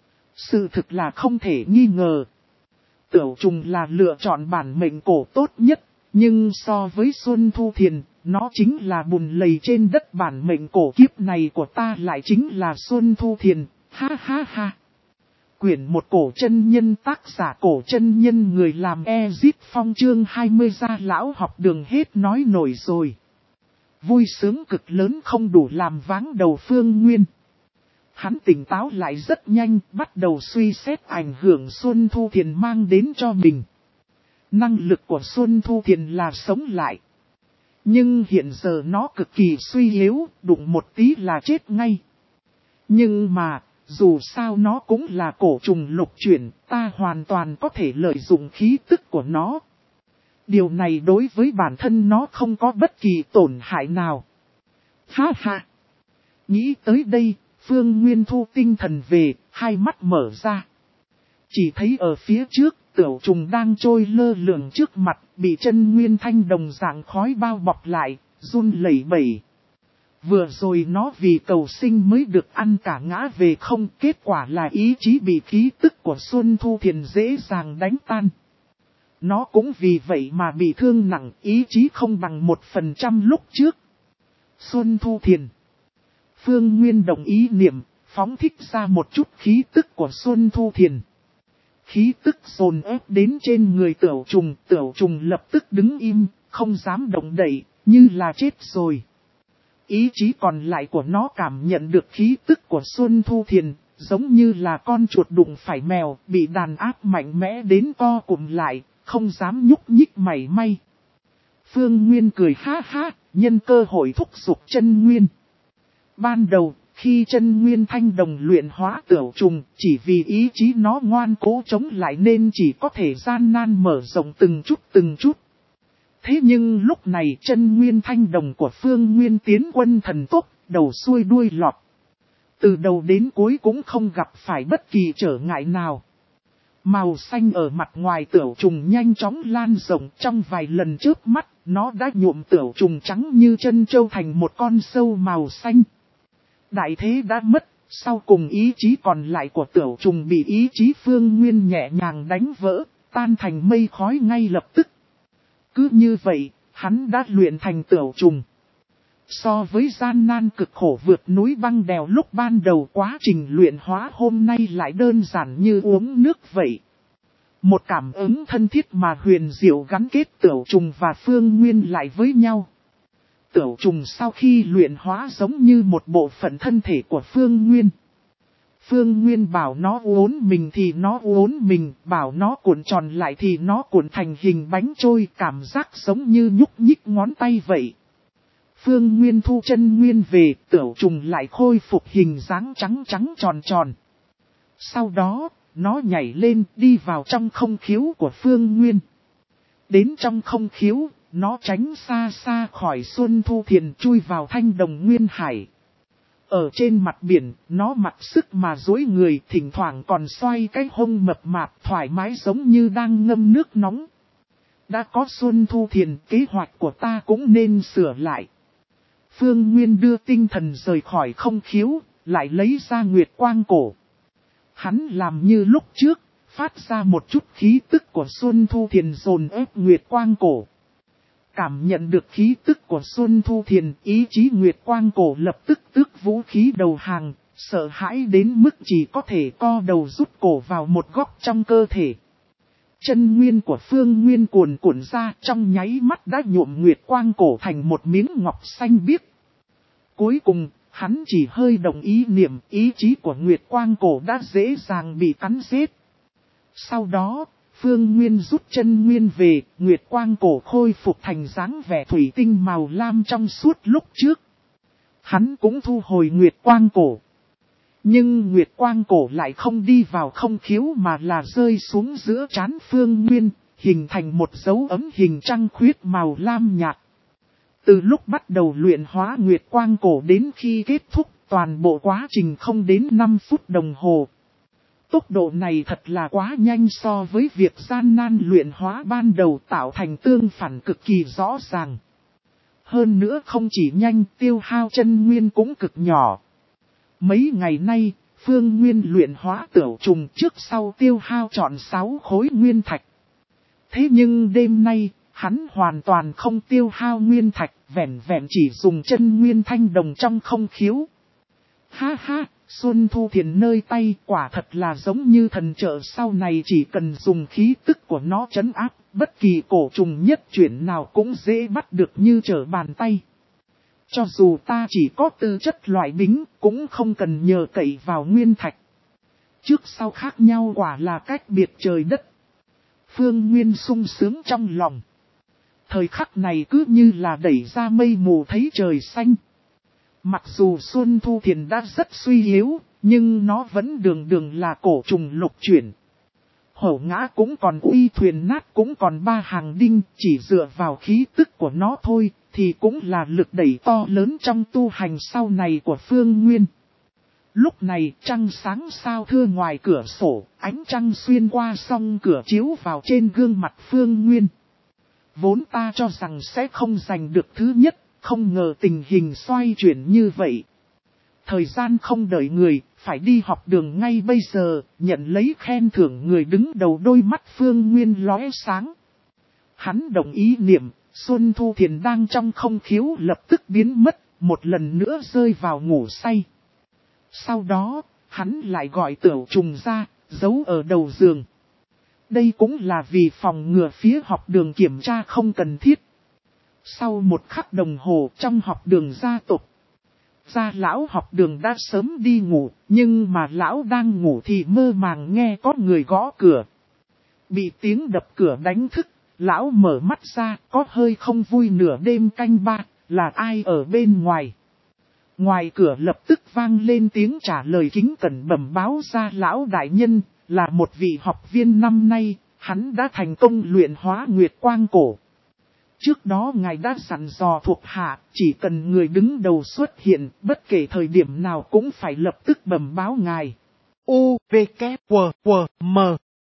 Sự thực là không thể nghi ngờ. Tửu trùng là lựa chọn bản mệnh cổ tốt nhất, nhưng so với Xuân Thu Thiền, nó chính là bùn lầy trên đất bản mệnh cổ kiếp này của ta lại chính là Xuân Thu Thiền, ha ha ha. Quyển một cổ chân nhân tác giả cổ chân nhân người làm Ezit Phong chương hai mươi ra lão học đường hết nói nổi rồi. Vui sướng cực lớn không đủ làm váng đầu Phương Nguyên. Hắn tỉnh táo lại rất nhanh, bắt đầu suy xét ảnh hưởng Xuân Thu Thiền mang đến cho mình. Năng lực của Xuân Thu Thiền là sống lại. Nhưng hiện giờ nó cực kỳ suy yếu, đụng một tí là chết ngay. Nhưng mà, dù sao nó cũng là cổ trùng lục chuyển, ta hoàn toàn có thể lợi dụng khí tức của nó. Điều này đối với bản thân nó không có bất kỳ tổn hại nào. Ha ha! Nghĩ tới đây, Phương Nguyên thu tinh thần về, hai mắt mở ra. Chỉ thấy ở phía trước, tửu trùng đang trôi lơ lửng trước mặt, bị chân nguyên thanh đồng dạng khói bao bọc lại, run lẩy bẩy. Vừa rồi nó vì cầu sinh mới được ăn cả ngã về không, kết quả là ý chí bị khí tức của Xuân Thu Thiền dễ dàng đánh tan. Nó cũng vì vậy mà bị thương nặng, ý chí không bằng một phần trăm lúc trước. Xuân Thu Thiền. Phương Nguyên đồng ý niệm, phóng thích ra một chút khí tức của Xuân Thu Thiền. Khí tức dồn ép đến trên người tửu trùng, tửu trùng lập tức đứng im, không dám động đậy, như là chết rồi. Ý chí còn lại của nó cảm nhận được khí tức của Xuân Thu Thiền, giống như là con chuột đụng phải mèo, bị đàn áp mạnh mẽ đến co cụm lại, không dám nhúc nhích mảy may. Phương Nguyên cười ha ha, nhân cơ hội thúc giục chân nguyên. Ban đầu, khi chân nguyên thanh đồng luyện hóa tửu trùng, chỉ vì ý chí nó ngoan cố chống lại nên chỉ có thể gian nan mở rộng từng chút từng chút. Thế nhưng lúc này chân nguyên thanh đồng của Phương Nguyên tiến quân thần tốc, đầu xuôi đuôi lọt. Từ đầu đến cuối cũng không gặp phải bất kỳ trở ngại nào. Màu xanh ở mặt ngoài tửu trùng nhanh chóng lan rộng, trong vài lần chớp mắt, nó đã nhuộm tửu trùng trắng như chân trâu thành một con sâu màu xanh. Đại thế đã mất, sau cùng ý chí còn lại của tửu trùng bị ý chí Phương Nguyên nhẹ nhàng đánh vỡ, tan thành mây khói ngay lập tức. Cứ như vậy, hắn đã luyện thành tửu trùng. So với gian nan cực khổ vượt núi băng đèo lúc ban đầu, quá trình luyện hóa hôm nay lại đơn giản như uống nước vậy. Một cảm ứng thân thiết mà huyền diệu gắn kết tửu trùng và Phương Nguyên lại với nhau. Tửu trùng sau khi luyện hóa giống như một bộ phận thân thể của Phương Nguyên. Phương Nguyên bảo nó uốn mình thì nó uốn mình, bảo nó cuộn tròn lại thì nó cuộn thành hình bánh trôi, cảm giác giống như nhúc nhích ngón tay vậy. Phương Nguyên thu chân nguyên về, tửu trùng lại khôi phục hình dáng trắng trắng tròn tròn. Sau đó, nó nhảy lên đi vào trong không khiếu của Phương Nguyên. Đến trong không khiếu, nó tránh xa xa khỏi Xuân Thu Thiền chui vào thanh đồng nguyên hải. Ở trên mặt biển, nó mặc sức mà duỗi người, thỉnh thoảng còn xoay cái hông mập mạp thoải mái giống như đang ngâm nước nóng. Đã có Xuân Thu Thiền, kế hoạch của ta cũng nên sửa lại. Phương Nguyên đưa tinh thần rời khỏi không khiếu, lại lấy ra nguyệt quang cổ. Hắn làm như lúc trước, phát ra một chút khí tức của Xuân Thu Thiền dồn ép nguyệt quang cổ. Cảm nhận được khí tức của Xuân Thu Thiền, ý chí nguyệt quang cổ lập tức tước vũ khí đầu hàng, sợ hãi đến mức chỉ có thể co đầu rút cổ vào một góc trong cơ thể. Chân nguyên của Phương Nguyên cuồn cuộn ra, trong nháy mắt đã nhuộm Nguyệt Quang Cổ thành một miếng ngọc xanh biếc. Cuối cùng, hắn chỉ hơi đồng ý niệm, ý chí của Nguyệt Quang Cổ đã dễ dàng bị cắn giết. Sau đó, Phương Nguyên rút chân nguyên về, Nguyệt Quang Cổ khôi phục thành dáng vẻ thủy tinh màu lam trong suốt lúc trước. Hắn cũng thu hồi Nguyệt Quang Cổ. Nhưng Nguyệt Quang Cổ lại không đi vào không khiếu mà là rơi xuống giữa trán Phương Nguyên, hình thành một dấu ấm hình trăng khuyết màu lam nhạt. Từ lúc bắt đầu luyện hóa Nguyệt Quang Cổ đến khi kết thúc, toàn bộ quá trình không đến năm phút đồng hồ. Tốc độ này thật là quá nhanh so với việc gian nan luyện hóa ban đầu, tạo thành tương phản cực kỳ rõ ràng. Hơn nữa không chỉ nhanh, tiêu hao chân nguyên cũng cực nhỏ. Mấy ngày nay, Phương Nguyên luyện hóa tửu trùng trước sau tiêu hao trọn sáu khối nguyên thạch. Thế nhưng đêm nay, hắn hoàn toàn không tiêu hao nguyên thạch, vẹn vẹn chỉ dùng chân nguyên thanh đồng trong không khiếu. Ha ha, Xuân Thu Thiền nơi tay quả thật là giống như thần trợ, sau này chỉ cần dùng khí tức của nó trấn áp, bất kỳ cổ trùng nhất chuyển nào cũng dễ bắt được như trở bàn tay. Cho dù ta chỉ có tư chất loại bính, cũng không cần nhờ cậy vào nguyên thạch. Trước sau khác nhau quả là cách biệt trời đất. Phương Nguyên sung sướng trong lòng. Thời khắc này cứ như là đẩy ra mây mù thấy trời xanh. Mặc dù Xuân Thu Thiền đã rất suy yếu, nhưng nó vẫn đường đường là cổ trùng lục chuyển. Hổ ngã cũng còn uy, thuyền nát cũng còn ba hàng đinh, chỉ dựa vào khí tức của nó thôi, thì cũng là lực đẩy to lớn trong tu hành sau này của Phương Nguyên. Lúc này trăng sáng sao thưa ngoài cửa sổ, ánh trăng xuyên qua song cửa chiếu vào trên gương mặt Phương Nguyên. Vốn ta cho rằng sẽ không giành được thứ nhất, không ngờ tình hình xoay chuyển như vậy. Thời gian không đợi người, phải đi học đường ngay bây giờ, nhận lấy khen thưởng người đứng đầu. Đôi mắt Phương Nguyên lóe sáng. Hắn đồng ý niệm, Xuân Thu Thiền đang trong không khiếu lập tức biến mất, một lần nữa rơi vào ngủ say. Sau đó, hắn lại gọi tửu trùng ra, giấu ở đầu giường. Đây cũng là vì phòng ngừa phía học đường kiểm tra không cần thiết. Sau một khắc đồng hồ trong học đường gia tộc, gia lão học đường đã sớm đi ngủ, nhưng mà lão đang ngủ thì mơ màng nghe có người gõ cửa. Bị tiếng đập cửa đánh thức, lão mở mắt ra, có hơi không vui, nửa đêm canh ba, là ai ở bên ngoài. Ngoài cửa lập tức vang lên tiếng trả lời kính cẩn bẩm báo gia lão đại nhân, là một vị học viên năm nay, hắn đã thành công luyện hóa Nguyệt Quang Cổ. Trước đó ngài đã dặn dò thuộc hạ, chỉ cần người đứng đầu xuất hiện, bất kể thời điểm nào cũng phải lập tức bẩm báo ngài. U, V, K, W, W, M.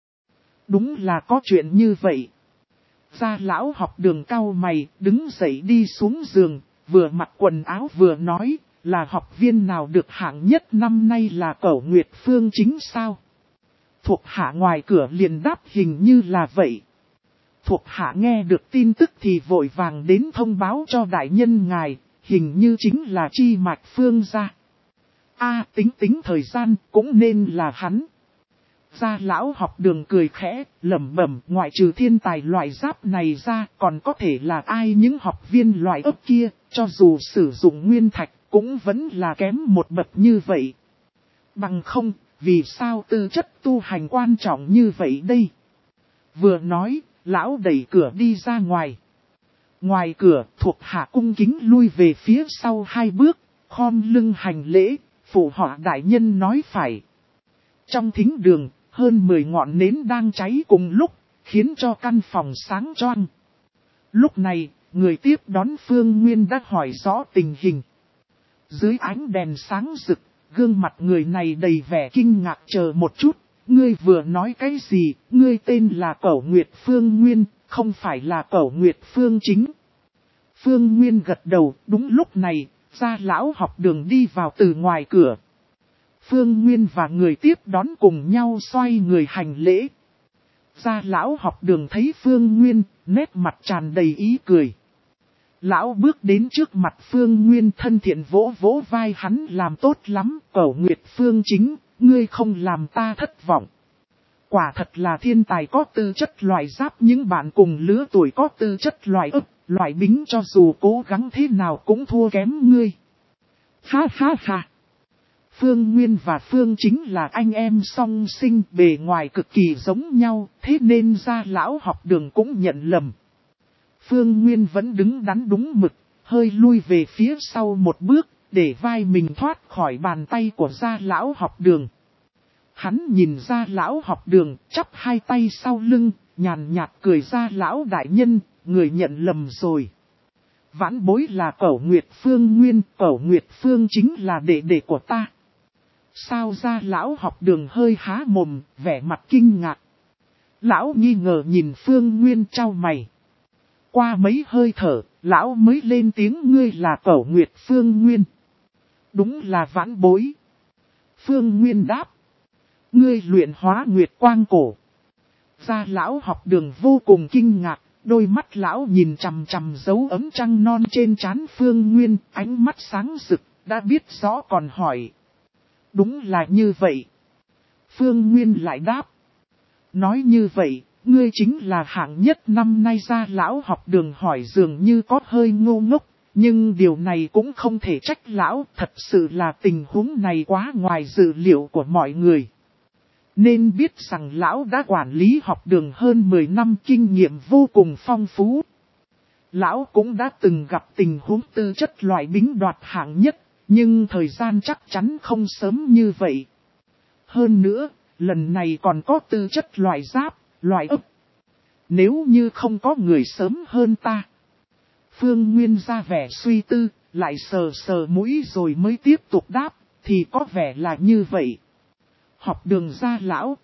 Đúng là có chuyện như vậy. Gia lão học đường cau mày, đứng dậy đi xuống giường, vừa mặc quần áo vừa nói, là học viên nào được hạng nhất năm nay là Cẩu Nguyệt Phương Chính sao? Thuộc hạ ngoài cửa liền đáp hình như là vậy. Thuộc hạ nghe được tin tức thì vội vàng đến thông báo cho đại nhân ngài, hình như chính là Chi Mạch Phương gia. A, tính tính thời gian cũng nên là hắn. Gia lão học đường cười khẽ, lẩm bẩm, ngoại trừ thiên tài loại giáp này ra còn có thể là ai, những học viên loại ấp kia, cho dù sử dụng nguyên thạch cũng vẫn là kém một bậc như vậy. Bằng không, vì sao tư chất tu hành quan trọng như vậy đây? Vừa nói, lão đẩy cửa đi ra ngoài. Ngoài cửa, thuộc hạ cung kính lui về phía sau hai bước, khom lưng hành lễ, phụ họ đại nhân nói phải. Trong thính đường, hơn mười ngọn nến đang cháy cùng lúc, khiến cho căn phòng sáng choang. Lúc này, người tiếp đón Phương Nguyên đã hỏi rõ tình hình. Dưới ánh đèn sáng rực, gương mặt người này đầy vẻ kinh ngạc. Chờ một chút, ngươi vừa nói cái gì? Ngươi tên là Cẩu Nguyệt Phương Nguyên, không phải là Cẩu Nguyệt Phương Chính. Phương Nguyên gật đầu. Đúng lúc này, gia lão học đường đi vào từ ngoài cửa. Phương Nguyên và người tiếp đón cùng nhau xoay người hành lễ. Gia lão học đường thấy Phương Nguyên, nét mặt tràn đầy ý cười. Lão bước đến trước mặt Phương Nguyên, thân thiện vỗ vỗ vai hắn, làm tốt lắm, Cẩu Nguyệt Phương Chính, ngươi không làm ta thất vọng. quả thật là thiên tài có tư chất loại giáp, những bạn cùng lứa tuổi có tư chất loại ấp, loại bính cho dù cố gắng thế nào cũng thua kém ngươi. Ha ha ha. Phương Nguyên và Phương Chính là anh em song sinh, bề ngoài cực kỳ giống nhau, thế nên Gia Lão học đường cũng nhận lầm. Phương Nguyên vẫn đứng đắn đúng mực, hơi lui về phía sau một bước, để vai mình thoát khỏi bàn tay của Gia Lão học đường. Hắn nhìn Gia Lão học đường, chắp hai tay sau lưng, nhàn nhạt cười: Gia Lão đại nhân, người nhận lầm rồi. Vãn bối là Cẩu Nguyệt Phương Nguyên, Cẩu Nguyệt Phương Chính là đệ đệ của ta. Sao? Gia Lão học đường hơi há mồm, vẻ mặt kinh ngạc. Lão nghi ngờ nhìn Phương Nguyên chau mày. Qua mấy hơi thở, lão mới lên tiếng: ngươi là Cẩu Nguyệt Phương Nguyên. Đúng là vãn bối. Phương Nguyên đáp. Ngươi luyện hóa Nguyệt Quang Cổ. Gia Lão học đường vô cùng kinh ngạc, đôi mắt lão nhìn chằm chằm dấu ấm trăng non trên trán Phương Nguyên, ánh mắt sáng rực, đã biết rõ còn hỏi. Đúng là như vậy. Phương Nguyên lại đáp. Nói như vậy, ngươi chính là hạng nhất năm nay. Gia Lão học đường hỏi dường như có hơi ngô ngốc, nhưng điều này cũng không thể trách lão, thật sự là tình huống này quá ngoài dự liệu của mọi người. Nên biết rằng lão đã quản lý học đường hơn mười năm, kinh nghiệm vô cùng phong phú. Lão cũng đã từng gặp tình huống tư chất loại bính đoạt hạng nhất, nhưng thời gian chắc chắn không sớm như vậy. Hơn nữa, lần này còn có tư chất loại giáp, loại ấp. Nếu như không có người sớm hơn ta. Phương Nguyên ra vẻ suy tư, lại sờ sờ mũi rồi mới tiếp tục đáp, thì có vẻ là như vậy. Học đường Gia Lão.